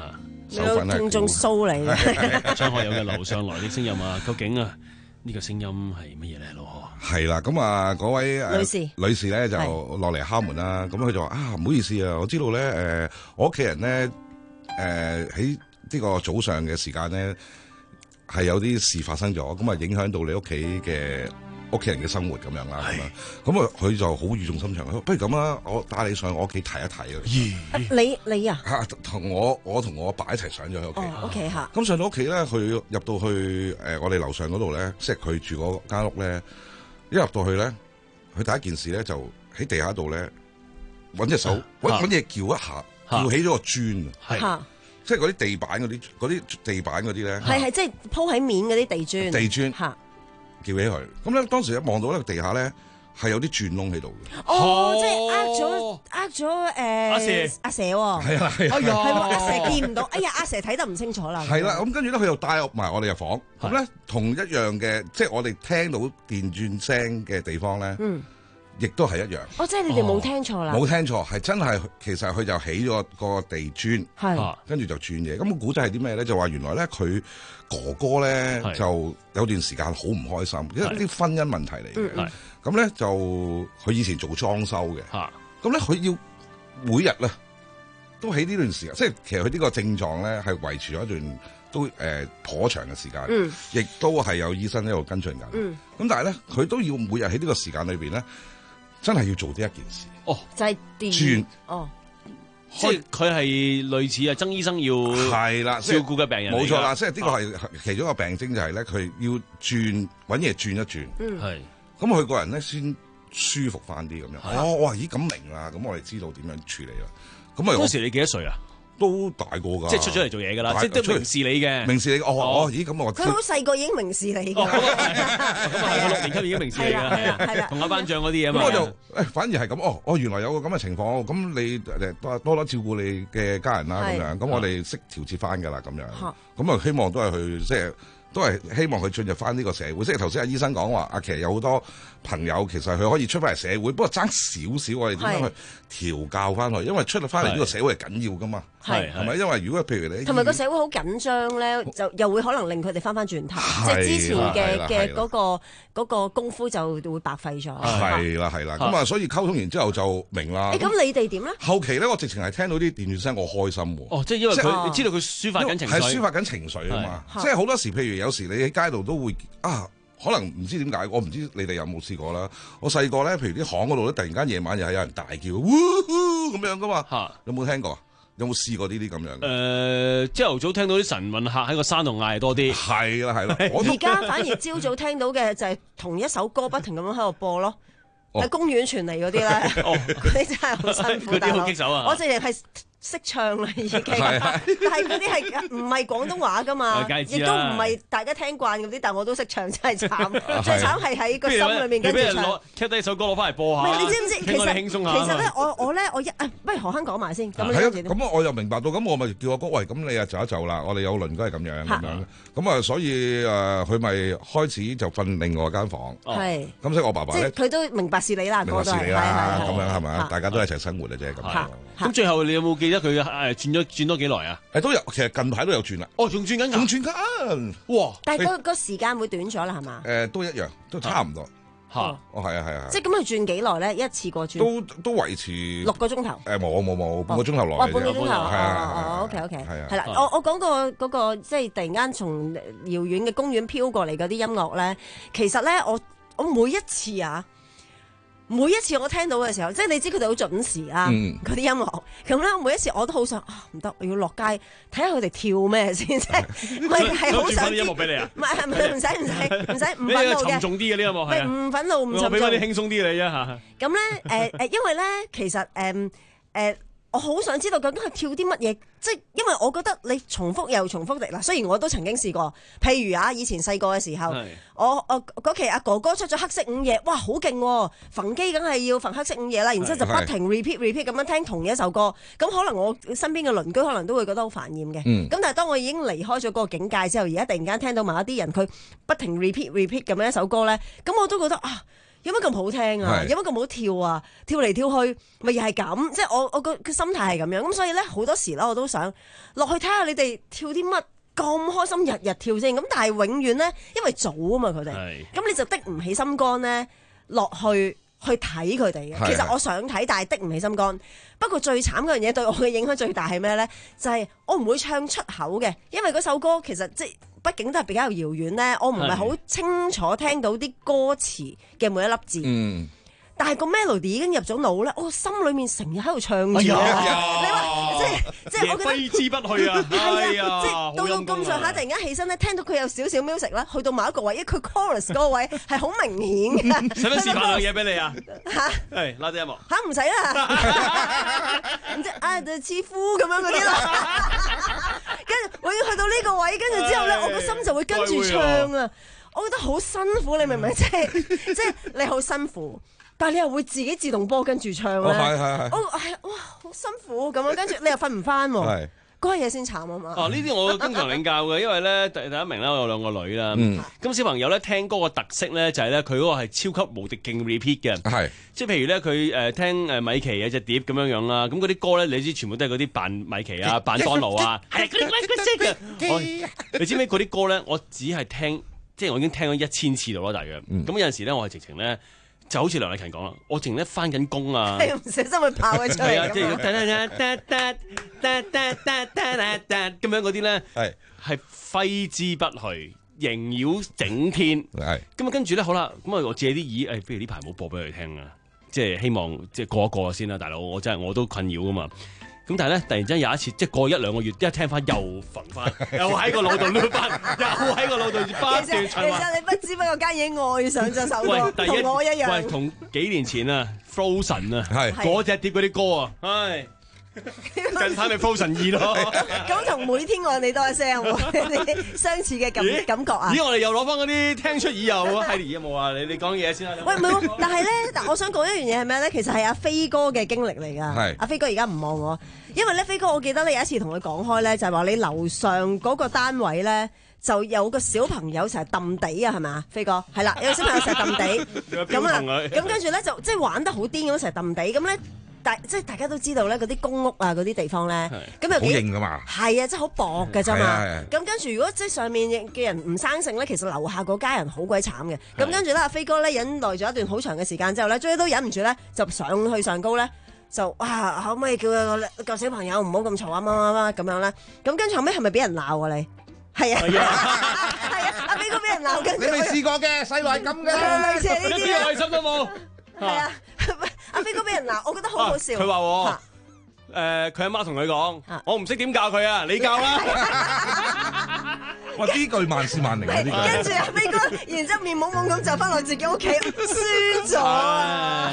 手粉係聽眾騷嚟嘅。 張學友嘅樓上來的聲音啊，究竟啊呢個聲音係乜嘢咧？老何係啦，咁啊嗰位、呃、 女士女士咧就落嚟敲門啦，咁佢就話啊，唔好意思啊，我知道咧誒、呃、我屋企人咧誒喺呢個早上嘅時間咧係有啲事發生咗，咁啊影響到你屋企嘅屋企人嘅生活咁樣啦，咁啊咁啊佢就好語重心長，不如咁啦，我帶你上我屋企睇一睇啊！ 你你啊嚇同我我同我阿爸一齊上咗喺屋企， 屋企嚇。 咁上到屋企咧，佢入到去誒、呃、我哋樓上嗰度咧，即係佢住嗰間屋咧，一入到去咧，佢第一件事咧就喺地下度咧揾隻手揾揾嘢撬一下，撬起咗個磚，係即係嗰啲地板嗰啲嗰啲地板嗰啲咧， 係係即係鋪喺面嗰啲地磚， 地磚嚇。 叫起佢，咁咧當時一望到咧地下咧係有啲鑽窿喺度嘅。 哦，即係呃咗呃咗誒阿蛇阿蛇喎。 係啊係啊， 係喎，阿蛇見唔到，哎呀阿蛇睇得唔清楚啦。 係啦，咁跟住咧佢又帶埋我哋入房，咁咧同一樣嘅，即係我哋聽到電鑽聲嘅地方咧，嗯，亦都係一樣。 哦，即係你哋冇聽錯啦。 冇聽錯，係真係其實佢就起咗個地磚， 係跟住就轉嘢。咁個古仔係啲咩咧？就話原來咧佢哥哥咧就有段時間好唔開心，因為啲婚姻問題嚟嘅。咁咧就佢以前做裝修嘅，咁咧佢要每日咧都喺呢段時間，即係其實佢呢個症狀咧係維持咗一段都誒頗長嘅時間，亦、嗯、都係有醫生喺度跟進緊。咁、嗯、但係咧佢都要每日喺呢個時間裏邊咧，真係要做呢一件事。 哦， 就係轉哦。 即係佢係類似啊，曾醫生要係啦照顧嘅病人， 冇錯啦。即係呢個係其中一個病徵，就係咧佢要轉揾嘢轉一轉，係咁佢個人咧先舒服翻啲咁樣。哦，哇，咦咁明啦，咁我哋知道點樣處理啦。咁啊， 嗰時你幾多歲啊？ 都大個㗎， 即係出咗嚟做嘢㗎啦，即係都明示你嘅， 明示你。哦哦，咦咁我佢好細個已經明示你㗎， 咁啊六年級已經明示你㗎，係啊，係啦，同阿班長嗰啲嘢嘛。 咁我就誒反而係咁，哦哦原來有個咁嘅情況，咁你誒多多多照顧你嘅家人啦，咁樣，咁我哋識調節翻㗎啦，咁樣，咁啊希望都係去即係。都係希望佢進入翻呢個社會，即係頭先阿醫生講話，啊其實有好多朋友其實佢可以出翻嚟社會，不過爭少少我哋點樣去調教翻佢，因為出嚟翻嚟呢個社會係緊要噶嘛，係係咪？因為如果譬如你同埋個社會好緊張咧，就又會可能令佢哋翻翻轉頭，即係之前嘅嘅嗰個嗰個功夫就會白費咗。 係啦係啦，咁啊所以溝通完之後就明啦。 誒咁你哋點咧？ 後期咧我直情係聽到啲電話聲，我開心喎。 哦，即係因為佢你知道佢抒發緊情緒， 係抒發緊情緒啊嘛。即係好多時譬如有時你喺街度都會啊，可能唔知點解，我唔知你哋有冇試過啦。我細個咧，譬如啲巷嗰度咧，突然間夜晚又係有人大叫，嗚呼咁樣噶嘛。有冇聽過？有冇試過呢啲咁樣？ 誒，朝頭早聽到啲晨運客喺個山度嗌多啲。係啦係啦。 而家反而朝早聽到嘅就係同一首歌不停咁樣喺度播咯，喺公園傳嚟嗰啲咧，嗰啲真係好辛苦。 嗰啲好棘手啊！ 我淨係係。識唱啦已經，但係嗰啲係唔係廣東話噶嘛，亦都唔係大家聽慣嗰啲，但我都識唱，真係慘。最慘係喺個心裏面跟住唱。 攞 cut 低首歌攞翻嚟播下。 你知唔知？其實輕鬆下其實咧，我我咧，我一啊，不如何生講埋先。咁咁我又明白到，咁我咪叫阿哥喂，咁你啊就一就啦。我哋有鄰居係咁樣咁樣，咁啊所以誒，佢咪開始就瞓另外間房。 係。 咁所以我爸爸咧， 佢都明白是你啦， 明白是你啦，咁樣係咪？大家都一齊生活嘅啫咁樣。 咁最後你有冇記得佢誒轉咗轉多幾耐啊？ 誒都有，其實近排都有轉啦。 哦，仲轉緊， 仲轉緊，哇！ 但係個個時間會短咗啦，係嘛？ 誒都一樣，都差唔多嚇。 哦，係啊，係啊。 即係咁佢轉幾耐咧？一次過轉都都維持六個鐘頭。 誒冇冇冇半個鐘頭內。 哦，半個鐘頭。 係啊。 哦，OK OK。係啊。 係啦，我我講個嗰個即係突然間從遙遠嘅公園飄過嚟嗰啲音樂咧，其實咧我我每一次啊。每一次我聽到嘅時候，即係你知佢哋好準時啊，嗰啲、嗯、音樂咁咧，每一次我都好想啊，唔得，我要落街睇下佢哋跳咩先，即係唔係係好想啲音樂俾你啊？ 唔係係唔係唔使唔使唔使唔憤怒嘅， 沉重啲嘅呢音樂係唔憤怒唔沉重， 我俾翻啲輕鬆啲你啊嚇。 咁咧誒誒，因為咧其實誒誒。呃呃我好想知道究竟係跳啲乜嘢，即係因為我覺得你重複又重複的嗱。雖然我都曾經試過，譬如啊，以前細個嘅時候，是我我嗰期阿哥哥出咗黑色午夜，哇，好勁喎！逢機梗係要逢黑色午夜啦，然之後就不停 repeat repeat 咁樣聽同一首歌。咁可能我身邊嘅鄰居可能都會覺得好煩厭嘅。咁、嗯、但係當我已經離開咗嗰個境界之後，而家突然間聽到某一啲人佢不停 repeat repeat 咁樣一首歌咧，咁我都覺得啊〜 有乜咁好聽啊？有乜咁好跳啊？跳嚟跳去，咪又係咁，即係我我個個心態係咁樣。咁所以咧，好多時咧，我都想落去睇下你哋跳啲乜咁開心，日日跳先。咁但係永遠咧，因為早啊嘛，佢哋，咁你就的唔起心肝咧，落去去睇佢哋嘅。其實我想睇，但係的唔起心肝。不過最慘嗰樣嘢對我嘅影響最大係咩咧？就係、是、我唔會唱出口嘅，因為嗰首歌其實即係。畢竟都係比較遙遠咧，我唔係好清楚聽到啲歌詞嘅每一粒字。嗯，但係個 melody 已經入咗腦咧，我心裏面成日喺度唱住啊！你話即係即係我覺得揮之不去啊！係啊， 即係到到咁上下，突然間起身咧，聽到佢有少少 music 啦，去到某一個位，因為佢 chorus 嗰個位係好明顯嘅。 使唔使示範兩嘢俾你啊？嚇！係拉啲音樂嚇唔使啦，唔知啊就似夫咁樣嗰啲啦。跟住我要去到呢個位，跟住之後咧，我個心就會跟住唱啊！我覺得好辛苦，你明唔明？即係即係你好辛苦。但係你又會自己自動波跟住唱咧， 係係係， 我係哇好辛苦咁樣，跟住你又瞓唔翻喎，嗰嘢先慘啊嘛。 哦，呢啲我經常領教嘅，因為咧第第一名咧，我有兩個女啦，咁、嗯、小朋友咧聽歌嘅特色咧就係咧佢嗰個係超級無敵勁 repeat 嘅，係即係譬如咧佢誒聽誒米奇有隻碟咁樣樣啦，咁嗰啲歌咧你知全部都係嗰啲扮米奇啊、扮當奴啊，係嗰啲嗰啲嘅。你知唔知嗰啲歌咧？我只係聽，即係我已經聽咗一千次度咯，大約。咁、嗯、有陣時咧，我係直情咧。就好似梁麗勤講啦，我淨係咧翻緊工啊， 係唔小心會爆佢出嚟。 係啊，即係咁樣嗰啲咧，係係揮之不去，縈繞整天。係咁啊，跟住咧好啦，咁啊我借啲耳，誒，不如呢排唔好播俾佢聽啊，即係希望即係過一過先啦，大佬，我真係我都困擾噶嘛。咁但係咧，突然之間有一次，即係過一兩個月，一聽翻又焚翻，又喺個腦度攣翻，又喺個腦度不斷循環。 其實你不知不覺間已經愛上咗首歌，同我一樣。 喂，同幾年前啊 ，Frozen 啊，係嗰隻碟嗰啲歌啊，唉，近排咪 Frozen 二咯。 咁同每天愛你多一聲，相似嘅感感覺啊！ 咦，我哋又攞翻嗰啲聽出耳油啊，係有冇啊？你你講嘢先啦。 喂，唔係，但係咧，但我想講一樣嘢係咩咧？其實係阿飛哥嘅經歷嚟㗎。係阿飛哥而家唔望我。因為咧，飛哥，我記得咧有一次同佢講開咧，就係話你樓上嗰個單位咧，就有個小朋友成日揼地啊，係咪啊？飛哥係啦，有個小朋友成日揼地，咁啊，咁跟住咧就即係玩得好癲咁成日揼地，咁咧大即係大家都知道咧，嗰啲公屋啊嗰啲地方咧，咁又好硬㗎嘛， 係啊，即係好薄㗎啫嘛。咁跟住如果即係上面嘅人唔生性咧，其實樓下嗰家人好鬼慘嘅。咁跟住咧，阿飛哥咧忍耐咗一段好長嘅時間之後咧，終於都忍唔住咧，就上去上高咧。就哇，可唔可以叫個個小朋友唔好咁嘈啊？乜乜乜咁樣咧？咁跟住後尾係咪俾人鬧啊？你係啊，係啊，阿飛哥俾人鬧，跟住你未試過嘅，細路係咁嘅， 類似呢啲， 一啲愛心都冇。 係啊，阿飛哥俾人鬧，我覺得好好笑。 佢話我誒，佢阿媽同佢講，我唔識點教佢啊，你教啦。 哇！呢句萬事萬靈啊！呢句跟住阿飛哥，然之後面懵懵咁就翻落自己屋企，輸咗啊！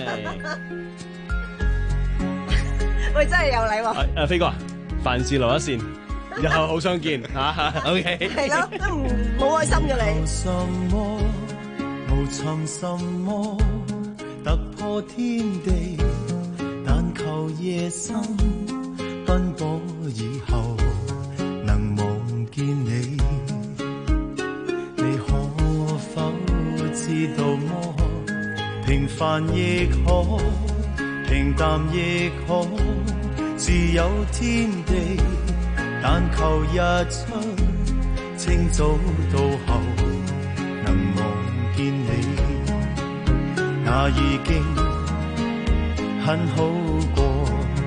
喂，真係有禮喎！ 誒，飛哥，凡事留一線，日後好相見嚇。OK， 係咯，都唔冇愛心嘅你。 什麼無尋什麼突破天地，但求夜深奔波以後能望見你。你可否知道麼？平凡亦可。平淡亦好，自有天地，但求日出清早到後能望見你，那已經很好過。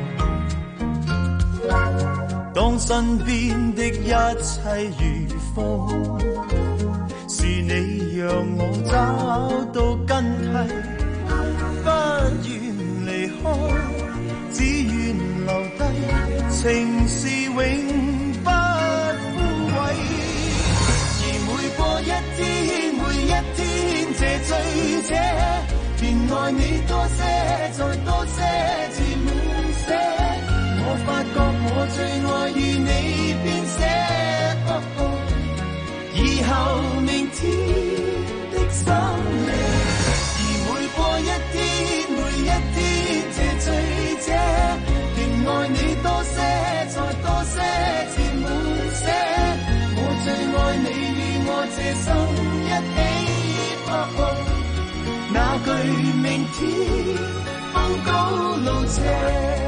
當身邊的一切如風，是你讓我找到根蒂，不願離開，只願留低，情是永不枯萎。而每過一天，每一天這醉者，便愛你多些，再多些，至滿瀉。我發覺我最愛與你編寫，哦哦，以後明天的生命。而每過一天，每一天這醉者，便愛你多些，再多些，至滿瀉。我最愛你與我這心一起，哦哦，那句天，風高路斜。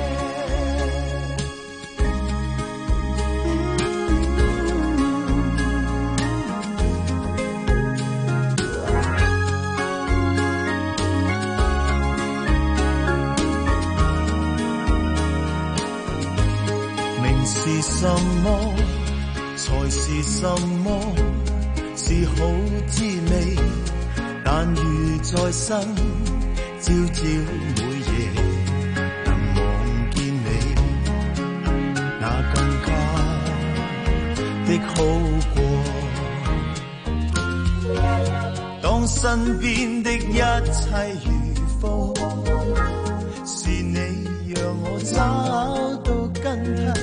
是什麼才是什麼？是好滋味，但如在生，朝朝每夜能望見你，那更加的好過。當身邊的一切如風，是你讓我找到根蒂。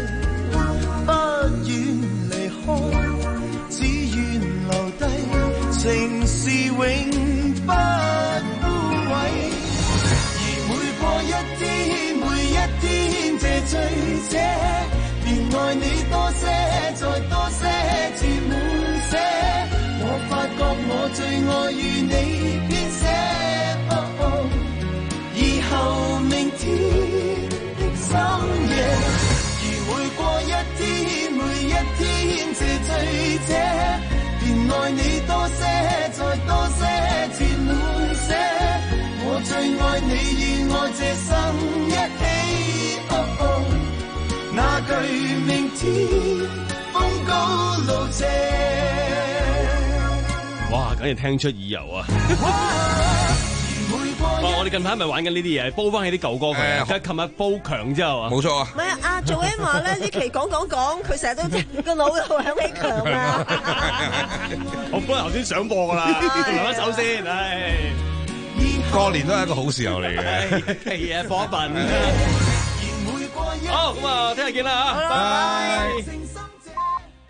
情是永不枯萎，而每過一天，每一天這醉者，便愛你多些，再多些，至滿瀉。我發覺我最愛與你編寫，哦哦，以後明天的深夜，而每過一天，每一天這醉者。愛你多些，再多些，填滿些。我最愛你與我這生一起。哦哦，那句明天風高路斜。 哇，梗係聽出意猶啊！哇！我哋近排咪玩緊呢啲嘢，煲翻起啲舊歌佢。即係琴日煲強之後啊， 冇錯啊。 唔係啊，阿 Joanne 話咧呢期講講講，佢成日都個腦度響起強啊。 我本來頭先想播噶啦，留一首先。唉， 過年都係一個好時候嚟嘅。 係啊，放一份。好，咁啊，聽日見啦嚇，拜拜。